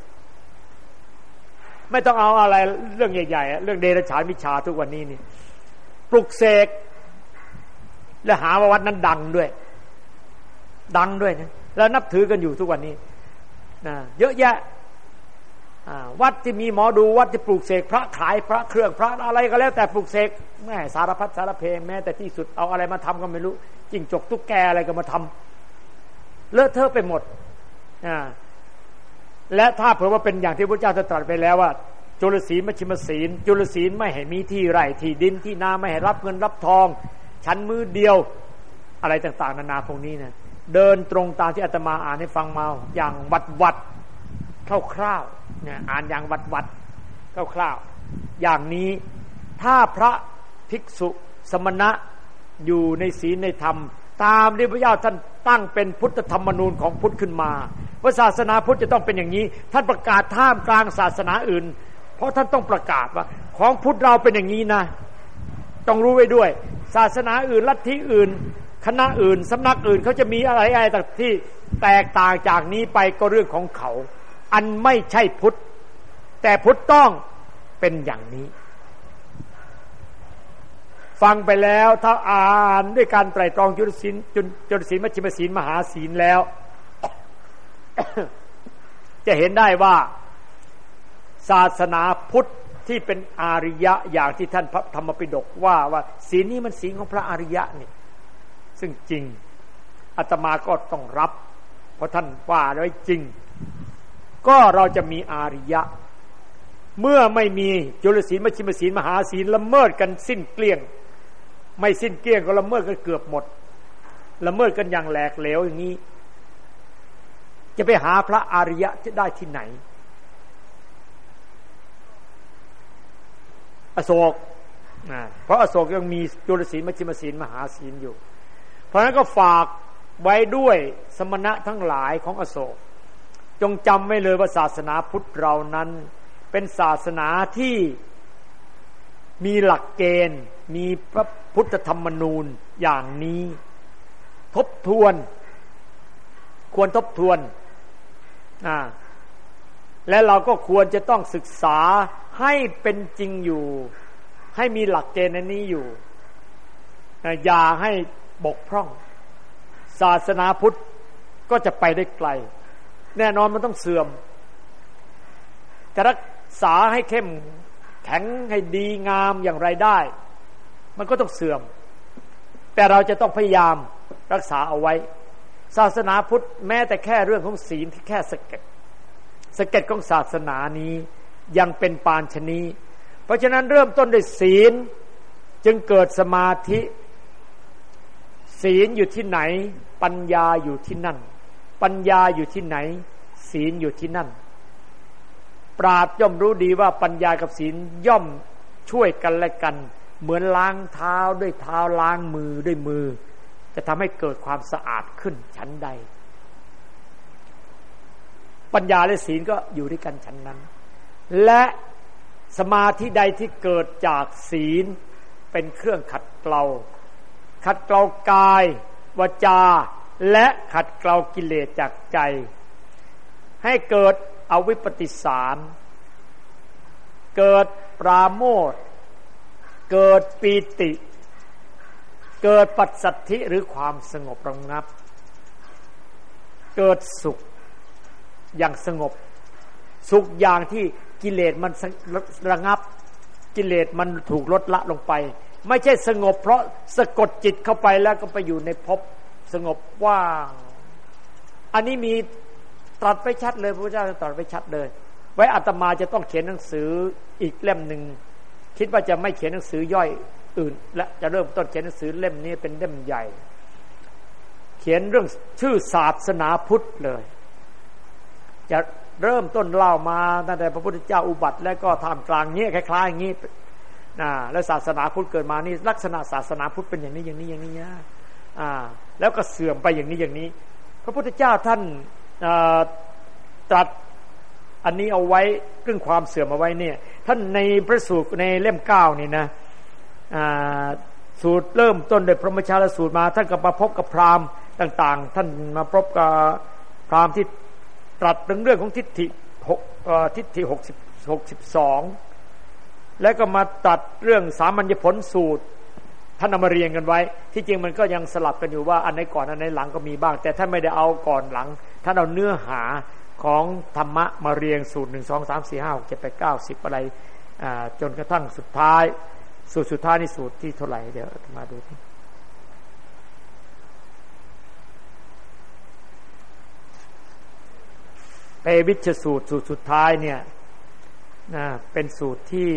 ไม่ต้องเอาอะไรเรื่องใหญ่ๆเรื่องเดรัจฉานมิจฉาทุกวันนี้นี่ปลุกเสกและหาว่าวัดนั้นดังด้วยดังด้วยนะแล้วนับถือกันอยู่ทุกวันนี้นะเยอะแยะวัดที่มีหมอดูวัดที่ปลูกเสกพระขายพระเครื่องพระอะไรก็แล้วแต่ปลูกเสกแม่สารพัดสารเพแม้แต่ที่สุดเอาอะไรมาทำก็ไม่รู้จิ้งจกตุ๊กแกอะไรก็มาทำเลอะเทอะไปหมดและถ้าเผื่อว่าเป็นอย่างที่พระเจ้าตรัสไปแล้วว่าจุลศีลมัชฌิมศีลจุลศีลไม่ให้มีที่ไร่ที่ดินที่นาไม่ให้รับเงินรับทองชั้นมือเดียวอะไรต่างๆนานาพวกนี้นะเดินตรงตามที่อาตมาอ่านให้ฟังมาอย่างวัดวัดคร่าวๆเนี่ยอ่านอย่างวัดวัดคร่าวๆอย่างนี้ถ้าพระภิกษุสมณะอยู่ในศีลในธรรมตามที่พระเจ้าท่านตั้งเป็นพุทธธรรมนูญของพุทธขึ้นมาว่าศาสนาพุทธจะต้องเป็นอย่างนี้ท่านประกาศท่ามกลางศาสนาอื่นเพราะท่านต้องประกาศว่าของพุทธเราเป็นอย่างนี้นะต้องรู้ไว้ด้วยศาสนาอื่นลัทธิอื่นคณะอื่นสำนักอื่นเขาจะมีอะไรอะไรที่แตกต่างจากนี้ไปก็เรื่องของเขาอันไม่ใช่พุทธแต่พุทธต้องเป็นอย่างนี้ฟังไปแล้วถ้าอ่านด้วยการไตร่ตรองจุลศีลจุลจุลศีลมัชฌิมศีลมหาศีลแล้ว จะเห็นได้ว่าศาสนาพุทธที่เป็นอาริยะอย่างที่ท่านพระธรรมปิฎกว่าว่าศีลนี้มันศีลของพระอริยะนี่ซึ่งจริงอาตมาก็ต้องรับเพราะท่านว่าไว้จริงก็เราจะมีอาริยะเมื่อไม่มีจุลศีลมัชฌิมศีลมหาศีลละเมิดกันสิ้นเกลี้ยงไม่สิ้นเกลี้ยงก็ละเมิดกันเกือบหมดละเมิดกันอย่างแหลกเหลวอย่างนี้จะไปหาพระอริยะจะได้ที่ไหนอโศกเพราะอโศกยังมีจุลศีลมัชฌิมศีลมหาศีลอยู่เพราะฉะนั้นก็ฝากไว้ด้วยสมณะทั้งหลายของอโศกจงจำไว้เลยว่าศาสนาพุทธเรานั้นเป็นศาสนาที่มีหลักเกณฑ์มีพระพุทธธรรมนูญอย่างนี้ทบทวนควรทบทวนอ่าและเราก็ควรจะต้องศึกษาให้เป็นจริงอยู่ให้มีหลักเกณฑ์อันนี้อยู่อย่าให้บกพร่องศาสนาพุทธก็จะไปได้ไกลแน่นอนมันต้องเสื่อมแต่รักษาให้เข้มแข็งให้ดีงามอย่างไรได้มันก็ต้องเสื่อมแต่เราจะต้องพยายามรักษาเอาไว้ศาสนาพุทธแม้แต่แค่เรื่องของศีลที่แค่สะเก็ดสะเก็ดของศาสนานี้ยังเป็นปานชนีเพราะฉะนั้นเริ่มต้นด้วยศีลจึงเกิดสมาธิศีลอยู่ที่ไหนปัญญาอยู่ที่นั่นปัญญาอยู่ที่ไหนศีลอยู่ที่นั่นปราชญ์ย่อมรู้ดีว่าปัญญากับศีลย่อมช่วยกันและกันเหมือนล้างเท้าด้วยเท้าล้างมือด้วยมือจะทำให้เกิดความสะอาดขึ้นชั้นใดปัญญาและศีลก็อยู่ด้วยกันชั้นนั้นและสมาธิใดที่เกิดจากศีลเป็นเครื่องขัดเกลาขัดเกลากายวาจาและขัดเกลากิเลสจากใจให้เกิดอวิปปิสารเกิดปราโมทย์เกิดปีติเกิดปัสสัทธิหรือความสงบระงับเกิดสุขอย่างสงบสุขอย่างที่กิเลสมันระงับกิเลสมันถูกลดละลงไปไม่ใช่สงบเพราะสะกดจิตเข้าไปแล้วก็ไปอยู่ในภพสงบว่างอันนี้มีตรัสไปชัดเลยพระพุทธเจ้าตรัสไปชัดเลยไว้อาตมาจะต้องเขียนหนังสืออีกเล่มหนึ่งคิดว่าจะไม่เขียนหนังสือย่อยอื่นและจะเริ่มต้นเขียนหนังสือเล่มนี้เป็นเล่มใหญ่เขียนเรื่องชื่อศาสนาพุทธเลยจะเริ่มต้นเล่ามาตั้งแต่พระพุทธเจ้าอุบัติแล้วก็ท่ามกลางเงี้ยคล้ายๆอย่างนี้นะแล้วศาสนาพุทธเกิดมานี่ลักษณะศาสนาพุทธเป็นอย่างนี้อย่างนี้อย่างนี้นะอ่าแล้วก็เสื่อมไปอย่างนี้อย่างนี้พระพุทธเจ้าท่านตรัสอันนี้เอาไว้เรื่องความเสื่อมเอาไว้เนี่ยท่านในพระสูตรในเล่มเก้านี่นะสูตรเริ่มต้นโดยพรหมชาลสูตรมาท่านก็มาพบกับพราหมณ์ต่างๆท่านมาพบกับพราหมณ์ที่ตรัสเรื่องของทิฏฐิทิฏฐิหกสิบหกสิบสองแล้วก็มาตัดเรื่องสามัญญผลสูตรท่านเอามาเรียงกันไว้ที่จริงมันก็ยังสลับกันอยู่ว่าอันไหนก่อนอันไหนหลังก็มีบ้างแต่ท่านไม่ได้เอาก่อนหลังท่านเอาเนื้อหาของธรรมะมาเรียงสูตรหนึ่งสองสามสี่ห้าหกเจ็ดแปดเก้าสิบอะไรจนกระทั่งสุดท้ายสูตรสุดท้ายนี่สูตรที่เท่าไหร่เดี๋ยวมาดูเปวิชสูตรสูตรสุดท้ายเนี่ยนะเป็นสูตรที่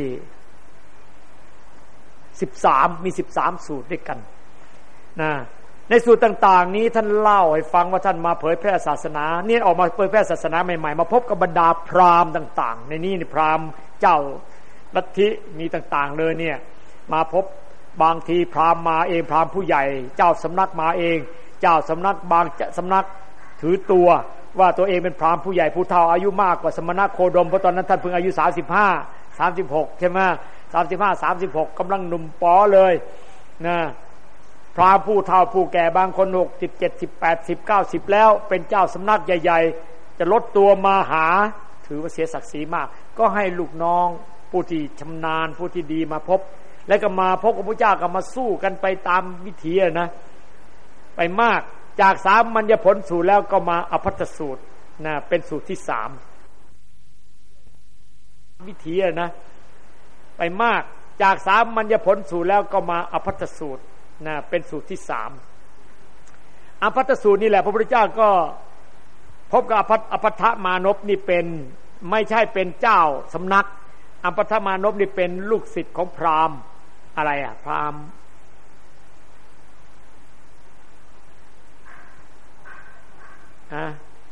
สิบสามมีสิบสามสูตรด้วยกันนะในสูตรต่างๆนี้ท่านเล่าให้ฟังว่าท่านมาเผยแพร่ศาสนาเนี่ยออกมาเผยแพร่ศาสนาใหม่ๆมาพบกับบรรดาพราหมณ์ต่างๆในนี้นี่พราหมณ์เจ้าลัทธิมีต่างๆเลยเนี่ยมาพบบางทีพราหมณ์มาเองพราหมณ์ผู้ใหญ่เจ้าสำนักมาเองเจ้าสำนักบางสำนักถือตัวว่าตัวเองเป็นพราหมณ์ผู้ใหญ่ผู้เฒ่าอายุมากกว่าสมณะโคดมเพราะตอนนั้นท่านเพิ่งอายุสามสิบห้า สามสิบหกใช่ไหมสามสิบห้า สามสิบหกกำลังหนุ่มป๋อเลยนะพราหมณ์ผู้เฒ่าผู้แก่บางคนหกสิบ เจ็ดสิบ แปดสิบ เก้าสิบแล้วเป็นเจ้าสำนักใหญ่ๆจะลดตัวมาหาถือว่าเสียศักดิ์ศรีมากก็ให้ลูกน้องผู้ที่ชำนาญผู้ที่ดีมาพบแล้วก็มาพบกับพระเจ้าก็มาสู้กันไปตามวิถีนะไปมากจากสามัญญผลสูตรแล้วก็มาอภัตตสูตรนะเป็นสูตรที่สามวิถีนะไปมากจากสามัญญผลสูตรแล้วก็มาอภัตตสูตรนะเป็นสูตรที่สามอภัตตสูตรนี่แหละพระพุทธเจ้าก็พบกับอภัตอภัททมานพนี่เป็นไม่ใช่เป็นเจ้าสำนักอภัททมานพนี่เป็นลูกศิษย์ของพราหมณ์อะไรอ่ะพราหมณ์อ่า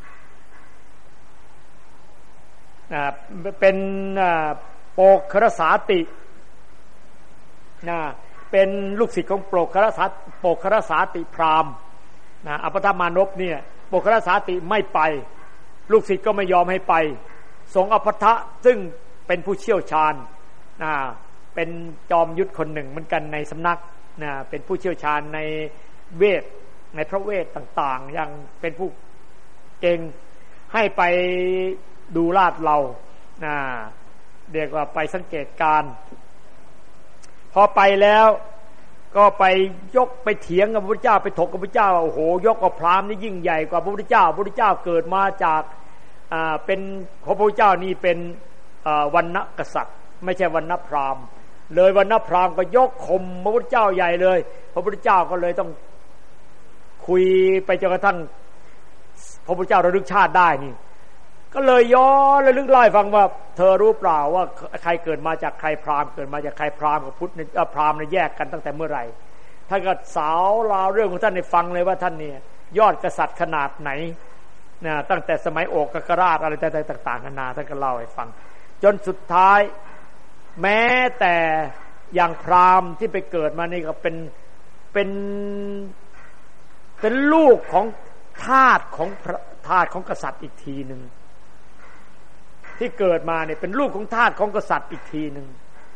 อ่าเป็นโปกรสาตินะเป็นลูกศิษย์ของโปกรสาโปกรสาติพราหมณ์นะอภัททมานพเนี่ยโปกรสาติไม่ไปลูกศิษย์ก็ไม่ยอมให้ไปส่งอภัททะซึ่งเป็นผู้เชี่ยวชาญนะเป็นจอมยุทธคนหนึ่งเหมือนกันในสำนักนะเป็นผู้เชี่ยวชาญในเวทในพระเวทต่างๆอย่างเป็นผู้เก่งให้ไปดูลาดเรานะเรียกว่าไปสังเกตการพอไปแล้วก็ไปยกไปเถียงกับพระพุทธเจ้าไปถกกับพระพุทธเจ้าโอ้โหยกกับพราหมณ์นี่ยิ่งใหญ่กว่าพระพุทธเจ้าพระพุทธเจ้าเกิดมาจากอ่าเป็นของพระพุทธเจ้านี่เป็นอ่าวรรณกษัตริย์ไม่ใช่วรรณพราหมณ์เลยวรรณพราหมณ์ก็ยกข่มพระพุทธเจ้าใหญ่เลยพระพุทธเจ้าก็เลยต้องคุยไปจนกระทั่งพระพุทธเจ้าระลึกชาติได้นี่ก็เลยย้อนระลึกเล่าให้ฟังว่าเธอรู้เปล่าว่าใครเกิดมาจากใครพราหมณ์เกิดมาจากใครพราหมณ์กับพุทธเนี่ยพราหมณ์เนี่ยแยกกันตั้งแต่เมื่อไหร่ท่านก็สาวราวเรื่องของท่านให้ฟังเลยว่าท่านเนี่ยยอดกษัตริย์ขนาดไหนนะตั้งแต่สมัยโอกกราชอะไรต่างๆนานาท่านก็เล่าให้ฟังจนสุดท้ายแม้แต่อย่างพราหมณ์ที่ไปเกิดมานี่ก็เป็นเป็นเป็นลูกของทาสของทาสของกษัตริย์อีกทีหนึ่งที่เกิดมาเนี่ยเป็นลูกของทาสของกษัตริย์อีกทีหนึ่ง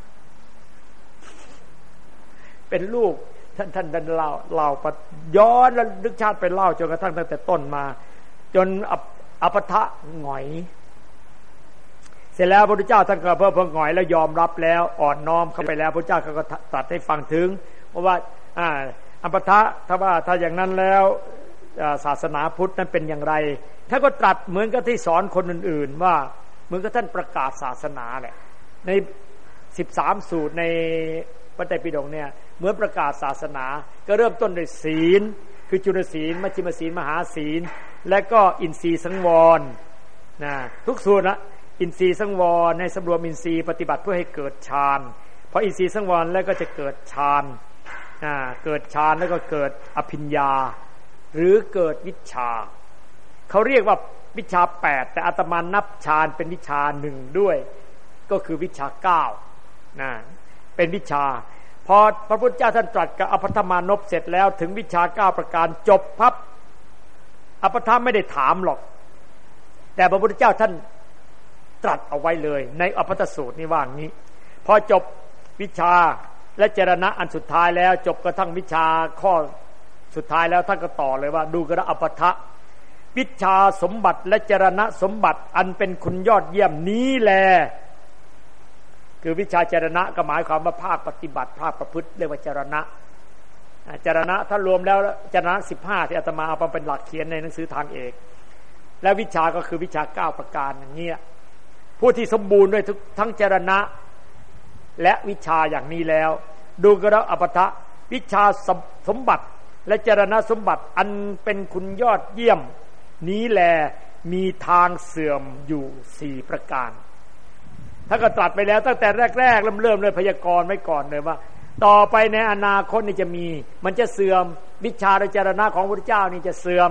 เป็นลูกท่านท่านท่านเล่าเล่าปย้อนแล้วลึกชาติไปเล่าจนกระทั่งตั้งแต่ต้นมาจนอภัททะหงอยเสร็จแล้วพระพุทธเจ้าท่านก็เพิ่มเพิ่งหงอยแล้วยอมรับแล้วอ่อนน้อมเข้าไปแล้วพระเจ้าก็ตรัสให้ฟังถึงเพราะว่าอ่าอภัททะถ้าว่าถ้าอย่างนั้นแล้วศาสนาพุทธนั้นเป็นอย่างไรท่านก็ตรัสเหมือนกับที่สอนคนอื่นๆว่าเหมือนกับท่านประกาศศาสนาแหละในสิบสามสูตรในพระไตรปิฎกเนี่ยเหมือนประกาศศาสนาก็เริ่มต้นด้วยศีลคือจุลศีลมัชฌิมศีลมหาศีลและก็อินทรีย์สังวรนะทุกสูตรนะอินทรีย์สังวรในสำรวมอินทรีย์ปฏิบัติเพื่อให้เกิดฌานพออินทรีย์สังวรแล้วก็จะเกิดฌานอ่าเกิดฌานแล้วก็เกิดอภิญญาหรือเกิดวิชชาเขาเรียกว่าวิชาแปดแต่อาตมานับฌานเป็นวิชาหนึ่งด้วยก็คือวิชาเก้านะเป็นวิชาพอพระพุทธเจ้าท่านตรัสกับอภัททมานพเสร็จแล้วถึงวิชาเก้าประการจบพับอภัททะไม่ได้ถามหรอกแต่พระพุทธเจ้าท่านตรัสเอาไว้เลยในอภัตตสูตรนี่ว่างี้พอจบวิชาและเจรณะอันสุดท้ายแล้วจบกระทั่งวิชาข้อสุดท้ายแล้วท่านก็ต่อเลยว่าดูกระอภัททะวิชาสมบัติและเจรณะสมบัติอันเป็นคุณยอดเยี่ยมนี้แลคือวิชาเจรณะก็หมายความว่าภาคปฏิบัติภาคประพฤติเรียกว่าเจรณะเจรณะถ้ารวมแล้วเจรณะสิบห้าที่อาตมาเอามาเป็นหลักเขียนในหนังสือทางเอกและวิชาก็คือวิชาเก้าประการอย่างนี้ผู้ที่สมบูรณ์ด้วยทั้งเจรณะและวิชาอย่างนี้แล้วดูกระอภัททะวิชาสมบัติและเจรณะสมบัติอันเป็นคุณยอดเยี่ยมนี้แลมีทางเสื่อมอยู่สี่ประการถ้าก็ตรัสไปแล้วตั้งแต่แรกๆเริ่มเริ่มเลยพยากรณ์ไว้ก่อนเลยว่าต่อไปในอนาคตนี่จะมีมันจะเสื่อมวิชาและเจรณะของพระพุทธเจ้านี่จะเสื่อม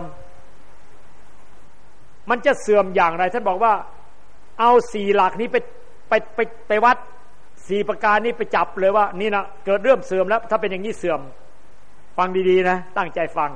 มันจะเสื่อมอย่างไรท่านบอกว่าเอาสี่หลักนี้ไปไปไปไปวัดสี่ประการนี้ไปจับเลยว่านี่นะเกิดเริ่มเสื่อมแล้วถ้าเป็นอย่างนี้เสื่อมฟังดีๆนะตั้งใจฟัง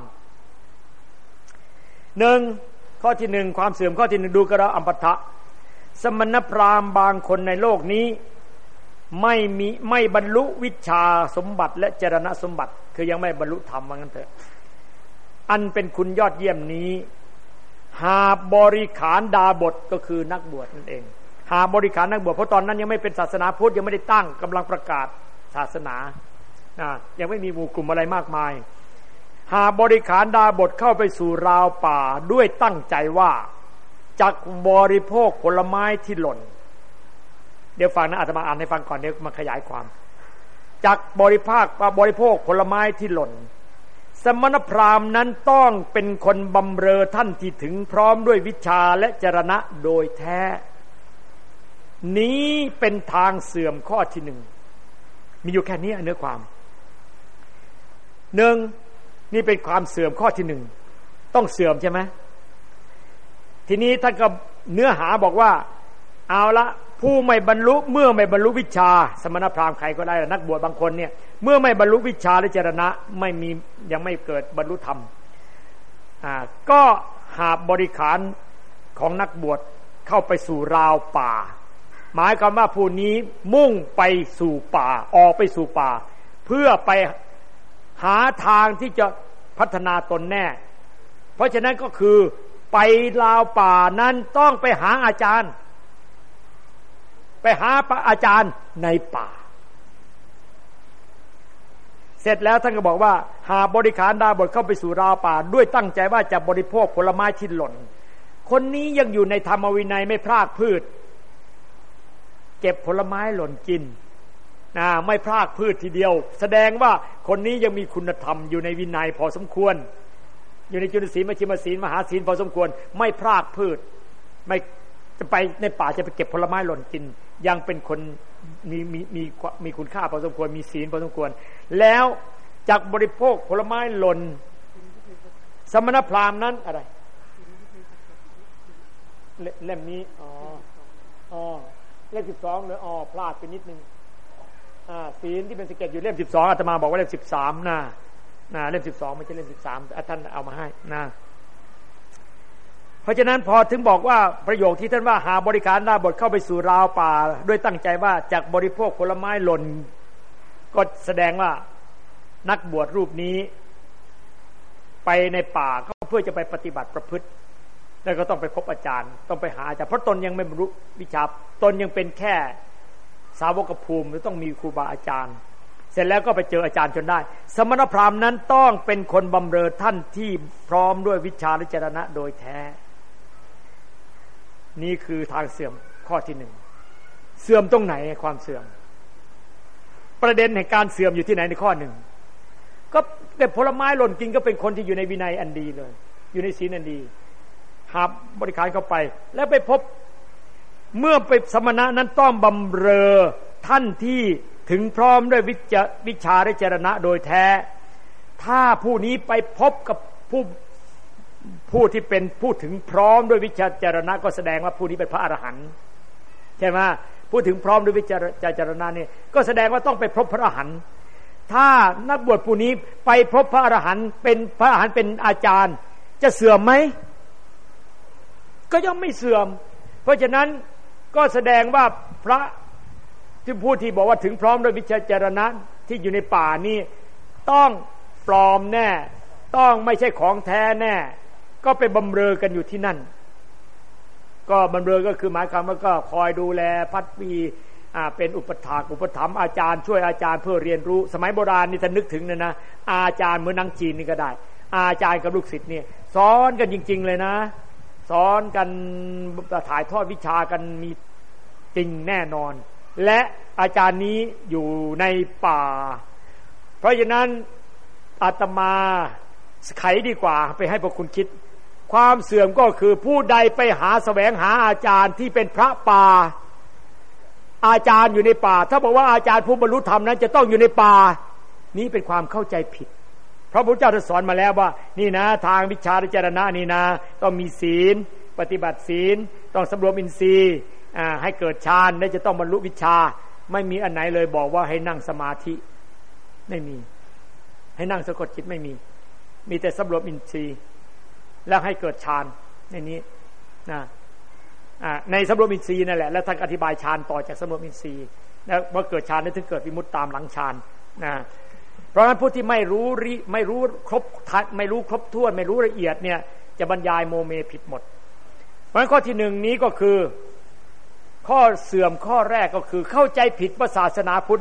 หนึ่งข้อที่หนึ่งความเสื่อมข้อที่หนึ่งดูกระอภัททะสมณพราหมณ์บางคนในโลกนี้ไม่มีไม่บรรลุวิชาสมบัติและเจรณะสมบัติคือยังไม่บรรลุธรรมว่างั้นเถอะอันเป็นคุณยอดเยี่ยมนี้หาบริขารดาบทก็คือนักบวชนั่นเองหาบริขารนักบวชเพราะตอนนั้นยังไม่เป็นศาสนาพุทธยังไม่ได้ตั้งกำลังประกาศศาสนานะยังไม่มีหมู่กลุ่มอะไรมากมายหาบริขารดาบทเข้าไปสู่ราวป่าด้วยตั้งใจว่าจักบริโภคผลไม้ที่หล่นเดี๋ยวฟังนะอาตมาอ่านให้ฟังก่อนเดี๋ยวมาขยายความจักบริภาคบริโภคผลไม้ที่หล่นสมณพราหมณ์นั้นต้องเป็นคนบำเรอท่านที่ถึงพร้อมด้วยวิชาและจรณะโดยแท้นี้เป็นทางเสื่อมข้อที่หนึ่งมีอยู่แค่นี้เนื้อความหนึ่งนี่เป็นความเสื่อมข้อที่หนึ่งต้องเสื่อมใช่ไหมทีนี้ท่านก็เนื้อหาบอกว่าเอาละผู้ไม่บรรลุเมื่อไม่บรรลุวิชาสมณพราหมณ์ใครก็ได้นักบวชบางคนเนี่ยเมื่อไม่บรรลุวิชาและจรณะไม่มียังไม่เกิดบรรลุธรรมอ่าก็หาบริขารของนักบวชเข้าไปสู่ราวป่าหมายความว่าผู้นี้มุ่งไปสู่ป่าออกไปสู่ป่าเพื่อไปหาทางที่จะพัฒนาตนแน่เพราะฉะนั้นก็คือไปราวป่านั้นต้องไปหาอาจารย์ไปหาอาจารย์ในป่าเสร็จแล้วท่านก็บอกว่าหาบริขารดาบทเข้าไปสู่ราวป่าด้วยตั้งใจว่าจะบริโภคผลไม้ที่หล่นคนนี้ยังอยู่ในธรรมวินัยไม่พรากพืชเก็บผลไม้หล่นกินนะไม่พรากพืชทีเดียวแสดงว่าคนนี้ยังมีคุณธรรมอยู่ในวินัยพอสมควรอยู่ในจุลศีลมัชฌิมศีลมหาศีลพอสมควรไม่พรากพืชไม่จะไปในป่าจะไปเก็บผลไม้หล่นกินยังเป็นคนมีมีมีมีคุณค่าพอสมควรมีศีลพอสมควรแล้วจากบริโภคผลไม้หล่นสมณพราหมณ์นั้นอะไรเล่มนี้อ๋ออ๋อเล่มสิบสองเลยอ๋อพลาดไปนิดนึงอ่าศีลที่เป็นสเก็ตอยู่เล่มสิบสองอาตมาบอกว่าเล่มสิบสามนะนะเล่มสิบสองไม่ใช่เล่มสิบสามท่านเอามาให้นะเพราะฉะนั้นพอถึงบอกว่าประโยคที่ท่านว่าหาบริขารดาบทเข้าไปสู่ราวป่าด้วยตั้งใจว่าจากบริโภคผลไม้หล่นก็แสดงว่านักบวชรูปนี้ไปในป่าก็เพื่อจะไปปฏิบัติประพฤติแล้วก็ต้องไปพบอาจารย์ต้องไปหาอาจารย์เพราะตนยังไม่บรรลุวิชาตนยังเป็นแค่สาวกภูมิต้องมีครูบาอาจารย์เสร็จแล้วก็ไปเจออาจารย์จนได้สมณพราหมณ์นั้นต้องเป็นคนบำเรอท่านที่พร้อมด้วยวิชาและจรณะโดยแท้นี่คือทางเสื่อมข้อที่หนึ่งเสื่อมตรงไหนความเสื่อมประเด็นแห่งการเสื่อมอยู่ที่ไหนในข้อหนึ่งก็แต่ผลไม้หล่นกินก็เป็นคนที่อยู่ในวินัยอันดีเลยอยู่ในศีลอันดีหาบริขารเข้าไปแล้วไปพบเมื่อไปสมณะนั้นต้องบำเรอท่านที่ถึงพร้อมด้วยวิชาและจรณะโดยแท้ถ้าผู้นี้ไปพบกับผู้ผู้ที่เป็นผู้ถึงพร้อมด้วยวิชาจรณะก็แสดงว่าผู้นี้เป็นพระอรหันต์ใช่ไหมผู้ถึงพร้อมด้วยวิชาจรณะนี่ก็แสดงว่าต้องไปพบพระอรหันต์ถ้านักบวชผู้นี้ไปพบพระอรหันต์เป็นพระอรหันต์เป็นอาจารย์จะเสื่อมไหมก็ย่อมไม่เสื่อมเพราะฉะนั้นก็แสดงว่าพระที่ผู้ที่บอกว่าถึงพร้อมด้วยวิชาจรณะที่อยู่ในป่านี่ต้องปลอมแน่ต้องไม่ใช่ของแท้แน่ก็ไปบำเรอกันอยู่ที่นั่นก็บำเรอก็คือหมายความว่าก็คอยดูแลพัดวีอ่าเป็นอุปถากอุปถัมภ์อาจารย์ช่วยอาจารย์เพื่อเรียนรู้สมัยโบราณนี่ถ้านึกถึงนะนะอาจารย์เหมือนนางจีนนี่ก็ได้อาจารย์กับลูกศิษย์นี่สอนกันจริงๆเลยนะสอนกันถ่ายทอดวิชากันมีจริงแน่นอนและอาจารย์นี้อยู่ในป่าเพราะฉะนั้นอาตมาไขดีกว่าไปให้พวกคุณคิดความเสื่อมก็คือผู้ใดไปหาแสวงหาอาจารย์ที่เป็นพระป่าอาจารย์อยู่ในป่าถ้าบอกว่าอาจารย์ผู้บรรลุธรรมนั้นจะต้องอยู่ในป่านี้เป็นความเข้าใจผิดเพราะพระพุทธเจ้าสอนมาแล้วว่านี่นะทางวิชาและจรณะนี่นะต้องมีศีลปฏิบัติศีลต้องสำรวมอินทรีย์อ่าให้เกิดฌานและจะต้องบรรลุวิชาไม่มีอันไหนเลยบอกว่าให้นั่งสมาธิไม่มีให้นั่งสะกดจิตไม่มีมีแต่สำรวมอินทรีย์แล้วให้เกิดฌานในนี้นะอ่าในสำรวมอินทรีย์นั่นแหละแล้วท่านอธิบายฌานต่อจากสำรวมอินทรีย์แล้วเมื่อเกิดฌานนั้นถึงเกิดวิมุตติตามหลังฌานนะเพราะฉะนั้นผู้ที่ไม่รู้ไม่รู้ครบทัดไม่รู้ครบถ้วนไม่รู้ละเอียดเนี่ยจะบรรยายโมเมผิดหมดเพราะฉะนั้นข้อที่หนึ่งนี้ก็คือข้อเสื่อมข้อแรกก็คือเข้าใจผิดว่าศาสนาพุทธนั้น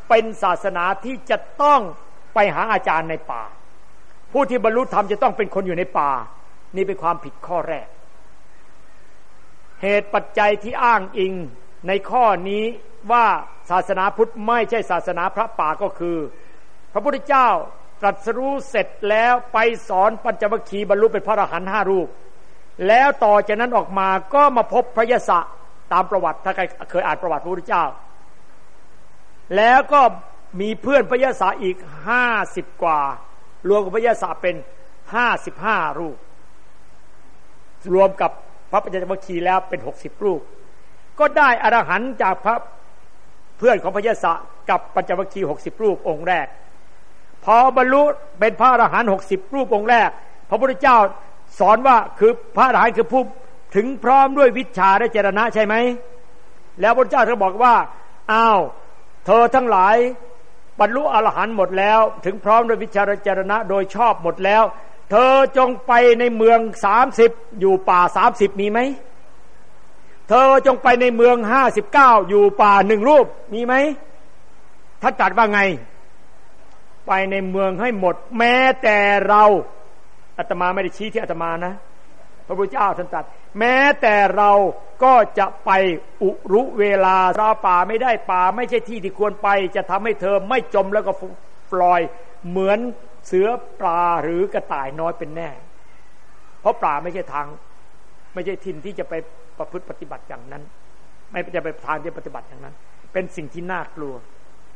เป็นศาสนาที่จะต้องไปหาอาจารย์ในป่าผู้ที่บรรลุธรรมจะต้องเป็นคนอยู่ในป่านี่เป็นความผิดข้อแรกเหตุปัจจัยที่อ้างอิงในข้อนี้ว่าศาสนาพุทธไม่ใช่ศาสนาพระป่าก็คือพระพุทธเจ้าตรัสรู้เสร็จแล้วไปสอนปัญจวัคคีย์บรรลุเป็นพระอรหันต์ห้ารูปแล้วต่อจากนั้นออกมาก็มาพบพระยศะตามประวัติถ้าใครเคยอ่านประวัติพระพุทธเจ้าแล้วก็มีเพื่อนพระยศะอีกห้าสิบกว่ารวมกับพระยศะเป็นห้าสิบห้ารูปรวมกับพระปัญจวัคคีย์แล้วเป็นหกสิบรูปก็ได้อรหันต์จากพระเพื่อนของพระยศะกับปัญจวัคคีย์หกสิบรูปองค์แรกพอบรรลุเป็นพระอรหันต์หกสิบรูปองค์แรกพระพุทธเจ้าสอนว่าคือพระอรหันต์คือผู้ถึงพร้อมด้วยวิชชาและเจรณะใช่ไหมแล้วพระพุทธเจ้าก็บอกว่าอ้าวเธอทั้งหลายบรรลุอรหันต์หมดแล้วถึงพร้อมด้วยวิชชาและเจรณะโดยชอบหมดแล้วเธอจงไปในเมืองสามสิบอยู่ป่าสามสิบมีไหมเธอจงไปในเมืองห้าสิบเก้าอยู่ป่าหนึ่งรูปมีไหมท่านตรัสว่าไงไปในเมืองให้หมดแม้แต่เราอาตมาไม่ได้ชี้ที่อาตมานะพระพุทธเจ้าท่านตรัสแม้แต่เราก็จะไปอุรุเวลาเราป่าไม่ได้ป่าไม่ใช่ที่ที่ควรไปจะทำให้เธอไม่จมแล้วก็ปล่อยเหมือนเสือปลาหรือกระต่ายน้อยเป็นแน่เพราะป่าไม่ใช่ทางไม่ใช่ถิ่นที่จะไปประพฤติปฏิบัติอย่างนั้นไม่จะไปทางที่ปฏิบัติอย่างนั้นเป็นสิ่งที่น่ากลัว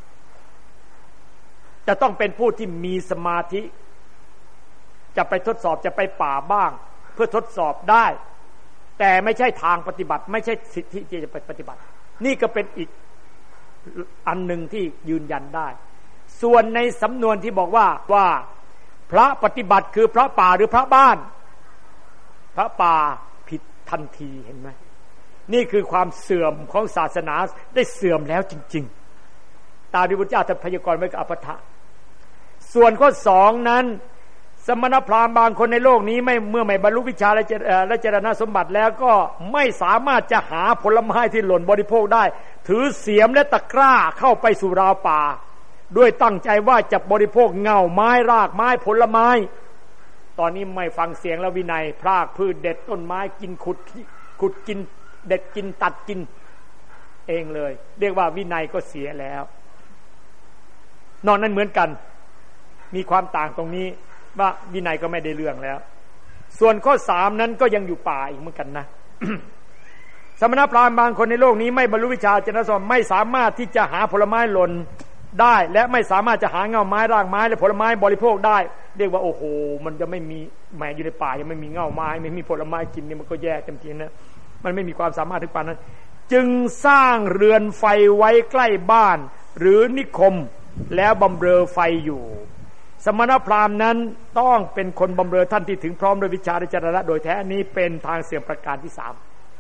จะต้องเป็นผู้ที่มีสมาธิจะไปทดสอบจะไปป่าบ้างเพื่อทดสอบได้แต่ไม่ใช่ทางปฏิบัติไม่ใช่สิทธิที่จะไปปฏิบัตินี่ก็เป็นอีกอันหนึ่งที่ยืนยันได้ส่วนในสำนวนที่บอกว่าว่าพระปฏิบัติคือพระป่าหรือพระบ้านพระป่าผิดทันทีเห็นไหมนี่คือความเสื่อมของศาสนาได้เสื่อมแล้วจริงๆตามที่พระเจ้าท่านพยากรณ์ไว้กับอภัททะส่วนข้อสองนั้นสมณพราหมณ์บางคนในโลกนี้ไม่เมื่อไม่บรรลุวิชาและเจรณสมบัติแล้วก็ไม่สามารถจะหาผลไม้ที่หล่นบริโภคได้ถือเสียมและตะกร้าเข้าไปสู่ราวป่าด้วยตั้งใจว่าจะบริโภคเง่าไม้รากไม้ผลไม้ตอนนี้ไม่ฟังเสียงแล้ววินัยพรากพืชเด็ดต้นไม้กินขุดขุดกินเด็ดกินตัดกินเองเลยเรียกว่าวินัยก็เสียแล้วนอกนั้นเหมือนกันมีความต่างตรงนี้ว่าวินัยก็ไม่ได้เรื่องแล้วส่วนข้อสามนั้นก็ยังอยู่ป่าอีกเหมือนกันนะ สมณพราหมณ์บางคนในโลกนี้ไม่บรรลุวิชาเจรณสมบัติไม่สามารถที่จะหาผลไม้หล่นได้และไม่สามารถจะหาเง่าไม้รากไม้และผลไม้บริโภคได้เรียกว่าโอ้โหมันจะไม่มีแหมอยู่ในป่ายังไม่มีเง่าไม้ไม่มีผลไม้กินนี่มันก็แย่เต็มทีนะมันไม่มีความสามารถถึงปานนั้นจึงสร้างเรือนไฟไว้ใกล้บ้านหรือนิคมแล้วบำเรอไฟอยู่สมณพราหมณ์นั้นต้องเป็นคนบำเรอท่านที่ถึงพร้อมด้วยวิชาและจรณะโดยแท้นี้เป็นทางเสื่อมประการที่สาม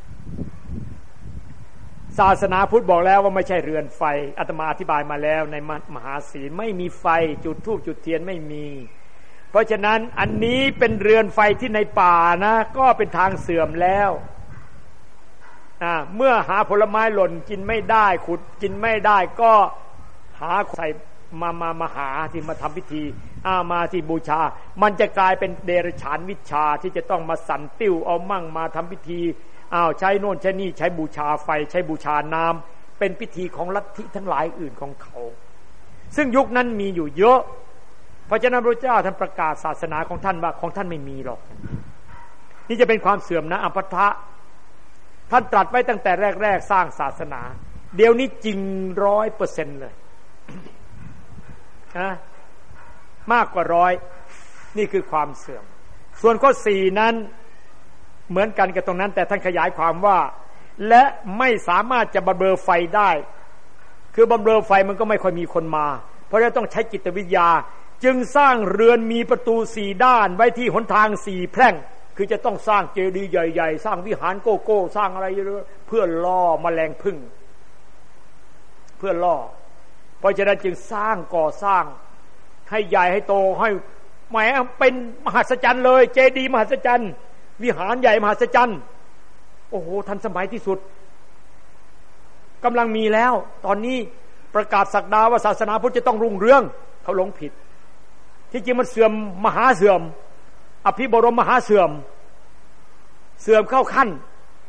ศาสนาพุทธบอกแล้วว่าไม่ใช่เรือนไฟอาตมาอธิบายมาแล้วในมหาศีลไม่มีไฟจุดธูปจุดเทียนไม่มีเพราะฉะนั้นอันนี้เป็นเรือนไฟที่ในป่านะก็เป็นทางเสื่อมแล้วอ่าเมื่อหาผลไม้หล่นกินไม่ได้ขุดกินไม่ได้ก็หาใส่มามามาหาที่มาทำพิธีอ้ามาที่บูชามันจะกลายเป็นเดรัจฉานวิชาที่จะต้องมาสั่นติ้วเอามั่งมาทำพิธีอ้าวใช้โน่นใช้นี่ใช้บูชาไฟใช้บูชาน้ำเป็นพิธีของลัทธิทั้งหลายอื่นของเขาซึ่งยุคนั้นมีอยู่เยอะเพราะฉะนั้นพระเจ้าท่านประกาศศาสนาของท่านว่าของท่านไม่มีหรอกนี่จะเป็นความเสื่อมนะอภัททะท่านตรัสไว้ตั้งแต่แรกๆสร้างศาสนาเดี๋ยวนี้จริงร้อยเปอร์เซ็นต์เลยนะมากกว่าร้อยนี่คือความเสื่อมส่วนข้อสี่นั้นเหมือนกันกับตรงนั้นแต่ท่านขยายความว่าและไม่สามารถจะบำเรอไฟได้คือบำเรอไฟมันก็ไม่ค่อยมีคนมาเพราะฉะนั้นต้องใช้จิตวิทยาจึงสร้างเรือนมีประตูสี่ด้านไว้ที่หนทางสี่แพร่งคือจะต้องสร้างเจดีย์ใหญ่ๆสร้างวิหารโกโก้สร้างอะไรเพื่อล่อแมลงผึ้งเพื่อล่อเพราะฉะนั้นจึงสร้างก่อสร้างให้ใหญ่ให้โตให้แหมเป็นมหัศจรรย์เลยเจดีย์มหัศจรรย์วิหารใหญ่มหัศจรรย์โอ้โหทันสมัยที่สุดกำลังมีแล้วตอนนี้ประกาศศักดาว่าศาสนาพุทธจะต้องรุ่งเรืองเขาหลงผิดที่จริงมันเสื่อมมหาเสื่อมอภิบรมมหาเสื่อมเสื่อมเข้าขั้น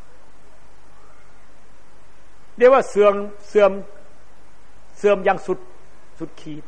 เรียกว่าเสื่อมเสื่อมเสื่อมอย่างสุดสุดขีด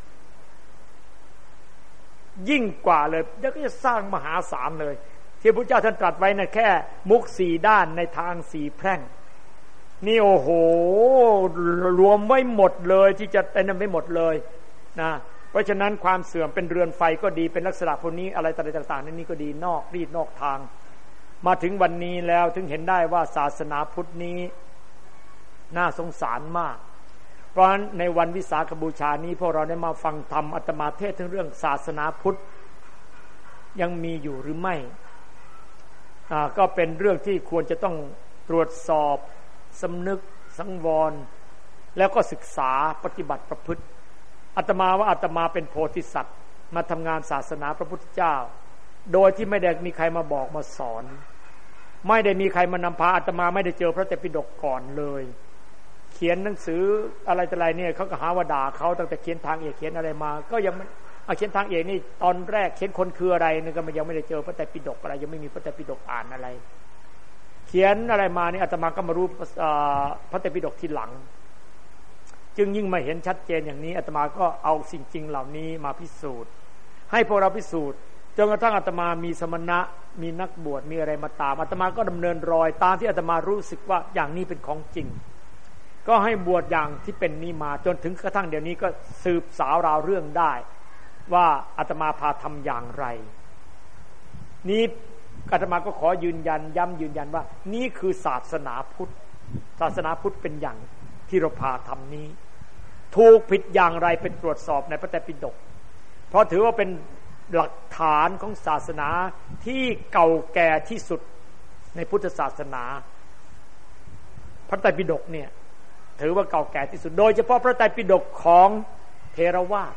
ยิ่งกว่าเลยแล้วก็จะสร้างมหาศาลเลยที่พระพุทธเจ้าท่านตรัสไว้นะแค่มุขสี่ด้านในทางสี่แพร่งนี่โอ้โหรวมไว้หมดเลยที่จะเป็นไม่หมดเลยนะเพราะฉะนั้นความเสื่อมเป็นเรือนไฟก็ดีเป็นลักษณะพวกนี้อะไรต่างๆนี่ก็ดีนอกรีดนอกทางมาถึงวันนี้แล้วถึงเห็นได้ว่าศาสนาพุทธนี้น่าสงสารมากเพราะฉะนั้นในวันวิสาขบูชานี้พวกเราได้มาฟังธรรมอาตมาเทศน์ถึงเรื่องศาสนาพุทธยังมีอยู่หรือไม่อ่าก็เป็นเรื่องที่ควรจะต้องตรวจสอบสำนึกสังวรแล้วก็ศึกษาปฏิบัติประพฤติอาตมาว่าอาตมาเป็นโพธิสัตว์มาทำงานศาสนาพระพุทธเจ้าโดยที่ไม่ได้มีใครมาบอกมาสอนไม่ได้มีใครมานำพาอาตมาไม่ได้เจอพระไตรปิฎกก่อนเลยเขียนหนังสืออะไรต่ออะไรเนี่ยเขาก็หาว่าด่าเขาตั้งแต่เขียนทางเอกเขียนอะไรมาก็ยังเอาเขียนทางเอกนี่ตอนแรกเขียนคนคืออะไรนี่ก็มันยังไม่ได้เจอพระไตรปิฎกอะไรยังไม่มีพระไตรปิฎกอ่านอะไรเขียนอะไรมานี่อาตมาก็มารู้พระไตรปิฎกทีหลังจึงยิ่งมาเห็นชัดเจนอย่างนี้อาตมาก็เอาสิ่งจริงเหล่านี้มาพิสูจน์ให้พวกเราพิสูจน์จนกระทั่งอาตมามีสมณะมีนักบวชมีอะไรมาตามอาตมาก็ดำเนินรอยตามที่อาตมารู้สึกว่าอย่างนี้เป็นของจริงก็ให้บวชอย่างที่เป็นนี้มาจนถึงกระทั่งเดี๋ยวนี้ก็สืบสาวราวเรื่องได้ว่าอาตมาพาทำอย่างไรนี้อาตมาก็ขอยืนยันย้ำยืนยันว่านี่คือศาสนาพุทธศาสนาพุทธเป็นอย่างที่เราพาทำนี้ถูกผิดอย่างไรเป็นตรวจสอบในพระไตรปิฎกเพราะถือว่าเป็นหลักฐานของศาสนาที่เก่าแก่ที่สุดในพุทธศาสนาพระไตรปิฎกเนี่ยถือว่าเก่าแก่ที่สุดโดยเฉพาะพระไตรปิฎกของเทรวาท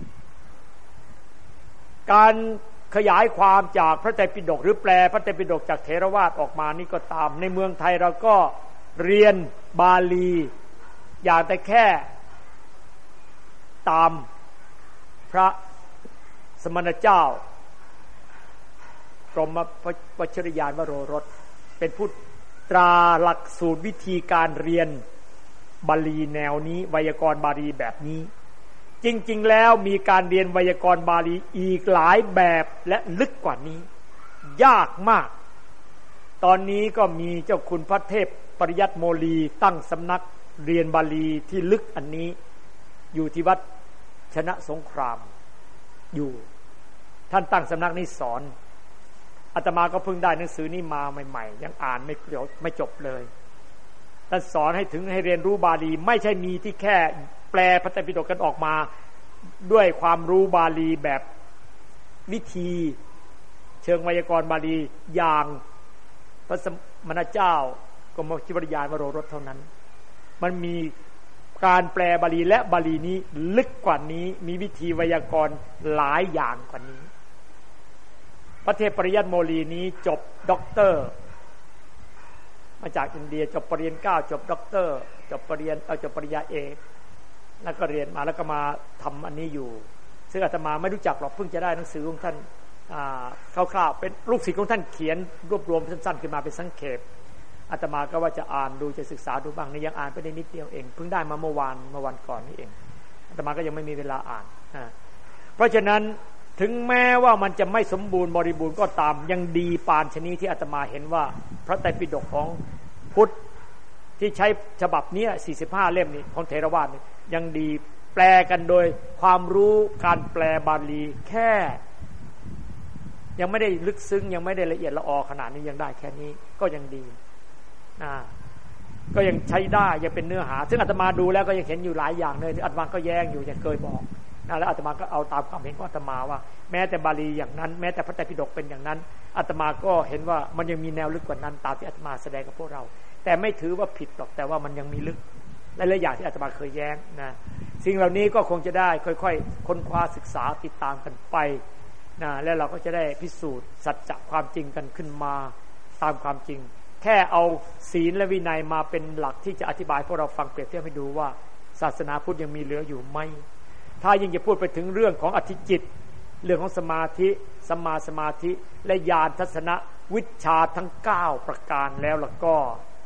การขยายความจากพระไตรปิฎกหรือแปลพระไตรปิฎกจากเทรวาทออกมานี่ก็ตามในเมืองไทยเราก็เรียนบาลีอย่างแต่แค่ตามพระสมณเจ้ากรมวชิรยานวโรรสเป็นผู้ตราหลักสูตรวิธีการเรียนบาลีแนวนี้ไวยากรณ์บาลีแบบนี้จริงๆแล้วมีการเรียนไวยากรณ์บาลีอีกหลายแบบและลึกกว่านี้ยากมากตอนนี้ก็มีเจ้าคุณพระเทพปริยัติโมลีตั้งสำนักเรียนบาลีที่ลึกอันนี้อยู่ที่วัดชนะสงครามอยู่ท่านตั้งสำนักนี้สอนอาตมาก็เพิ่งได้หนังสือนี้มาใหม่ๆยังอ่านไม่จบไม่จบเลยท่านสอนให้ถึงให้เรียนรู้บาลีไม่ใช่มีที่แค่แปลพระไตรปิฎกกันออกมาด้วยความรู้บาลีแบบวิธีเชิงไวยากรณ์บาลีอย่างพระสมณเจ้ากรมวชิรยานวโรรสเท่านั้นมันมีการแปลบาลีและบาลีนี้ลึกกว่านี้มีวิธีไวยากรณ์หลายอย่างกว่านี้พระเทพปริยัติโมลีนี้จบด็อกเตอร์มาจากอินเดียจบปริญญาเก้าจบด็อกเตอร์จบปริญญาเอาจบปริญญาเอกแล้วก็เรียนมาแล้วก็มาทำอันนี้อยู่ซึ่งอาตมาไม่รู้จักหรอกเพิ่งจะได้หนังสือของท่านคร่าวๆเป็นลูกศิษย์ของท่านเขียนรวบรวมสั้นๆขึ้นมาเป็นสังเขปอาตมาก็ว่าจะอ่านดูจะศึกษาดูบ้างนี่ยังอ่านไปได้นิดเดียวเองเพิ่งได้มาเมื่อวานเมื่อวันก่อนนี่เองอาตมาก็ยังไม่มีเวลาอ่านเพราะฉะนั้นถึงแม้ว่ามันจะไม่สมบูรณ์บริบูรณ์ก็ตามยังดีปานชนิดที่อาตมาเห็นว่าพระไตรปิฎกของพุทธที่ใช้ฉบับนี้สี่สิบห้าเล่มนี้ของเทรวาทนี่ยังดีแปลกันโดยความรู้การแปลบาลีแค่ยังไม่ได้ลึกซึ้งยังไม่ได้ละเอียดละออขนาดนี้ยังได้แค่นี้ก็ยังดีนะก็ยังใช้ได้ยังเป็นเนื้อหาซึ่งอาตมาดูแล้วก็ยังเห็นอยู่หลายอย่างเลยอาตมาก็แย้งอยู่อย่างเคยบอกนะแล้วอาตมาก็เอาตามความเห็นของอาตมาว่าแม้แต่บาลีอย่างนั้นแม้แต่พระไตรปิฎกเป็นอย่างนั้นอาตมาก็เห็นว่ามันยังมีแนวลึกกว่านั้นตามที่อาตมาแสดงกับพวกเราแต่ไม่ถือว่าผิดหรอกแต่ว่ามันยังมีลึกหลายๆอย่างที่อาตมาเคยแย้งนะสิ่งเหล่านี้ก็คงจะได้ค่อยๆค้นคว้าศึกษาติดตามกันไปนะแล้วเราก็จะได้พิสูจน์สัจจะความจริงกันขึ้นมาตามความจริงแค่เอาศีลและวินัยมาเป็นหลักที่จะอธิบายพวกเราฟังเปรียบเทียบให้ดูว่าศาสนาพุทธยังมีเหลืออยู่ไหมถ้ายิ่งจะพูดไปถึงเรื่องของอธิจิตเรื่องของสมาธิสัมมาสมาธิและญาณทัศนวิชาทั้งเก้าประการแล้วแล้วก็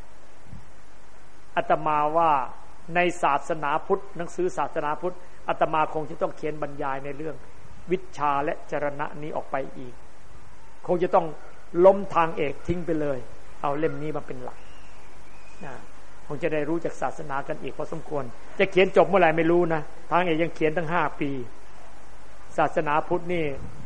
อาตมาว่าในศาสนาพุทธหนังสือศาสนาพุทธอาตมาคงจะต้องเขียนบรรยายในเรื่องวิชาและจรณะนี้ออกไปอีกคงจะต้องล้มทางเอกทิ้งไปเลยเอาเล่มนี้มาเป็นหลักนะคงจะได้รู้จากศาสนากันอีกพอสมควรจะเขียนจบเมื่อไหร่ไม่รู้นะทางเอกยังเขียนตั้งห้าปีศาสนาพุทธนี่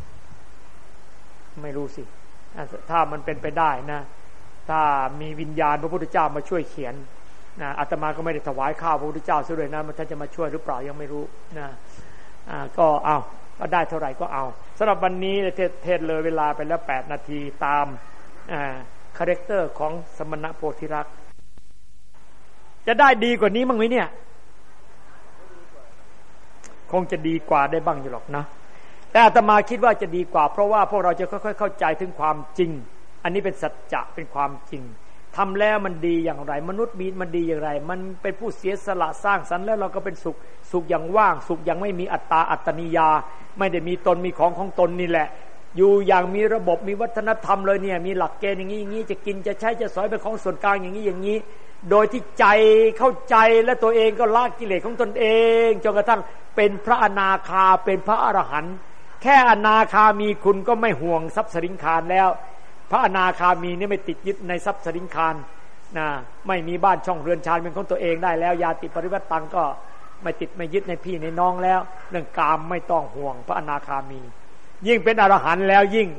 ไม่รู้สิถ้ามันเป็นไปได้นะถ้ามีวิญญาณพระพุทธเจ้ามาช่วยเขียนนะอาตมาก็ไม่ได้ถวายข้าวพระพุทธเจ้าซะด้วยนะมันท่านจะมาช่วยหรือเปล่ายังไม่รู้นะอ่าก็เอาก็ได้เท่าไหร่ก็เอาสำหรับวันนี้เทศเลยเวลาไปแล้วแปดนาทีตามอ่าคาแรคเตอร์ของสมณโพธิรักษ์จะได้ดีกว่านี้มั้งไหมเนี่ยคงจะดีกว่าได้บ้างอยู่หรอกนะแต่อาตมาคิดว่าจะดีกว่าเพราะว่าพวกเราจะค่อยๆเข้าใจถึงความจริงอันนี้เป็นสัจจะเป็นความจริงทำแล้วมันดีอย่างไรมนุษย์มีมันดีอย่างไรมันเป็นผู้เสียสละสร้างสรรค์แล้วเราก็เป็นสุขสุขอย่างว่างสุขอย่างไม่มีอัตตาอัตนิยาไม่ได้มีตนมีของของตนนี่แหละอยู่อย่างมีระบบมีวัฒนธรรมเลยเนี่ยมีหลักเกณฑ์อย่างนี้อย่างนี้จะกินจะใช้จะสอยเป็นของส่วนกลางอย่างนี้อย่างนี้โดยที่ใจเข้าใจและตัวเองก็ละกิเลสของตนเองจนกระทั่งเป็นพระอนาคาเป็นพระอรหันต์แค่อนาคามีคุณก็ไม่ห่วงทรัพย์สินคารแล้วพระอนาคามีนี่ไม่ติดยึดในทรัพย์สินคารนะไม่มีบ้านช่องเรือนชานเป็นของตัวเองได้แล้วญาติปริวัติตังก็ไม่ติดไม่ยึดในพี่ในน้องแล้วเรื่องกามไม่ต้องห่วงพระอนาคามียิ่งเป็นอรหันต์แล้วยิ่ง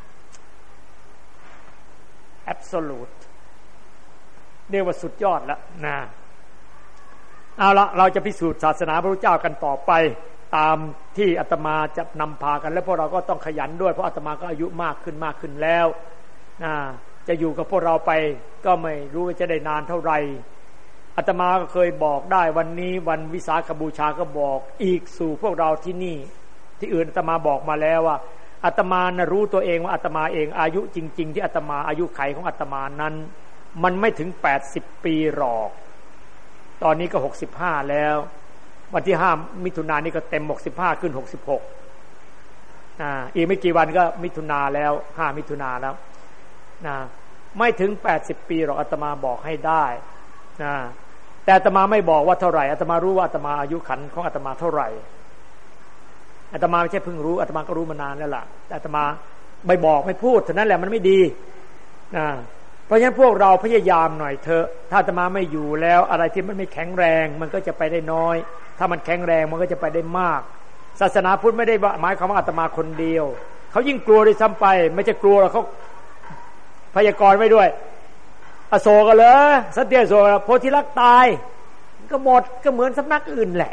absolute เรียกว่าสุดยอดแล้วนะเอาละเราจะพิสูจน์ศาสนาพระพุทธเจ้ากันต่อไปตามที่อาตมาจะนำพากันและพวกเราก็ต้องขยันด้วยเพราะอาตมาก็อายุมากขึ้นมากขึ้นแล้วนะจะอยู่กับพวกเราไปก็ไม่รู้ว่าจะได้นานเท่าไหร่อาตมาก็เคยบอกได้วันนี้วันวิสาขบูชาก็บอกอีกสู่พวกเราที่นี่ที่อื่นอาตมาบอกมาแล้วว่าอาตมานะรู้ตัวเองว่าอาตมาเองอายุจริงๆที่อาตมาอายุไขของอาตมานั้นมันไม่ถึงแปดสิบปีหรอกตอนนี้ก็หกสิบห้าแล้ววันที่ห้ามิถุนายนนี่ก็เต็มหกสิบห้าขึ้นหกสิบหกอ่าอีกไม่กี่วันก็มิถุนาแล้วห้ามิถุนาแล้วนะไม่ถึงแปดสิบปีหรอกอาตมาบอกให้ได้นะแต่อาตมาไม่บอกว่าเท่าไหร่อาตมารู้ว่าอาตมาอายุขันของอาตมาเท่าไหร่อาตมาไม่ใช่เพิ่งรู้อาตมาก็รู้มานานแล้วล่ะแต่อาตมาไม่บอกไม่พูดเท่านั้นแหละมันไม่ดีนะเพราะฉะนั้นพวกเราพยายามหน่อยเถอะถ้าอาตมาไม่อยู่แล้วอะไรที่มันไม่แข็งแรงมันก็จะไปได้น้อยถ้ามันแข็งแรงมันก็จะไปได้มากศาสนาพุทธไม่ได้หมายความว่าอาตมาคนเดียวเขายิ่งกลัวด้วยซ้ำไปไม่จะกลัวหรอกเขาพยากรณ์ไว้ด้วยอโศกเหรอสัตเตียโศกโพธิลักษ์ตายก็หมดก็เหมือนสำนักอื่นแหละ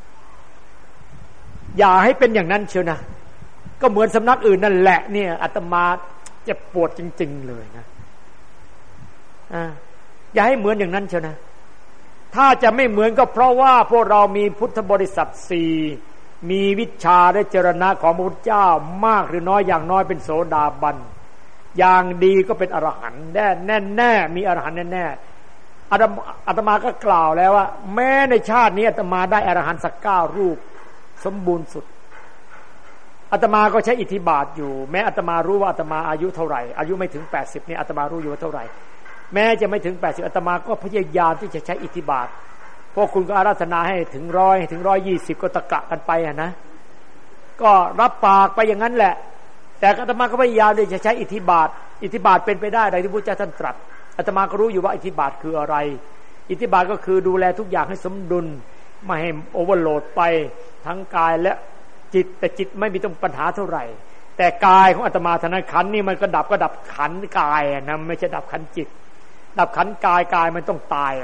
อย่าให้เป็นอย่างนั้นเชียวนะก็เหมือนสำนักอื่นนั่นแหละเนี่ยอาตมาเจ็บปวดจริงๆเลยนะอ่าอย่าให้เหมือนอย่างนั้นเชียวนะถ้าจะไม่เหมือนก็เพราะว่าพวกเรามีพุทธบริษัทสี่มีวิชาและจรณะของพระพุทธเจ้ามากหรือน้อยอย่างน้อยเป็นโสดาบันอย่างดีก็เป็นอรหันต์แน่แน่แน่มีอรหันต์แน่แน่อาตมาอาตมาก็กล่าวแล้วว่าแม้ในชาตินี้อาตมาได้อรหันต์สักเก้ารูปสมบูรณ์สุดอาตมาก็ใช้อิทธิบาทอยู่แม้อาตมารู้ว่าอาตมาอายุเท่าไหร่อายุไม่ถึงแปดสิบนี่อาตมารู้อยู่ว่าเท่าไหร่แม้จะไม่ถึงแปดสิบอาตมาก็พยายามที่จะใช้อิทธิบาทพวกคุณก็อาราธนาให้ถึงร้อยถึงร้อยยี่สิบก็ตะกะกันไปอ่ะนะก็รับปากไปอย่างนั้นแหละแต่อาตมาก็พยายามที่จะใช้อิทธิบาทอิทธิบาทเป็นไปได้ดังที่พระพุทธเจ้าท่านตรัสอาตมาก็รู้อยู่ว่าอิทธิบาทคืออะไรอิทธิบาทก็คือดูแลทุกอย่างให้สมดุลไม่ให้โอเวอร์โหลดไปทั้งกายและจิตแต่จิตไม่มีต้องปัญหาเท่าไหร่แต่กายของอาตมาธนาขันนี่มันก็ดับก็ดับขันกายนะไม่ใช่ดับขันจิตดับขันกายกายมันต้องตาย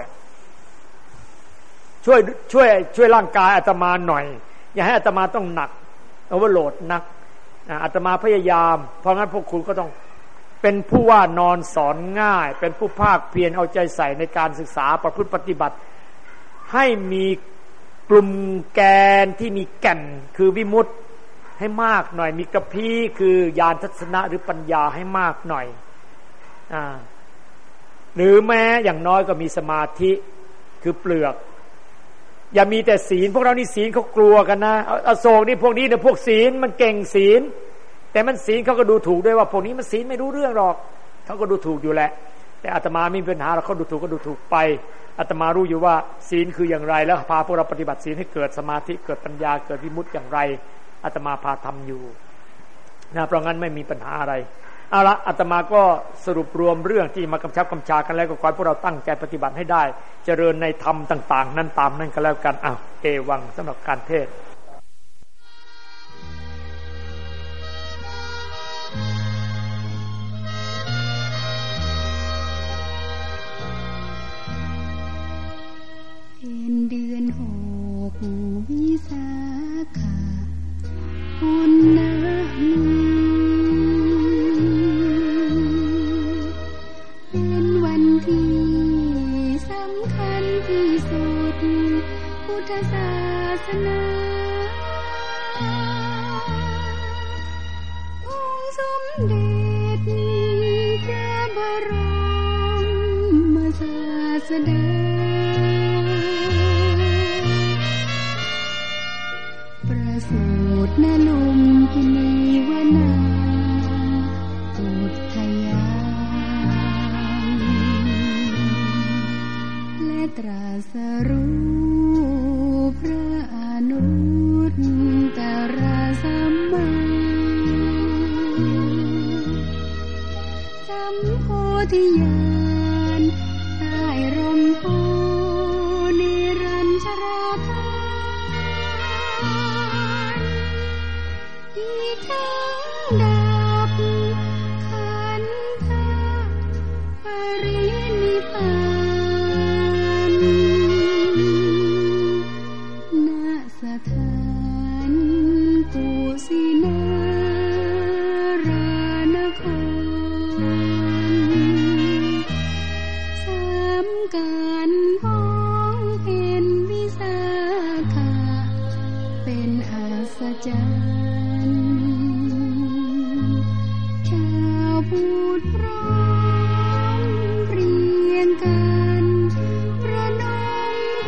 ช่วยช่วยช่วยร่างกายอาตมาหน่อยอย่าให้อาตมาต้องหนักโอเวอร์โหลดนักอาตมาพยายามเพราะงั้นพวกคุณก็ต้องเป็นผู้ว่านอนสอนง่ายเป็นผู้ภาคเพียรเอาใจใส่ในการศึกษาประพฤติปฏิบัติให้มีกลุ่มแกนที่มีแก่นคือวิมุตติให้มากหน่อยมีกระพี้คือญาณทัศนะหรือปัญญาให้มากหน่อยอ่าหรือแม้อย่างน้อยก็มีสมาธิคือเปลือกอย่ามีแต่ศีลพวกเรานี่ศีลเขากลัวกันนะอโศกนี่พวกนี้เนี่ยพวกศีลมันเก่งศีลแต่มันศีลเขาก็ดูถูกด้วยว่าพวกนี้มันศีลไม่รู้เรื่องหรอกเขาก็ดูถูกอยู่แหละแต่อาตมาไม่มีปัญหาเราเขาดูถูกก็ดูถูกไปอาตมารู้อยู่ว่าศีลคืออย่างไรแล้วพาพวกเราปฏิบัติศีลให้เกิดสมาธิเกิดปัญญาเกิดวิมุตติอย่างไรอาตมาพาทำอยู่นะเพราะงั้นไม่มีปัญหาอะไรเอาละอาตมาก็สรุปรวมเรื่องที่มากำชับกำชากันแล้วก็ขอให้พวกเราตั้งใจปฏิบัติให้ได้เจริญในธรรมต่างๆนั้นตามนั้นก็แล้วกันอ้าวเอวังสำหรับการเทศน์เป็นเดือนหกวิสาขะปุณณมีเป็นวันที่สำคัญที่สุดพุทธศาสนาองค์สมเด็จพระบรมศาสดาประสูติณลุมพินีวนาอุทยานและตรัสรู้พระอนุตตรสัมมาสัมโพธิญาณใต้ร่มโพนิรัญชราภาอีกทั้งดับขันธปรินิพพานณสถานกุสินารานครสามการพ้องเพ็ญวิสาขะเป็นอัศจรรย์ชาวพุทธพร้อมเพรียงกันประนมก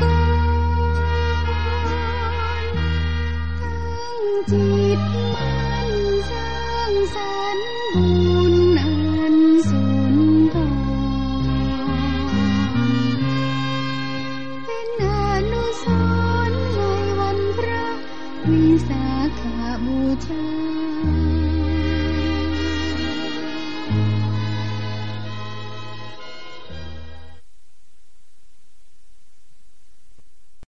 รตั้งจิตมั่นสร้างสรรค์บุญอันสุนทรเป็นอนุสรณ์ในวันพระวิสาขบูชา